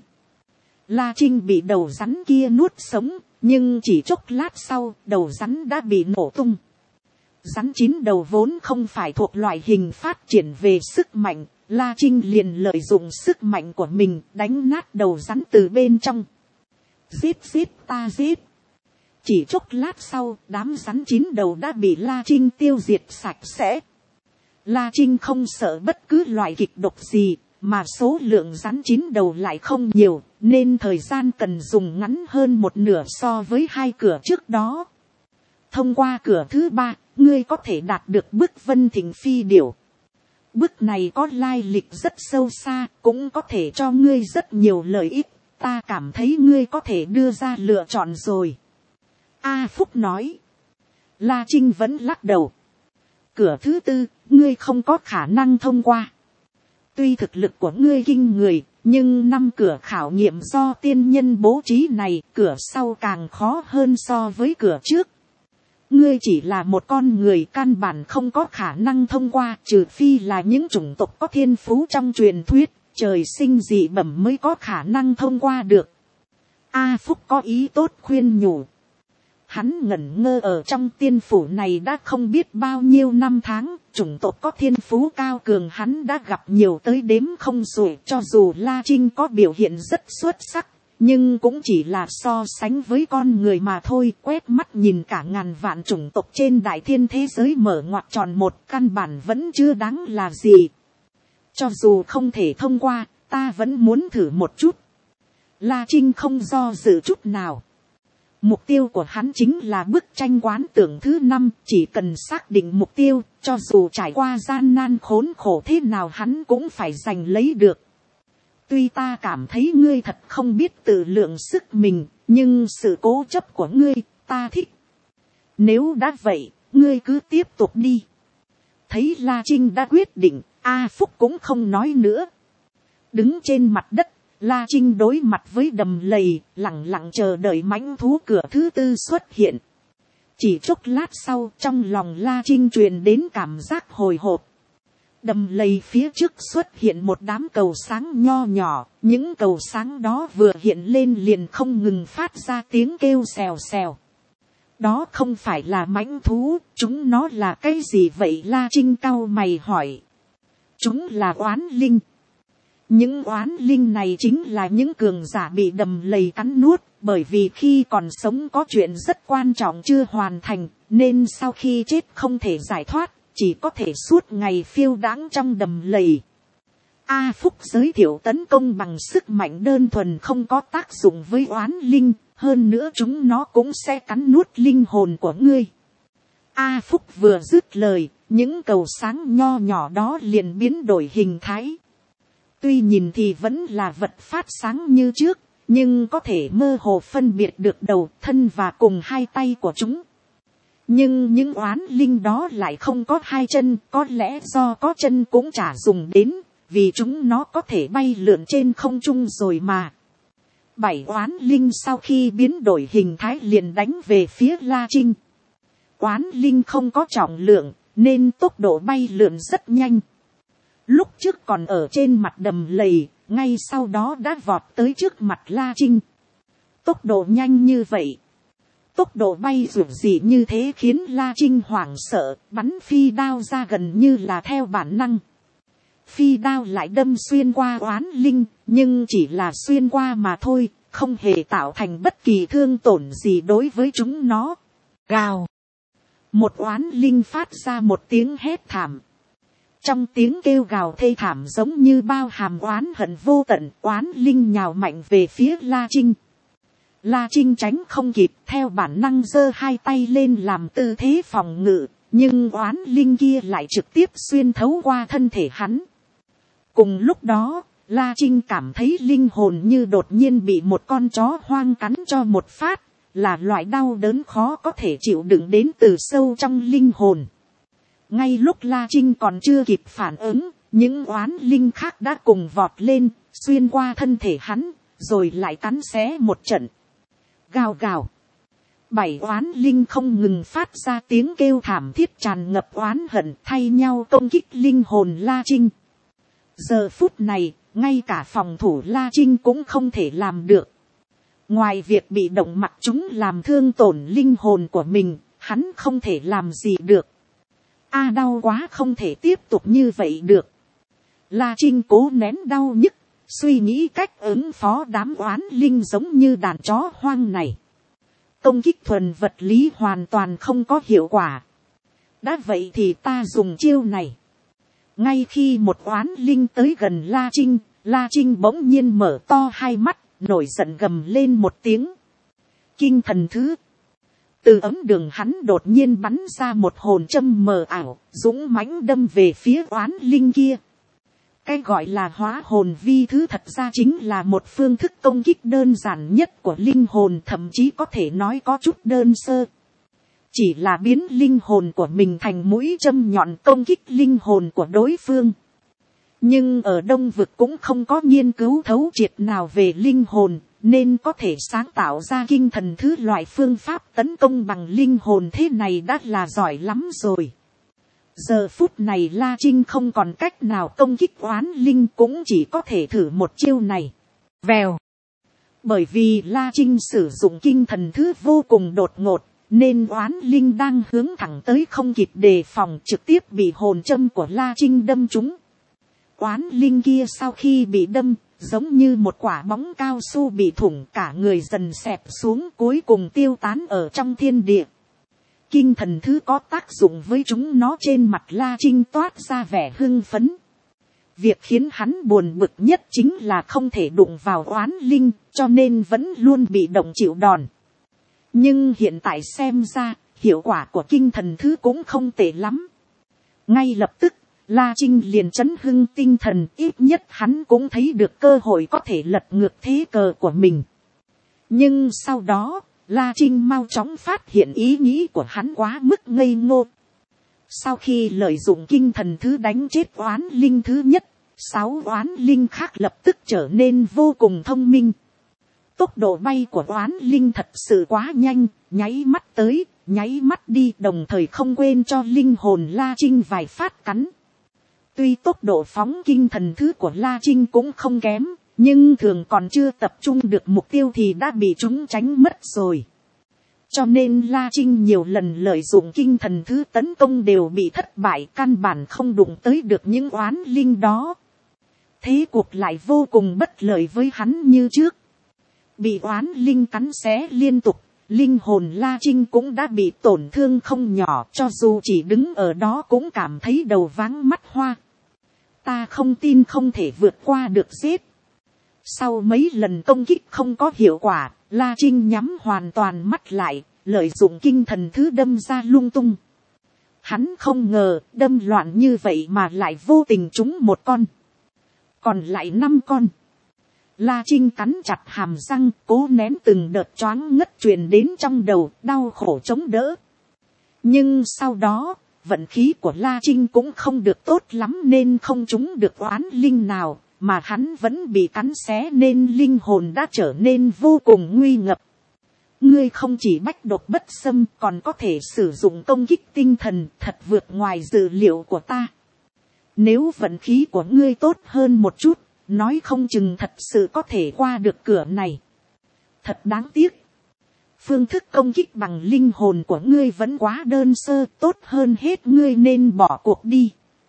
La Trinh bị đầu rắn kia nuốt sống, nhưng chỉ chốc lát sau, đầu rắn đã bị nổ tung. Rắn chín đầu vốn không phải thuộc loại hình phát triển về sức mạnh, La Trinh liền lợi dụng sức mạnh của mình đánh nát đầu rắn từ bên trong. Giết giết ta giết. Chỉ chốc lát sau, đám rắn chín đầu đã bị La Trinh tiêu diệt sạch sẽ. La Trinh không sợ bất cứ loại kịch độc gì, mà số lượng rắn chín đầu lại không nhiều, nên thời gian cần dùng ngắn hơn một nửa so với hai cửa trước đó. Thông qua cửa thứ ba, ngươi có thể đạt được bức Vân Thịnh Phi Điểu. Bức này có lai lịch rất sâu xa, cũng có thể cho ngươi rất nhiều lợi ích, ta cảm thấy ngươi có thể đưa ra lựa chọn rồi. A Phúc nói. La Trinh vẫn lắc đầu. Cửa thứ tư, ngươi không có khả năng thông qua. Tuy thực lực của ngươi kinh người, nhưng năm cửa khảo nghiệm do tiên nhân bố trí này, cửa sau càng khó hơn so với cửa trước. Ngươi chỉ là một con người, căn bản không có khả năng thông qua, trừ phi là những chủng tộc có thiên phú trong truyền thuyết, trời sinh dị bẩm mới có khả năng thông qua được. A Phúc có ý tốt khuyên nhủ. Hắn ngẩn ngơ ở trong tiên phủ này đã không biết bao nhiêu năm tháng, chủng tộc có thiên phú cao cường hắn đã gặp nhiều tới đếm không xuể, cho dù La Trinh có biểu hiện rất xuất sắc, nhưng cũng chỉ là so sánh với con người mà thôi. Quét mắt nhìn cả ngàn vạn chủng tộc trên đại thiên thế giới mở ngoặc tròn một, căn bản vẫn chưa đáng là gì. Cho dù không thể thông qua, ta vẫn muốn thử một chút. La Trinh không do dự chút nào. Mục tiêu của hắn chính là bức tranh quán tưởng thứ năm, chỉ cần xác định mục tiêu, cho dù trải qua gian nan khốn khổ thế nào hắn cũng phải giành lấy được. Tuy ta cảm thấy ngươi thật không biết tự lượng sức mình, nhưng sự cố chấp của ngươi, ta thích. Nếu đã vậy, ngươi cứ tiếp tục đi. Thấy La Trinh đã quyết định, A Phúc cũng không nói nữa. Đứng trên mặt đất, La Trinh đối mặt với đầm lầy, lặng lặng chờ đợi mãnh thú cửa thứ tư xuất hiện. Chỉ chốc lát sau, trong lòng La Trinh truyền đến cảm giác hồi hộp. Đầm lầy phía trước xuất hiện một đám cầu sáng nho nhỏ, những cầu sáng đó vừa hiện lên liền không ngừng phát ra tiếng kêu xèo xèo. Đó không phải là mãnh thú, chúng nó là cái gì vậy? La Trinh cau mày hỏi. Chúng là oán linh. Những oán linh này chính là những cường giả bị đầm lầy cắn nuốt, bởi vì khi còn sống có chuyện rất quan trọng chưa hoàn thành, nên sau khi chết không thể giải thoát, chỉ có thể suốt ngày phiêu đãng trong đầm lầy. A Phúc giới thiệu tấn công bằng sức mạnh đơn thuần không có tác dụng với oán linh, hơn nữa chúng nó cũng sẽ cắn nuốt linh hồn của ngươi. A Phúc vừa dứt lời, những cầu sáng nho nhỏ đó liền biến đổi hình thái. Tuy nhìn thì vẫn là vật phát sáng như trước, nhưng có thể mơ hồ phân biệt được đầu, thân và cùng hai tay của chúng. Nhưng những oán linh đó lại không có hai chân, có lẽ do có chân cũng chả dùng đến, vì chúng nó có thể bay lượn trên không trung rồi mà. Bảy oán linh sau khi biến đổi hình thái liền đánh về phía La Trinh. Oán linh không có trọng lượng, nên tốc độ bay lượn rất nhanh. Lúc trước còn ở trên mặt đầm lầy, ngay sau đó đã vọt tới trước mặt La Trinh. Tốc độ nhanh như vậy, tốc độ bay rủi dị như thế khiến La Trinh hoảng sợ, bắn phi đao ra gần như là theo bản năng. Phi đao lại đâm xuyên qua oán linh, nhưng chỉ là xuyên qua mà thôi, không hề tạo thành bất kỳ thương tổn gì đối với chúng nó. Gào! Một oán linh phát ra một tiếng hét thảm. Trong tiếng kêu gào thê thảm giống như bao hàm oán hận vô tận, oán linh nhào mạnh về phía La Trinh. La Trinh tránh không kịp, theo bản năng giơ hai tay lên làm tư thế phòng ngự, nhưng oán linh kia lại trực tiếp xuyên thấu qua thân thể hắn. Cùng lúc đó, La Trinh cảm thấy linh hồn như đột nhiên bị một con chó hoang cắn cho một phát, là loại đau đớn khó có thể chịu đựng đến từ sâu trong linh hồn. Ngay lúc La Trinh còn chưa kịp phản ứng, những oán linh khác đã cùng vọt lên, xuyên qua thân thể hắn, rồi lại cắn xé một trận. Gào gào. Bảy oán linh không ngừng phát ra tiếng kêu thảm thiết tràn ngập oán hận, thay nhau công kích linh hồn La Trinh. Giờ phút này, ngay cả phòng thủ La Trinh cũng không thể làm được. Ngoài việc bị động mặc chúng làm thương tổn linh hồn của mình, hắn không thể làm gì được. A đau quá, không thể tiếp tục như vậy được. La Trinh cố nén đau nhức, suy nghĩ cách ứng phó đám oán linh giống như đàn chó hoang này. Công kích thuần vật lý hoàn toàn không có hiệu quả. Đã vậy thì ta dùng chiêu này. Ngay khi một oán linh tới gần La Trinh, La Trinh bỗng nhiên mở to hai mắt, nổi giận gầm lên một tiếng. Kinh thần thứ. Từ ấm đường hắn đột nhiên bắn ra một hồn châm mờ ảo, dũng mãnh đâm về phía oán linh kia. Cái gọi là hóa hồn vi thứ thật ra chính là một phương thức công kích đơn giản nhất của linh hồn, thậm chí có thể nói có chút đơn sơ. Chỉ là biến linh hồn của mình thành mũi châm nhọn công kích linh hồn của đối phương. Nhưng ở Đông Vực cũng không có nghiên cứu thấu triệt nào về linh hồn, nên có thể sáng tạo ra kinh thần thứ loại phương pháp tấn công bằng linh hồn thế này đã là giỏi lắm rồi. Giờ phút này La Trinh không còn cách nào công kích oán linh, cũng chỉ có thể thử một chiêu này. Vèo. Bởi vì La Trinh sử dụng kinh thần thứ vô cùng đột ngột, nên oán linh đang hướng thẳng tới không kịp đề phòng, trực tiếp bị hồn châm của La Trinh đâm trúng. Oán linh kia sau khi bị đâm, giống như một quả bóng cao su bị thủng, cả người dần xẹp xuống, cuối cùng tiêu tán ở trong thiên địa. Kinh thần thứ có tác dụng với chúng nó, trên mặt La Trinh toát ra vẻ hưng phấn. Việc khiến hắn buồn bực nhất chính là không thể đụng vào oán linh, cho nên vẫn luôn bị động chịu đòn. Nhưng hiện tại xem ra, hiệu quả của kinh thần thứ cũng không tệ lắm. Ngay lập tức, La Trinh liền chấn hưng tinh thần, ít nhất hắn cũng thấy được cơ hội có thể lật ngược thế cờ của mình. Nhưng sau đó, La Trinh mau chóng phát hiện ý nghĩ của hắn quá mức ngây ngô. Sau khi lợi dụng kinh thần thứ đánh chết oán linh thứ nhất, sáu oán linh khác lập tức trở nên vô cùng thông minh. Tốc độ bay của oán linh thật sự quá nhanh, nháy mắt tới, nháy mắt đi, đồng thời không quên cho linh hồn La Trinh vài phát cắn. Tuy tốc độ phóng kinh thần thứ của La Trinh cũng không kém, nhưng thường còn chưa tập trung được mục tiêu thì đã bị chúng tránh mất rồi. Cho nên La Trinh nhiều lần lợi dụng kinh thần thứ tấn công đều bị thất bại, căn bản không đụng tới được những oán linh đó. Thế cuộc lại vô cùng bất lợi với hắn như trước. Bị oán linh cắn xé liên tục, linh hồn La Trinh cũng đã bị tổn thương không nhỏ, cho dù chỉ đứng ở đó cũng cảm thấy đầu váng mắt hoa. Ta không tin không thể vượt qua được giết. Sau mấy lần công kích không có hiệu quả, La Trinh nhắm hoàn toàn mắt lại, lợi dụng kinh thần thứ đâm ra lung tung. Hắn không ngờ đâm loạn như vậy mà lại vô tình trúng một con. Còn lại năm con. La Trinh cắn chặt hàm răng, cố nén từng đợt choáng ngất truyền đến trong đầu, đau khổ chống đỡ. Nhưng sau đó, vận khí của La Trinh cũng không được tốt lắm nên không trúng được oán linh nào, mà hắn vẫn bị cắn xé nên linh hồn đã trở nên vô cùng nguy ngập. Ngươi không chỉ bách độc bất xâm, còn có thể sử dụng công kích tinh thần, thật vượt ngoài dự liệu của ta. Nếu vận khí của ngươi tốt hơn một chút, nói không chừng thật sự có thể qua được cửa này. Thật đáng tiếc. Phương thức công kích bằng linh hồn của ngươi vẫn quá đơn sơ, tốt hơn hết ngươi nên bỏ cuộc đi.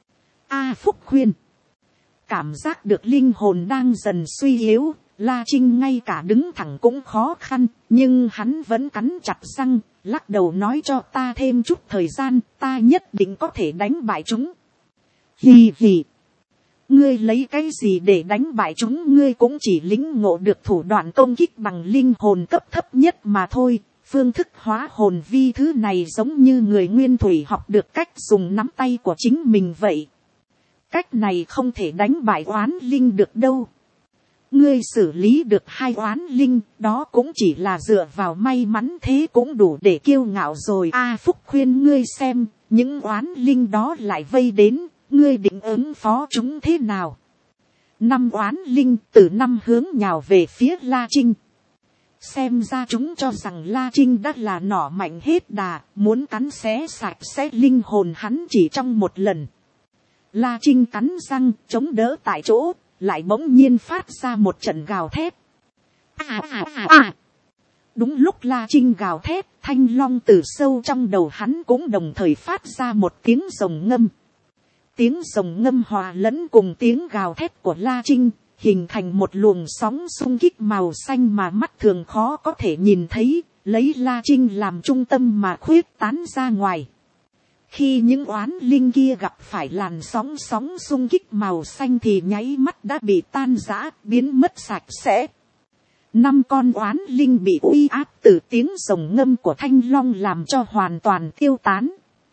A Phúc khuyên. Cảm giác được linh hồn đang dần suy yếu, La Trinh ngay cả đứng thẳng cũng khó khăn, nhưng hắn vẫn cắn chặt răng, lắc đầu nói cho ta thêm chút thời gian, ta nhất định có thể đánh bại chúng. Hì hì. Ngươi lấy cái gì để đánh bại chúng, ngươi cũng chỉ lĩnh ngộ được thủ đoạn công kích bằng linh hồn cấp thấp nhất mà thôi. Phương thức hóa hồn vi thứ này giống như người nguyên thủy học được cách dùng nắm tay của chính mình vậy. Cách này không thể đánh bại oán linh được đâu. Ngươi xử lý được hai oán linh, đó cũng chỉ là dựa vào may mắn, thế cũng đủ để kiêu ngạo rồi. A Phúc khuyên ngươi xem, những oán linh đó lại vây đến, ngươi định ứng phó chúng thế nào? Năm oán linh từ năm hướng nhào về phía La Trinh. Xem ra chúng cho rằng La Trinh đã là nỏ mạnh hết đà, muốn cắn xé sạch sẽ linh hồn hắn chỉ trong một lần. La Trinh cắn răng, chống đỡ tại chỗ, lại bỗng nhiên phát ra một trận gào thét. À à à à. Đúng lúc La Trinh gào thét, thanh long từ sâu trong đầu hắn cũng đồng thời phát ra một tiếng rồng ngâm. Tiếng rồng ngâm hòa lẫn cùng tiếng gào thét của La Trinh, hình thành một luồng sóng xung kích màu xanh mà mắt thường khó có thể nhìn thấy, lấy La Trinh làm trung tâm mà khuyết tán ra ngoài. Khi những oán linh kia gặp phải làn sóng sóng xung kích màu xanh thì nháy mắt đã bị tan rã, biến mất sạch sẽ. Năm con oán linh bị uy áp từ tiếng rồng ngâm của thanh long làm cho hoàn toàn tiêu tán.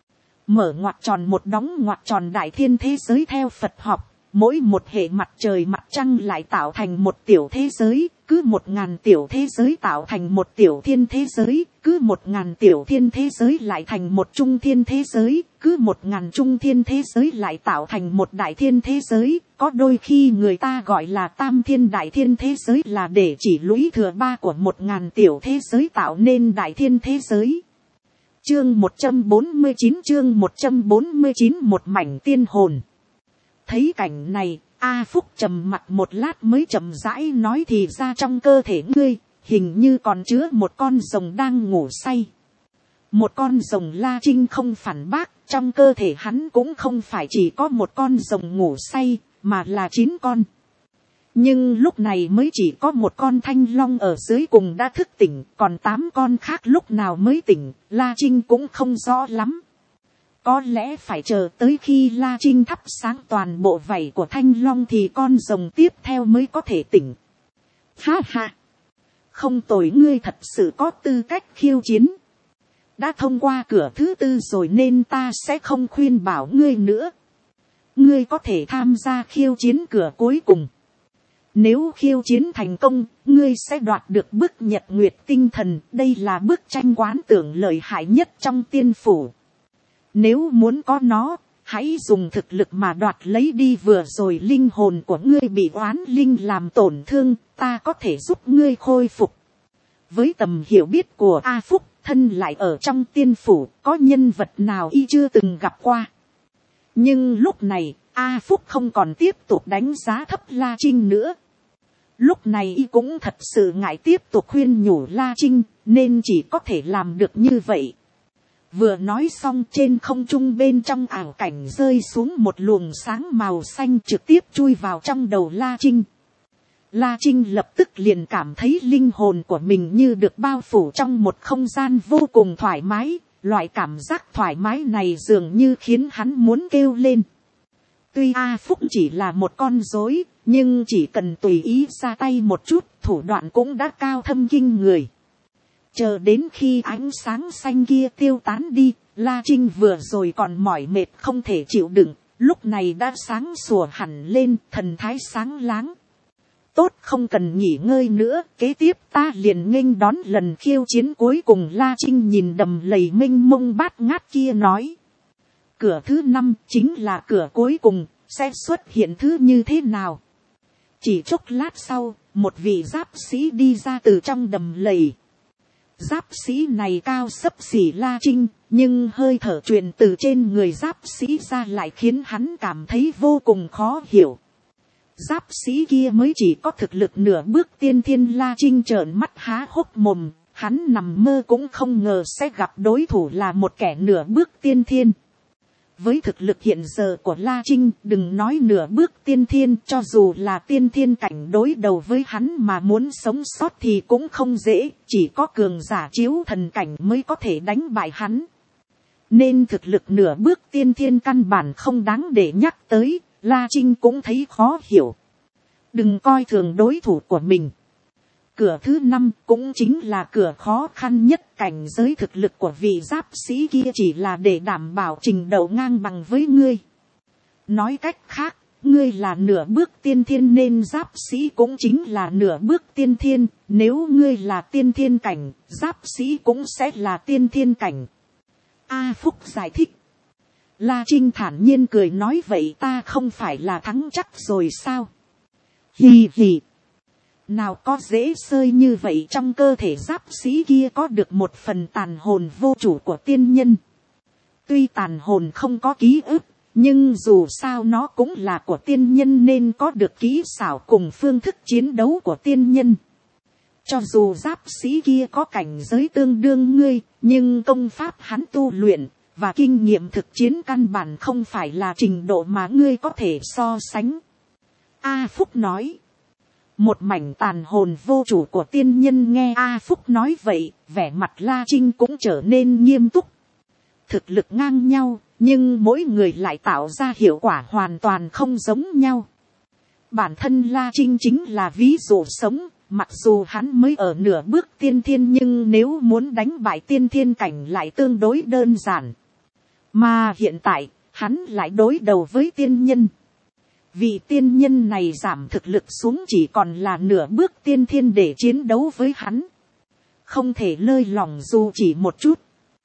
Mở ngoặc tròn một đóng ngoặc tròn đại thiên thế giới theo Phật học. Mỗi một hệ mặt trời mặt trăng lại tạo thành một tiểu thế giới, cứ một ngàn tiểu thế giới tạo thành một tiểu thiên thế giới, cứ một ngàn tiểu thiên thế giới lại thành một trung thiên thế giới, cứ một ngàn trung thiên thế giới lại tạo thành một đại thiên thế giới. Có đôi khi người ta gọi là tam thiên đại thiên thế giới là để chỉ lũy thừa ba của một ngàn tiểu thế giới tạo nên đại thiên thế giới. Chương một trăm bốn mươi chín chương một trăm bốn mươi chín một mảnh tiên hồn. Thấy cảnh này, A Phúc trầm mặt một lát mới chậm rãi nói, thì ra trong cơ thể ngươi, hình như còn chứa một con rồng đang ngủ say. Một con rồng. La Trinh không phản bác, trong cơ thể hắn cũng không phải chỉ có một con rồng ngủ say, mà là chín con. Nhưng lúc này mới chỉ có một con thanh long ở dưới cùng đã thức tỉnh, còn tám con khác lúc nào mới tỉnh, La Trinh cũng không rõ lắm. Có lẽ phải chờ tới khi La Trinh thắp sáng toàn bộ vảy của thanh long thì con rồng tiếp theo mới có thể tỉnh. Ha ha! Không tồi, ngươi thật sự có tư cách khiêu chiến. Đã thông qua cửa thứ tư rồi nên ta sẽ không khuyên bảo ngươi nữa. Ngươi có thể tham gia khiêu chiến cửa cuối cùng. Nếu khiêu chiến thành công, ngươi sẽ đoạt được bức nhật nguyệt tinh thần. Đây là bức tranh quán tưởng lợi hại nhất trong tiên phủ. Nếu muốn có nó, hãy dùng thực lực mà đoạt lấy đi. Vừa rồi linh hồn của ngươi bị oán linh làm tổn thương, ta có thể giúp ngươi khôi phục. Với tầm hiểu biết của A Phúc, thân lại ở trong tiên phủ, có nhân vật nào y chưa từng gặp qua. Nhưng lúc này, A Phúc không còn tiếp tục đánh giá thấp La Trinh nữa. Lúc này y cũng thật sự ngại tiếp tục khuyên nhủ La Trinh, nên chỉ có thể làm được như vậy. Vừa nói xong, trên không trung bên trong ảo cảnh rơi xuống một luồng sáng màu xanh trực tiếp chui vào trong đầu La Trinh. La Trinh lập tức liền cảm thấy linh hồn của mình như được bao phủ trong một không gian vô cùng thoải mái. Loại cảm giác thoải mái này dường như khiến hắn muốn kêu lên. Tuy A Phúc chỉ là một con rối, nhưng chỉ cần tùy ý ra tay một chút, thủ đoạn cũng đã cao thâm kinh người. Chờ đến khi ánh sáng xanh kia tiêu tán đi, La Trinh vừa rồi còn mỏi mệt không thể chịu đựng, lúc này đã sáng sủa hẳn lên, thần thái sáng láng. Tốt, không cần nghỉ ngơi nữa, kế tiếp ta liền nghênh đón lần khiêu chiến cuối cùng. La Trinh nhìn đầm lầy mênh mông bát ngát kia nói. Cửa thứ năm chính là cửa cuối cùng, sẽ xuất hiện thứ như thế nào? Chỉ chốc lát sau, một vị giáp sĩ đi ra từ trong đầm lầy. Giáp sĩ này cao xấp xỉ La Trinh, nhưng hơi thở truyền từ trên người giáp sĩ ra lại khiến hắn cảm thấy vô cùng khó hiểu. Giáp sĩ kia mới chỉ có thực lực nửa bước tiên thiên. La Trinh trợn mắt há hốc mồm, hắn nằm mơ cũng không ngờ sẽ gặp đối thủ là một kẻ nửa bước tiên thiên. Với thực lực hiện giờ của La Trinh, đừng nói nửa bước tiên thiên, cho dù là tiên thiên cảnh đối đầu với hắn mà muốn sống sót thì cũng không dễ, chỉ có cường giả chiếu thần cảnh mới có thể đánh bại hắn. nên thực lực nửa bước tiên thiên căn bản không đáng để nhắc tới. La Trinh cũng thấy khó hiểu. Đừng coi thường đối thủ của mình. Cửa thứ năm cũng chính là cửa khó khăn nhất, cảnh giới thực lực của vị giáp sĩ kia chỉ là để đảm bảo trình độ ngang bằng với ngươi. Nói cách khác, ngươi là nửa bước tiên thiên nên giáp sĩ cũng chính là nửa bước tiên thiên. Nếu ngươi là tiên thiên cảnh, giáp sĩ cũng sẽ là tiên thiên cảnh. A Phúc giải thích. La Trinh thản nhiên cười nói vậy ta không phải là thắng chắc rồi sao? Hì hì. Nào có dễ sơi như vậy, trong cơ thể giáp sĩ kia có được một phần tàn hồn vô chủ của tiên nhân. Tuy tàn hồn không có ký ức, nhưng dù sao nó cũng là của tiên nhân nên có được kỹ xảo cùng phương thức chiến đấu của tiên nhân. Cho dù giáp sĩ kia có cảnh giới tương đương ngươi, nhưng công pháp hắn tu luyện và kinh nghiệm thực chiến căn bản không phải là trình độ mà ngươi có thể so sánh. A Phúc nói. Một mảnh tàn hồn vô chủ của tiên nhân nghe A Phúc nói vậy, vẻ mặt La Trinh cũng trở nên nghiêm túc. Thực lực ngang nhau, nhưng mỗi người lại tạo ra hiệu quả hoàn toàn không giống nhau. Bản thân La Trinh chính là ví dụ sống, mặc dù hắn mới ở nửa bước tiên thiên nhưng nếu muốn đánh bại tiên thiên cảnh lại tương đối đơn giản. Mà hiện tại, hắn lại đối đầu với tiên nhân. Vị tiên nhân này giảm thực lực xuống chỉ còn là nửa bước tiên thiên để chiến đấu với hắn. Không thể lơi lỏng dù chỉ một chút.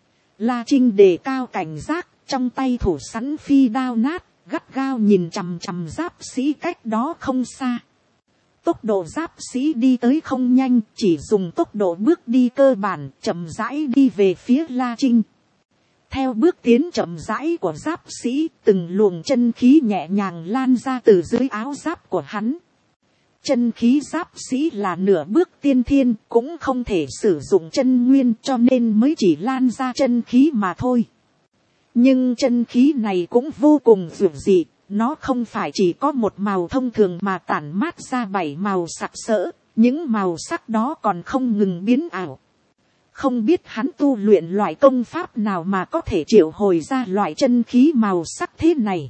La Trinh đề cao cảnh giác, trong tay thủ sẵn phi đao nát, gắt gao nhìn chằm chằm giáp sĩ cách đó không xa. Tốc độ giáp sĩ đi tới không nhanh, chỉ dùng tốc độ bước đi cơ bản, chậm rãi đi về phía La Trinh. Theo bước tiến chậm rãi của giáp sĩ, từng luồng chân khí nhẹ nhàng lan ra từ dưới áo giáp của hắn. Chân khí giáp sĩ là nửa bước tiên thiên, cũng không thể sử dụng chân nguyên cho nên mới chỉ lan ra chân khí mà thôi. Nhưng chân khí này cũng vô cùng dữ dị, nó không phải chỉ có một màu thông thường mà tản mát ra bảy màu sặc sỡ, những màu sắc đó còn không ngừng biến ảo. Không biết hắn tu luyện loại công pháp nào mà có thể triệu hồi ra loại chân khí màu sắc thế này.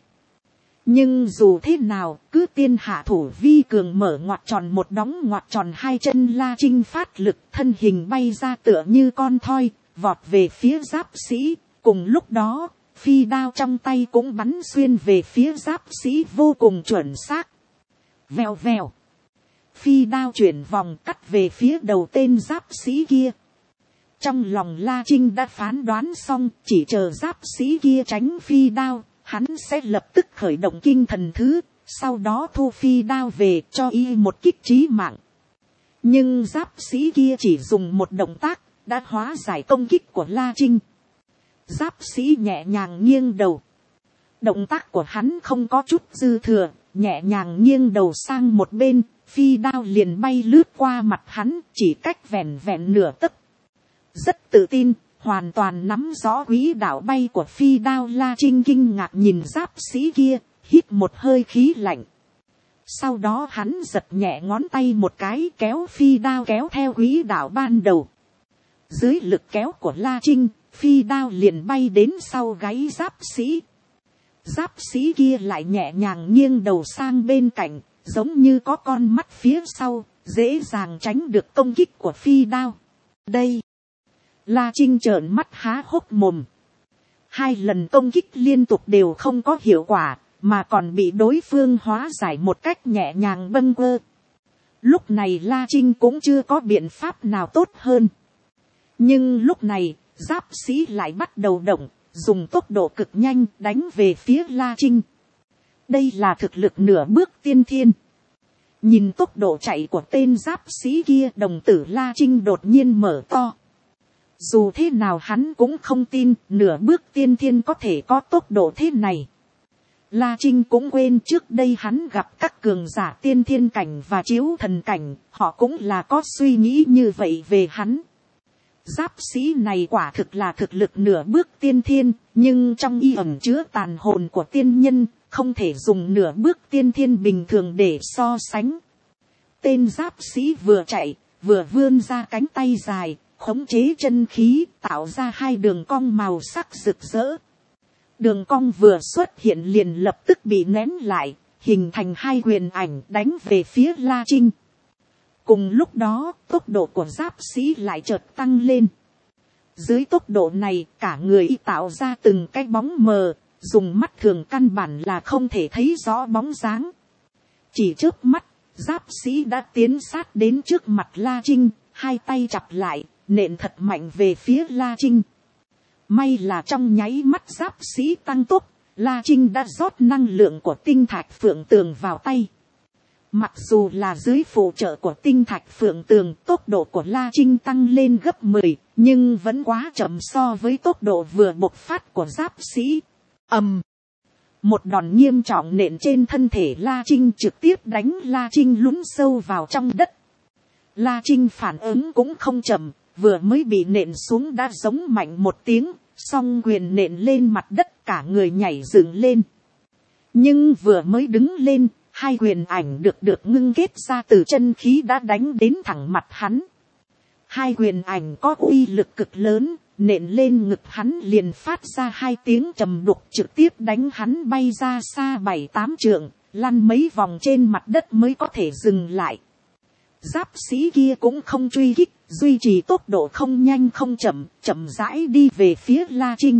Nhưng dù thế nào, cứ tiên hạ thủ vi cường mở ngoặt tròn một đóng ngoặt tròn hai chân La Trinh phát lực, thân hình bay ra tựa như con thoi, vọt về phía giáp sĩ. Cùng lúc đó, phi đao trong tay cũng bắn xuyên về phía giáp sĩ vô cùng chuẩn xác. Vèo vèo. Phi đao chuyển vòng cắt về phía đầu tên giáp sĩ kia. Trong lòng La Trinh đã phán đoán xong, chỉ chờ giáp sĩ kia tránh phi đao, hắn sẽ lập tức khởi động kinh thần thứ, sau đó thu phi đao về cho y một kích chí mạng. Nhưng giáp sĩ kia chỉ dùng một động tác, đã hóa giải công kích của La Trinh. Giáp sĩ nhẹ nhàng nghiêng đầu. Động tác của hắn không có chút dư thừa, nhẹ nhàng nghiêng đầu sang một bên, phi đao liền bay lướt qua mặt hắn, chỉ cách vẹn vẹn nửa tấc. Rất tự tin, hoàn toàn nắm rõ quỹ đạo bay của phi đao. La Trinh kinh ngạc nhìn giáp sĩ kia, hít một hơi khí lạnh. Sau đó hắn giật nhẹ ngón tay một cái, kéo phi đao kéo theo quỹ đạo ban đầu. Dưới lực kéo của La Trinh, phi đao liền bay đến sau gáy giáp sĩ. Giáp sĩ kia lại nhẹ nhàng nghiêng đầu sang bên cạnh, giống như có con mắt phía sau, dễ dàng tránh được công kích của phi đao. Đây, La Trinh trợn mắt há hốc mồm. Hai lần công kích liên tục đều không có hiệu quả, mà còn bị đối phương hóa giải một cách nhẹ nhàng bâng quơ. Lúc này La Trinh cũng chưa có biện pháp nào tốt hơn. Nhưng lúc này, giáp sĩ lại bắt đầu động, dùng tốc độ cực nhanh đánh về phía La Trinh. Đây là thực lực nửa bước tiên thiên. Nhìn tốc độ chạy của tên giáp sĩ kia, đồng tử La Trinh đột nhiên mở to. Dù thế nào hắn cũng không tin nửa bước tiên thiên có thể có tốc độ thế này. La Trinh cũng quên trước đây hắn gặp các cường giả tiên thiên cảnh và chiếu thần cảnh, họ cũng là có suy nghĩ như vậy về hắn. Giáp sĩ này quả thực là thực lực nửa bước tiên thiên, nhưng trong y ẩn chứa tàn hồn của tiên nhân, không thể dùng nửa bước tiên thiên bình thường để so sánh. Tên giáp sĩ vừa chạy, vừa vươn ra cánh tay dài, khống chế chân khí tạo ra hai đường cong màu sắc rực rỡ. Đường cong vừa xuất hiện liền lập tức bị nén lại, hình thành hai huyền ảnh đánh về phía La Trinh. Cùng lúc đó, tốc độ của giáp sĩ lại chợt tăng lên. Dưới tốc độ này, cả người y tạo ra từng cái bóng mờ, dùng mắt thường căn bản là không thể thấy rõ bóng dáng. Chỉ chớp mắt, giáp sĩ đã tiến sát đến trước mặt La Trinh, hai tay chặp lại, nện thật mạnh về phía La Trinh. May là trong nháy mắt giáp sĩ tăng tốc, La Trinh đã rót năng lượng của tinh thạch phượng tường vào tay. Mặc dù là dưới phụ trợ của tinh thạch phượng tường, tốc độ của La Trinh tăng lên gấp mười, nhưng vẫn quá chậm so với tốc độ vừa bộc phát của giáp sĩ. Ầm! Một đòn nghiêm trọng nện trên thân thể La Trinh, trực tiếp đánh La Trinh lún sâu vào trong đất. La Trinh phản ứng cũng không chậm, vừa mới bị nện xuống đã giống mạnh một tiếng, song quyền nện lên mặt đất, cả người nhảy dựng lên. Nhưng vừa mới đứng lên, hai quyền ảnh được được ngưng kết ra từ chân khí đã đánh đến thẳng mặt hắn. Hai quyền ảnh có uy lực cực lớn, nện lên ngực hắn liền phát ra hai tiếng trầm đục, trực tiếp đánh hắn bay ra xa bảy tám trượng, lăn mấy vòng trên mặt đất mới có thể dừng lại. Giáp sĩ kia cũng không truy kích, duy trì tốc độ không nhanh không chậm, chậm rãi đi về phía La Trinh.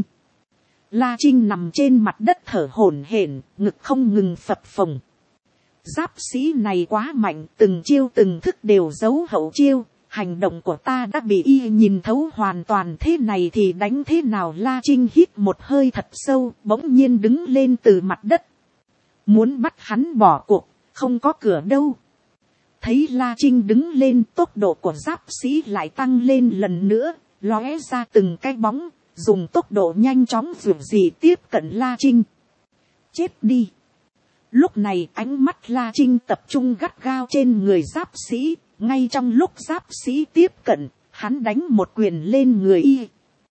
La Trinh nằm trên mặt đất thở hổn hển, ngực không ngừng phập phồng. Giáp sĩ này quá mạnh, từng chiêu từng thức đều giấu hậu chiêu, hành động của ta đã bị y nhìn thấu hoàn toàn, thế này thì đánh thế nào? La Trinh hít một hơi thật sâu, bỗng nhiên đứng lên từ mặt đất. Muốn bắt hắn bỏ cuộc, không có cửa đâu. Thấy La Trinh đứng lên, tốc độ của giáp sĩ lại tăng lên lần nữa, lóe ra từng cái bóng, dùng tốc độ nhanh chóng dường gì tiếp cận La Trinh. Chết đi! Lúc này ánh mắt La Trinh tập trung gắt gao trên người giáp sĩ, ngay trong lúc giáp sĩ tiếp cận, hắn đánh một quyền lên người y.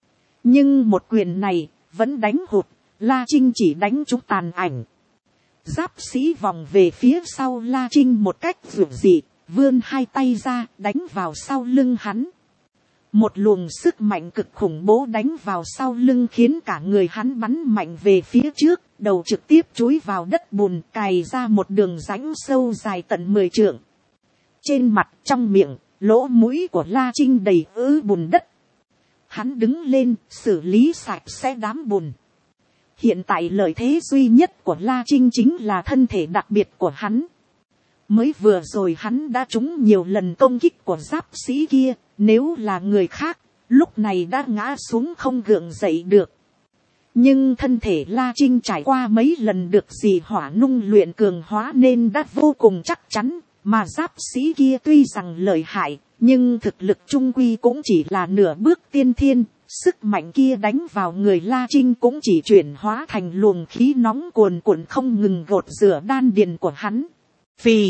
Nhưng một quyền này vẫn đánh hụt, La Trinh chỉ đánh trúng tàn ảnh. Giáp sĩ vòng về phía sau La Trinh một cách dường dị, vươn hai tay ra đánh vào sau lưng hắn. Một luồng sức mạnh cực khủng bố đánh vào sau lưng khiến cả người hắn bắn mạnh về phía trước, đầu trực tiếp chúi vào đất bùn, cày ra một đường rãnh sâu dài tận mười trượng. Trên mặt, trong miệng, lỗ mũi của La Trinh đầy ứ bùn đất. Hắn đứng lên, xử lý sạch sẽ đám bùn. Hiện tại lợi thế duy nhất của La Trinh chính là thân thể đặc biệt của hắn. Mới vừa rồi hắn đã trúng nhiều lần công kích của giáp sĩ kia, nếu là người khác, lúc này đã ngã xuống không gượng dậy được. Nhưng thân thể La Trinh trải qua mấy lần được dì hỏa nung luyện cường hóa nên đã vô cùng chắc chắn, mà giáp sĩ kia tuy rằng lợi hại, nhưng thực lực trung quy cũng chỉ là nửa bước tiên thiên, sức mạnh kia đánh vào người La Trinh cũng chỉ chuyển hóa thành luồng khí nóng cuồn cuộn không ngừng gột rửa đan điền của hắn. Phì!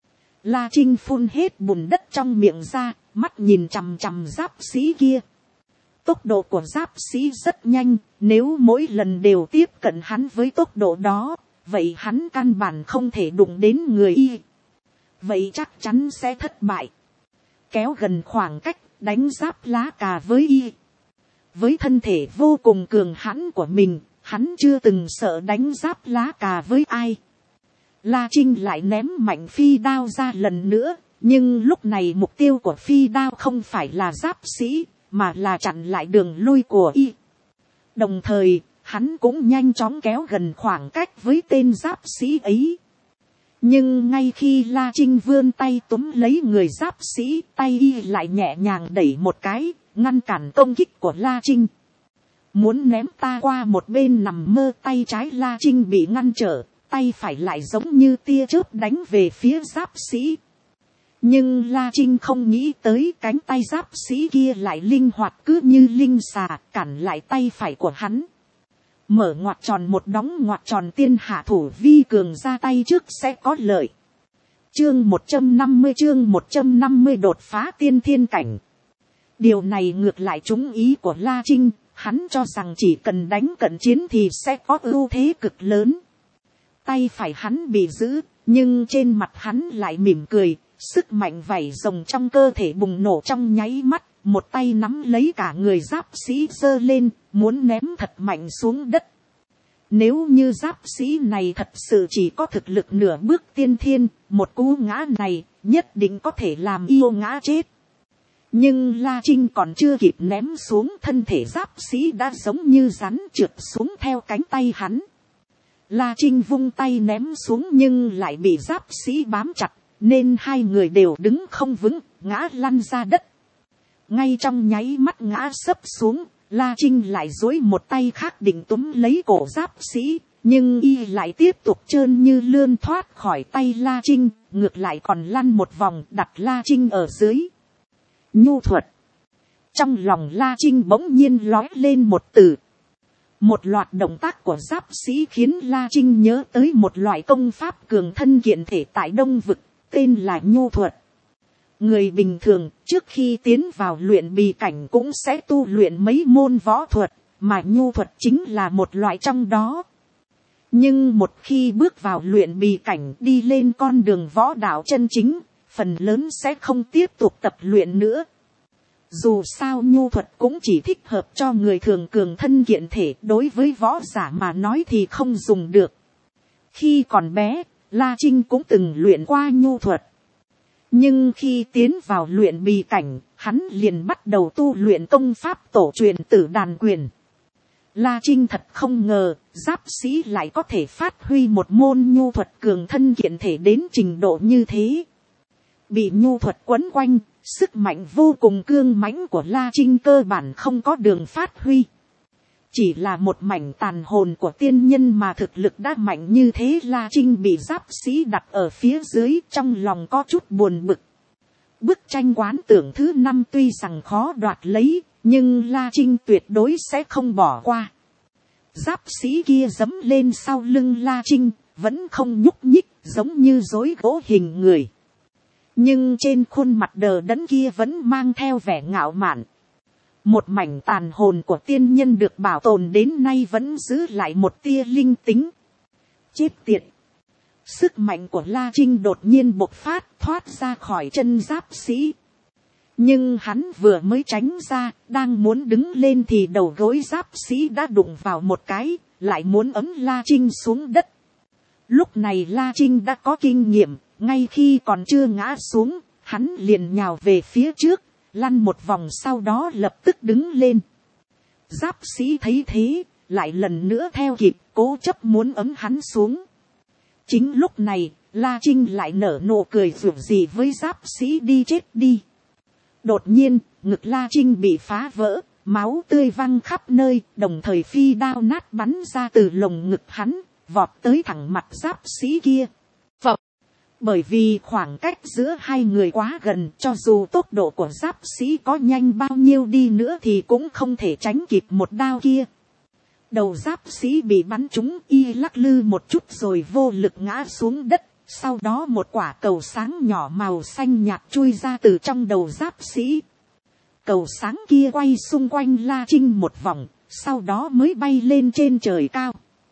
La Trinh phun hết bùn đất trong miệng ra, mắt nhìn chằm chằm giáp sĩ kia. Tốc độ của giáp sĩ rất nhanh, nếu mỗi lần đều tiếp cận hắn với tốc độ đó, vậy hắn căn bản không thể đụng đến người y. Vậy chắc chắn sẽ thất bại. Kéo gần khoảng cách, đánh giáp lá cà với y. Với thân thể vô cùng cường hãn của mình, hắn chưa từng sợ đánh giáp lá cà với ai. La Trinh lại ném mạnh phi đao ra lần nữa, nhưng lúc này mục tiêu của phi đao không phải là giáp sĩ, mà là chặn lại đường lui của y. Đồng thời, hắn cũng nhanh chóng kéo gần khoảng cách với tên giáp sĩ ấy. Nhưng ngay khi La Trinh vươn tay túm lấy người giáp sĩ, tay y lại nhẹ nhàng đẩy một cái, ngăn cản công kích của La Trinh. Muốn ném ta qua một bên nằm mơ, tay trái La Trinh bị ngăn trở, tay phải lại giống như tia chớp đánh về phía giáp sĩ. Nhưng La Trinh không nghĩ tới cánh tay giáp sĩ kia lại linh hoạt cứ như linh xà, cản lại tay phải của hắn. Mở ngoặc tròn một đóng ngoặc tròn, tiên hạ thủ vi cường, ra tay trước sẽ có lợi. Chương một trăm năm mươi chương một trăm năm mươi đột phá tiên thiên cảnh. Điều này ngược lại trúng ý của La Trinh, hắn cho rằng chỉ cần đánh cận chiến thì sẽ có ưu thế cực lớn. Tay phải hắn bị giữ, nhưng trên mặt hắn lại mỉm cười, sức mạnh vảy rồng trong cơ thể bùng nổ trong nháy mắt, một tay nắm lấy cả người giáp sĩ giơ lên, muốn ném thật mạnh xuống đất. Nếu như giáp sĩ này thật sự chỉ có thực lực nửa bước tiên thiên, một cú ngã này nhất định có thể làm yêu ngã chết. Nhưng La Trinh còn chưa kịp ném xuống, thân thể giáp sĩ đã giống như rắn trượt xuống theo cánh tay hắn. La Trinh vung tay ném xuống nhưng lại bị giáp sĩ bám chặt, nên hai người đều đứng không vững, ngã lăn ra đất. Ngay trong nháy mắt ngã sấp xuống, La Trinh lại duỗi một tay khác định túm lấy cổ giáp sĩ, nhưng y lại tiếp tục trơn như lươn thoát khỏi tay La Trinh, ngược lại còn lăn một vòng đặt La Trinh ở dưới. Nhu thuật. Trong lòng La Trinh bỗng nhiên lói lên một từ. Một loạt động tác của giáp sĩ khiến La Trinh nhớ tới một loại công pháp cường thân kiện thể tại Đông Vực, tên là nhu thuật. Người bình thường trước khi tiến vào luyện bì cảnh cũng sẽ tu luyện mấy môn võ thuật, mà nhu thuật chính là một loại trong đó. Nhưng một khi bước vào luyện bì cảnh, đi lên con đường võ đạo chân chính, phần lớn sẽ không tiếp tục tập luyện nữa. Dù sao nhu thuật cũng chỉ thích hợp cho người thường cường thân kiện thể, đối với võ giả mà nói thì không dùng được. Khi còn bé, La Trinh cũng từng luyện qua nhu thuật. Nhưng khi tiến vào luyện bì cảnh, hắn liền bắt đầu tu luyện công pháp tổ truyền Tử Đàn Quyền. La Trinh thật không ngờ, giáp sĩ lại có thể phát huy một môn nhu thuật cường thân kiện thể đến trình độ như thế. Bị nhu thuật quấn quanh, sức mạnh vô cùng cương mãnh của La Trinh cơ bản không có đường phát huy. Chỉ là một mảnh tàn hồn của tiên nhân mà thực lực đã mạnh như thế, La Trinh bị giáp sĩ đặt ở phía dưới, trong lòng có chút buồn bực. Bức tranh quán tưởng thứ năm tuy rằng khó đoạt lấy, nhưng La Trinh tuyệt đối sẽ không bỏ qua. Giáp sĩ kia giẫm lên sau lưng La Trinh, vẫn không nhúc nhích, giống như rối gỗ hình người. Nhưng trên khuôn mặt đờ đẫn kia vẫn mang theo vẻ ngạo mạn. Một mảnh tàn hồn của tiên nhân được bảo tồn đến nay vẫn giữ lại một tia linh tính. Chết tiệt! Sức mạnh của La Trinh đột nhiên bộc phát, thoát ra khỏi chân giáp sĩ. Nhưng hắn vừa mới tránh ra, đang muốn đứng lên thì đầu gối giáp sĩ đã đụng vào một cái, lại muốn ấm La Trinh xuống đất. Lúc này La Trinh đã có kinh nghiệm, ngay khi còn chưa ngã xuống, hắn liền nhào về phía trước, lăn một vòng sau đó lập tức đứng lên. Giáp sĩ thấy thế, lại lần nữa theo kịp, cố chấp muốn ấm hắn xuống. Chính lúc này, La Trinh lại nở nụ cười rủ rỉ với giáp sĩ đi chết đi. Đột nhiên, ngực La Trinh bị phá vỡ, máu tươi văng khắp nơi, đồng thời phi đao nát bắn ra từ lồng ngực hắn, vọt tới thẳng mặt giáp sĩ kia. Phập! Bởi vì khoảng cách giữa hai người quá gần, cho dù tốc độ của giáp sĩ có nhanh bao nhiêu đi nữa thì cũng không thể tránh kịp một đao kia. Đầu giáp sĩ bị bắn trúng, y lắc lư một chút rồi vô lực ngã xuống đất. Sau đó một quả cầu sáng nhỏ màu xanh nhạt chui ra từ trong đầu giáp sĩ. Cầu sáng kia quay xung quanh La Trinh một vòng, sau đó mới bay lên trên trời cao.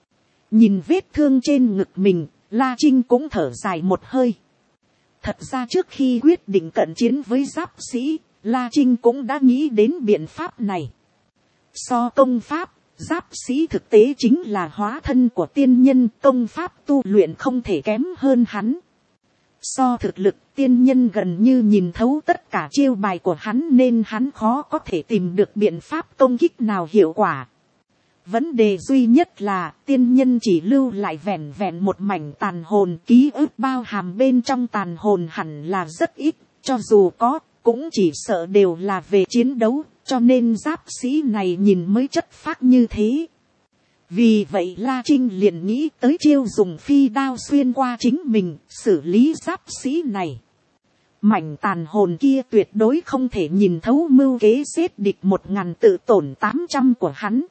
Nhìn vết thương trên ngực mình, La Trinh cũng thở dài một hơi. Thật ra trước khi quyết định cận chiến với giáp sĩ, La Trinh cũng đã nghĩ đến biện pháp này. So công pháp, giáp sĩ thực tế chính là hóa thân của tiên nhân, công pháp tu luyện không thể kém hơn hắn. So thực lực, tiên nhân gần như nhìn thấu tất cả chiêu bài của hắn nên hắn khó có thể tìm được biện pháp công kích nào hiệu quả. Vấn đề duy nhất là tiên nhân chỉ lưu lại vẹn vẹn một mảnh tàn hồn, ký ức bao hàm bên trong tàn hồn hẳn là rất ít, cho dù có, cũng chỉ sợ đều là về chiến đấu, cho nên giáp sĩ này nhìn mới chất phác như thế. Vì vậy La Trinh liền nghĩ tới chiêu dùng phi đao xuyên qua chính mình, xử lý giáp sĩ này. Mảnh tàn hồn kia tuyệt đối không thể nhìn thấu mưu kế giết địch một ngàn tự tổn tám trăm của hắn.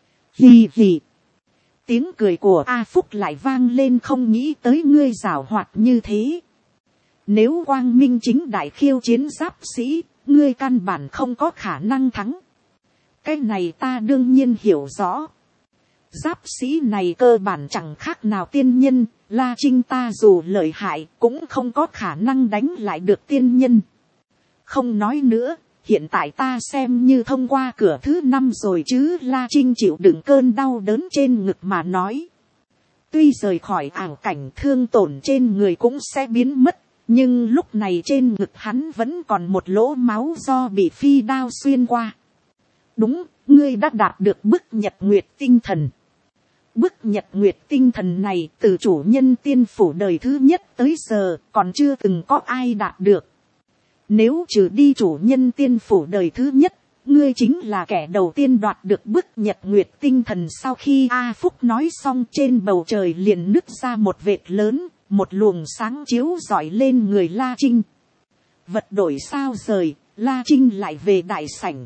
Hì hì. Tiếng cười của A Phúc lại vang lên, không nghĩ tới ngươi giảo hoạt như thế. Nếu quang minh chính đại khiêu chiến giáp sĩ, ngươi căn bản không có khả năng thắng. Cái này ta đương nhiên hiểu rõ. Giáp sĩ này cơ bản chẳng khác nào tiên nhân, La Trinh ta dù lợi hại cũng không có khả năng đánh lại được tiên nhân. Không nói nữa, hiện tại ta xem như thông qua cửa thứ năm rồi chứ. La Trinh chịu đựng cơn đau đớn trên ngực mà nói. Tuy rời khỏi ảo cảnh, thương tổn trên người cũng sẽ biến mất, nhưng lúc này trên ngực hắn vẫn còn một lỗ máu do bị phi đao xuyên qua. Đúng, ngươi đã đạt được bức nhật nguyệt tinh thần. Bức nhật nguyệt tinh thần này từ chủ nhân tiên phủ đời thứ nhất tới giờ còn chưa từng có ai đạt được. Nếu trừ đi chủ nhân tiên phủ đời thứ nhất, ngươi chính là kẻ đầu tiên đoạt được bức nhật nguyệt tinh thần. Sau khi A Phúc nói xong, trên bầu trời liền nứt ra một vệt lớn, một luồng sáng chiếu rọi lên người La Trinh. Vật đổi sao rời, La Trinh lại về đại sảnh.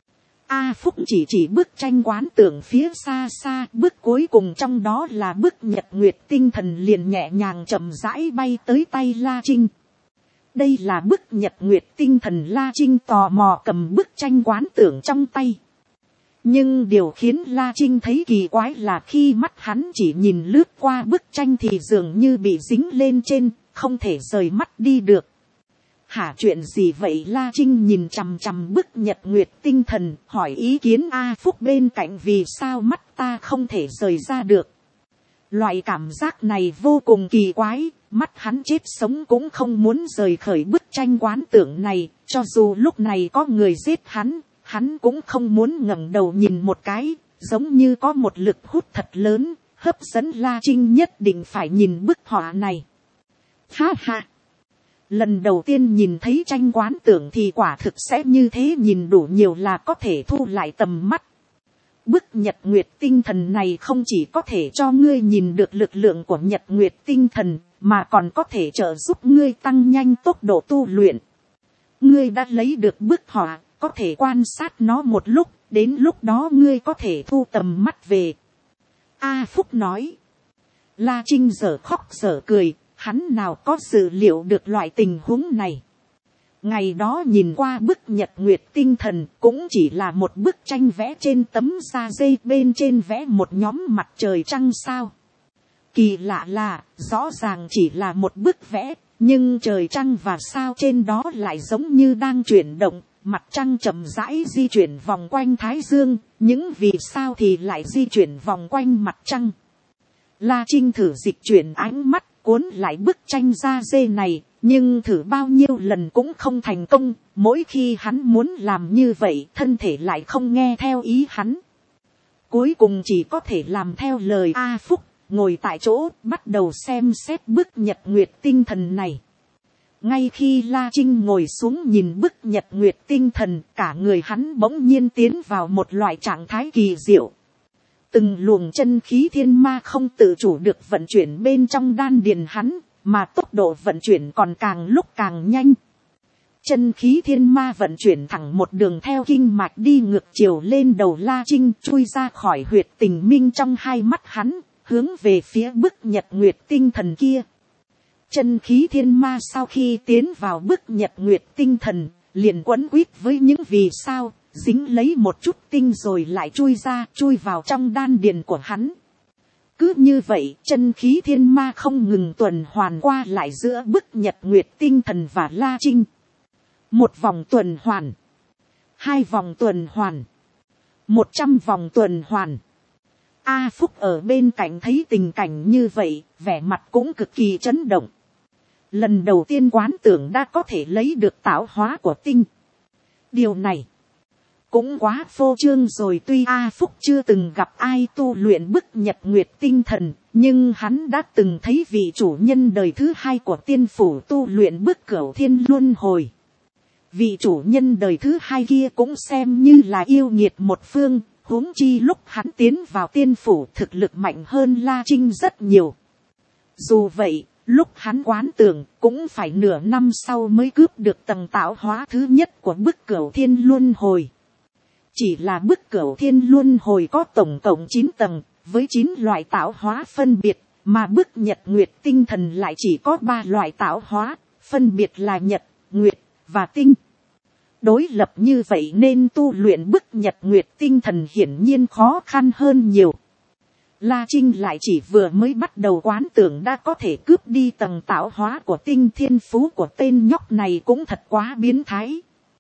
A Phúc chỉ chỉ bức tranh quán tưởng phía xa xa, bức cuối cùng trong đó là bức nhật nguyệt tinh thần liền nhẹ nhàng chậm rãi bay tới tay La Trinh. Đây là bức nhật nguyệt tinh thần. La Trinh tò mò cầm bức tranh quán tưởng trong tay. Nhưng điều khiến La Trinh thấy kỳ quái là khi mắt hắn chỉ nhìn lướt qua bức tranh thì dường như bị dính lên trên, không thể rời mắt đi được. Hả, chuyện gì vậy? La Trinh nhìn chằm chằm bức nhật nguyệt tinh thần, hỏi ý kiến A Phúc bên cạnh, vì sao mắt ta không thể rời ra được. Loại cảm giác này vô cùng kỳ quái, mắt hắn chết sống cũng không muốn rời khỏi bức tranh quán tưởng này, cho dù lúc này có người giết hắn, hắn cũng không muốn ngẩng đầu nhìn một cái, giống như có một lực hút thật lớn, hấp dẫn La Trinh nhất định phải nhìn bức họa này. Ha ha! Lần đầu tiên nhìn thấy tranh quán tưởng thì quả thực sẽ như thế, nhìn đủ nhiều là có thể thu lại tầm mắt. Bức nhật nguyệt tinh thần này không chỉ có thể cho ngươi nhìn được lực lượng của nhật nguyệt tinh thần, mà còn có thể trợ giúp ngươi tăng nhanh tốc độ tu luyện. Ngươi đã lấy được bức họa, có thể quan sát nó một lúc, đến lúc đó ngươi có thể thu tầm mắt về. A Phúc nói. La Trinh dở khóc dở cười, hắn nào có dự liệu được loại tình huống này. Ngày đó nhìn qua bức nhật nguyệt tinh thần cũng chỉ là một bức tranh vẽ trên tấm da dê, bên trên vẽ một nhóm mặt trời trăng sao. Kỳ lạ là, rõ ràng chỉ là một bức vẽ, nhưng trời trăng và sao trên đó lại giống như đang chuyển động, mặt trăng chậm rãi di chuyển vòng quanh thái dương, những vì sao thì lại di chuyển vòng quanh mặt trăng. La Trinh thử dịch chuyển ánh mắt, cuốn lại bức tranh da dê này, nhưng thử bao nhiêu lần cũng không thành công, mỗi khi hắn muốn làm như vậy, thân thể lại không nghe theo ý hắn. Cuối cùng chỉ có thể làm theo lời A Phúc, ngồi tại chỗ, bắt đầu xem xét bức nhật nguyệt tinh thần này. Ngay khi La Trinh ngồi xuống nhìn bức nhật nguyệt tinh thần, cả người hắn bỗng nhiên tiến vào một loại trạng thái kỳ diệu. Từng luồng chân khí thiên ma không tự chủ được vận chuyển bên trong đan điền hắn, mà tốc độ vận chuyển còn càng lúc càng nhanh. Chân khí thiên ma vận chuyển thẳng một đường theo kinh mạch đi ngược chiều lên đầu La Trinh, chui ra khỏi huyệt tình minh trong hai mắt hắn, hướng về phía bức nhật nguyệt tinh thần kia. Chân khí thiên ma sau khi tiến vào bức nhật nguyệt tinh thần, liền quấn quýt với những vì sao, dính lấy một chút tinh rồi lại chui ra, chui vào trong đan điền của hắn. Cứ như vậy, chân khí thiên ma không ngừng tuần hoàn qua lại giữa bức nhật nguyệt tinh thần và La Trinh. Một vòng tuần hoàn, hai vòng tuần hoàn, một trăm vòng tuần hoàn. A Phúc ở bên cạnh thấy tình cảnh như vậy, vẻ mặt cũng cực kỳ chấn động. Lần đầu tiên quán tưởng đã có thể lấy được tạo hóa của tinh. Điều này cũng quá phô trương rồi. Tuy A Phúc chưa từng gặp ai tu luyện bức nhật nguyệt tinh thần, nhưng hắn đã từng thấy vị chủ nhân đời thứ hai của tiên phủ tu luyện bức cửu thiên luân hồi. Vị chủ nhân đời thứ hai kia cũng xem như là yêu nghiệt một phương, huống chi lúc hắn tiến vào tiên phủ thực lực mạnh hơn La Trinh rất nhiều. Dù vậy, lúc hắn quán tưởng cũng phải nửa năm sau mới cướp được tầng tạo hóa thứ nhất của bức cửu thiên luân hồi. Chỉ là bức cửu thiên luân hồi có tổng cộng chín tầng, với chín loại tạo hóa phân biệt, mà bức nhật nguyệt tinh thần lại chỉ có ba loại tạo hóa, phân biệt là nhật, nguyệt và tinh. Đối lập như vậy nên tu luyện bức nhật nguyệt tinh thần hiển nhiên khó khăn hơn nhiều. La Trinh lại chỉ vừa mới bắt đầu quán tưởng đã có thể cướp đi tầng tạo hóa của tinh, thiên phú của tên nhóc này cũng thật quá biến thái.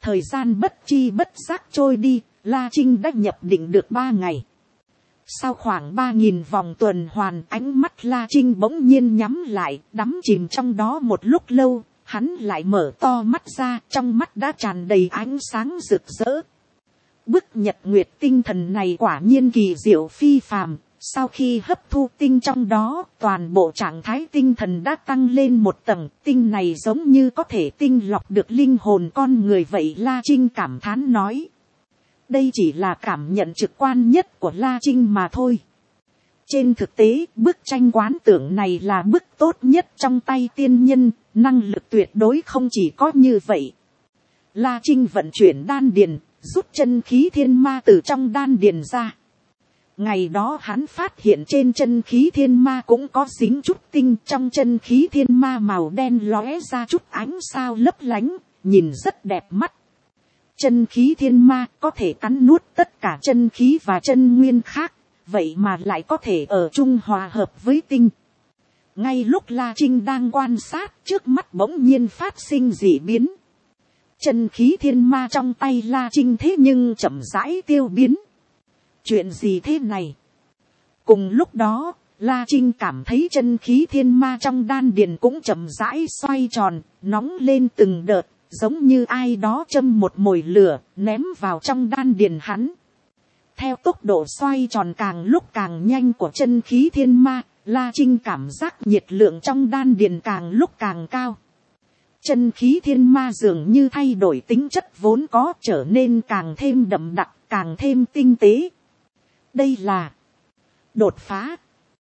Thời gian bất chi bất giác trôi đi, La Trinh đã nhập định được ba ngày. Sau khoảng ba nghìn vòng tuần hoàn, ánh mắt La Trinh bỗng nhiên nhắm lại, đắm chìm trong đó một lúc lâu, hắn lại mở to mắt ra, trong mắt đã tràn đầy ánh sáng rực rỡ. Bức nhật nguyệt tinh thần này quả nhiên kỳ diệu phi phàm, sau khi hấp thu tinh trong đó, toàn bộ trạng thái tinh thần đã tăng lên một tầng, tinh này giống như có thể tinh lọc được linh hồn con người vậy. La Trinh cảm thán nói. Đây chỉ là cảm nhận trực quan nhất của La Trinh mà thôi. Trên thực tế, bức tranh quán tưởng này là bức tốt nhất trong tay tiên nhân, năng lực tuyệt đối không chỉ có như vậy. La Trinh vận chuyển đan điền, rút chân khí thiên ma từ trong đan điền ra. Ngày đó hắn phát hiện trên chân khí thiên ma cũng có dính chút tinh, trong chân khí thiên ma màu đen lóe ra chút ánh sao lấp lánh, nhìn rất đẹp mắt. Chân khí thiên ma có thể cắn nuốt tất cả chân khí và chân nguyên khác, vậy mà lại có thể ở chung hòa hợp với tinh. Ngay lúc La Trinh đang quan sát, trước mắt bỗng nhiên phát sinh dị biến. Chân khí thiên ma trong tay La Trinh thế nhưng chậm rãi tiêu biến. Chuyện gì thế này? Cùng lúc đó, La Trinh cảm thấy chân khí thiên ma trong đan điền cũng chậm rãi xoay tròn, nóng lên từng đợt, giống như ai đó châm một mồi lửa, ném vào trong đan điền hắn. Theo tốc độ xoay tròn càng lúc càng nhanh của chân khí thiên ma, La Trinh cảm giác nhiệt lượng trong đan điền càng lúc càng cao. Chân khí thiên ma dường như thay đổi tính chất vốn có, trở nên càng thêm đậm đặc, càng thêm tinh tế. Đây là đột phá.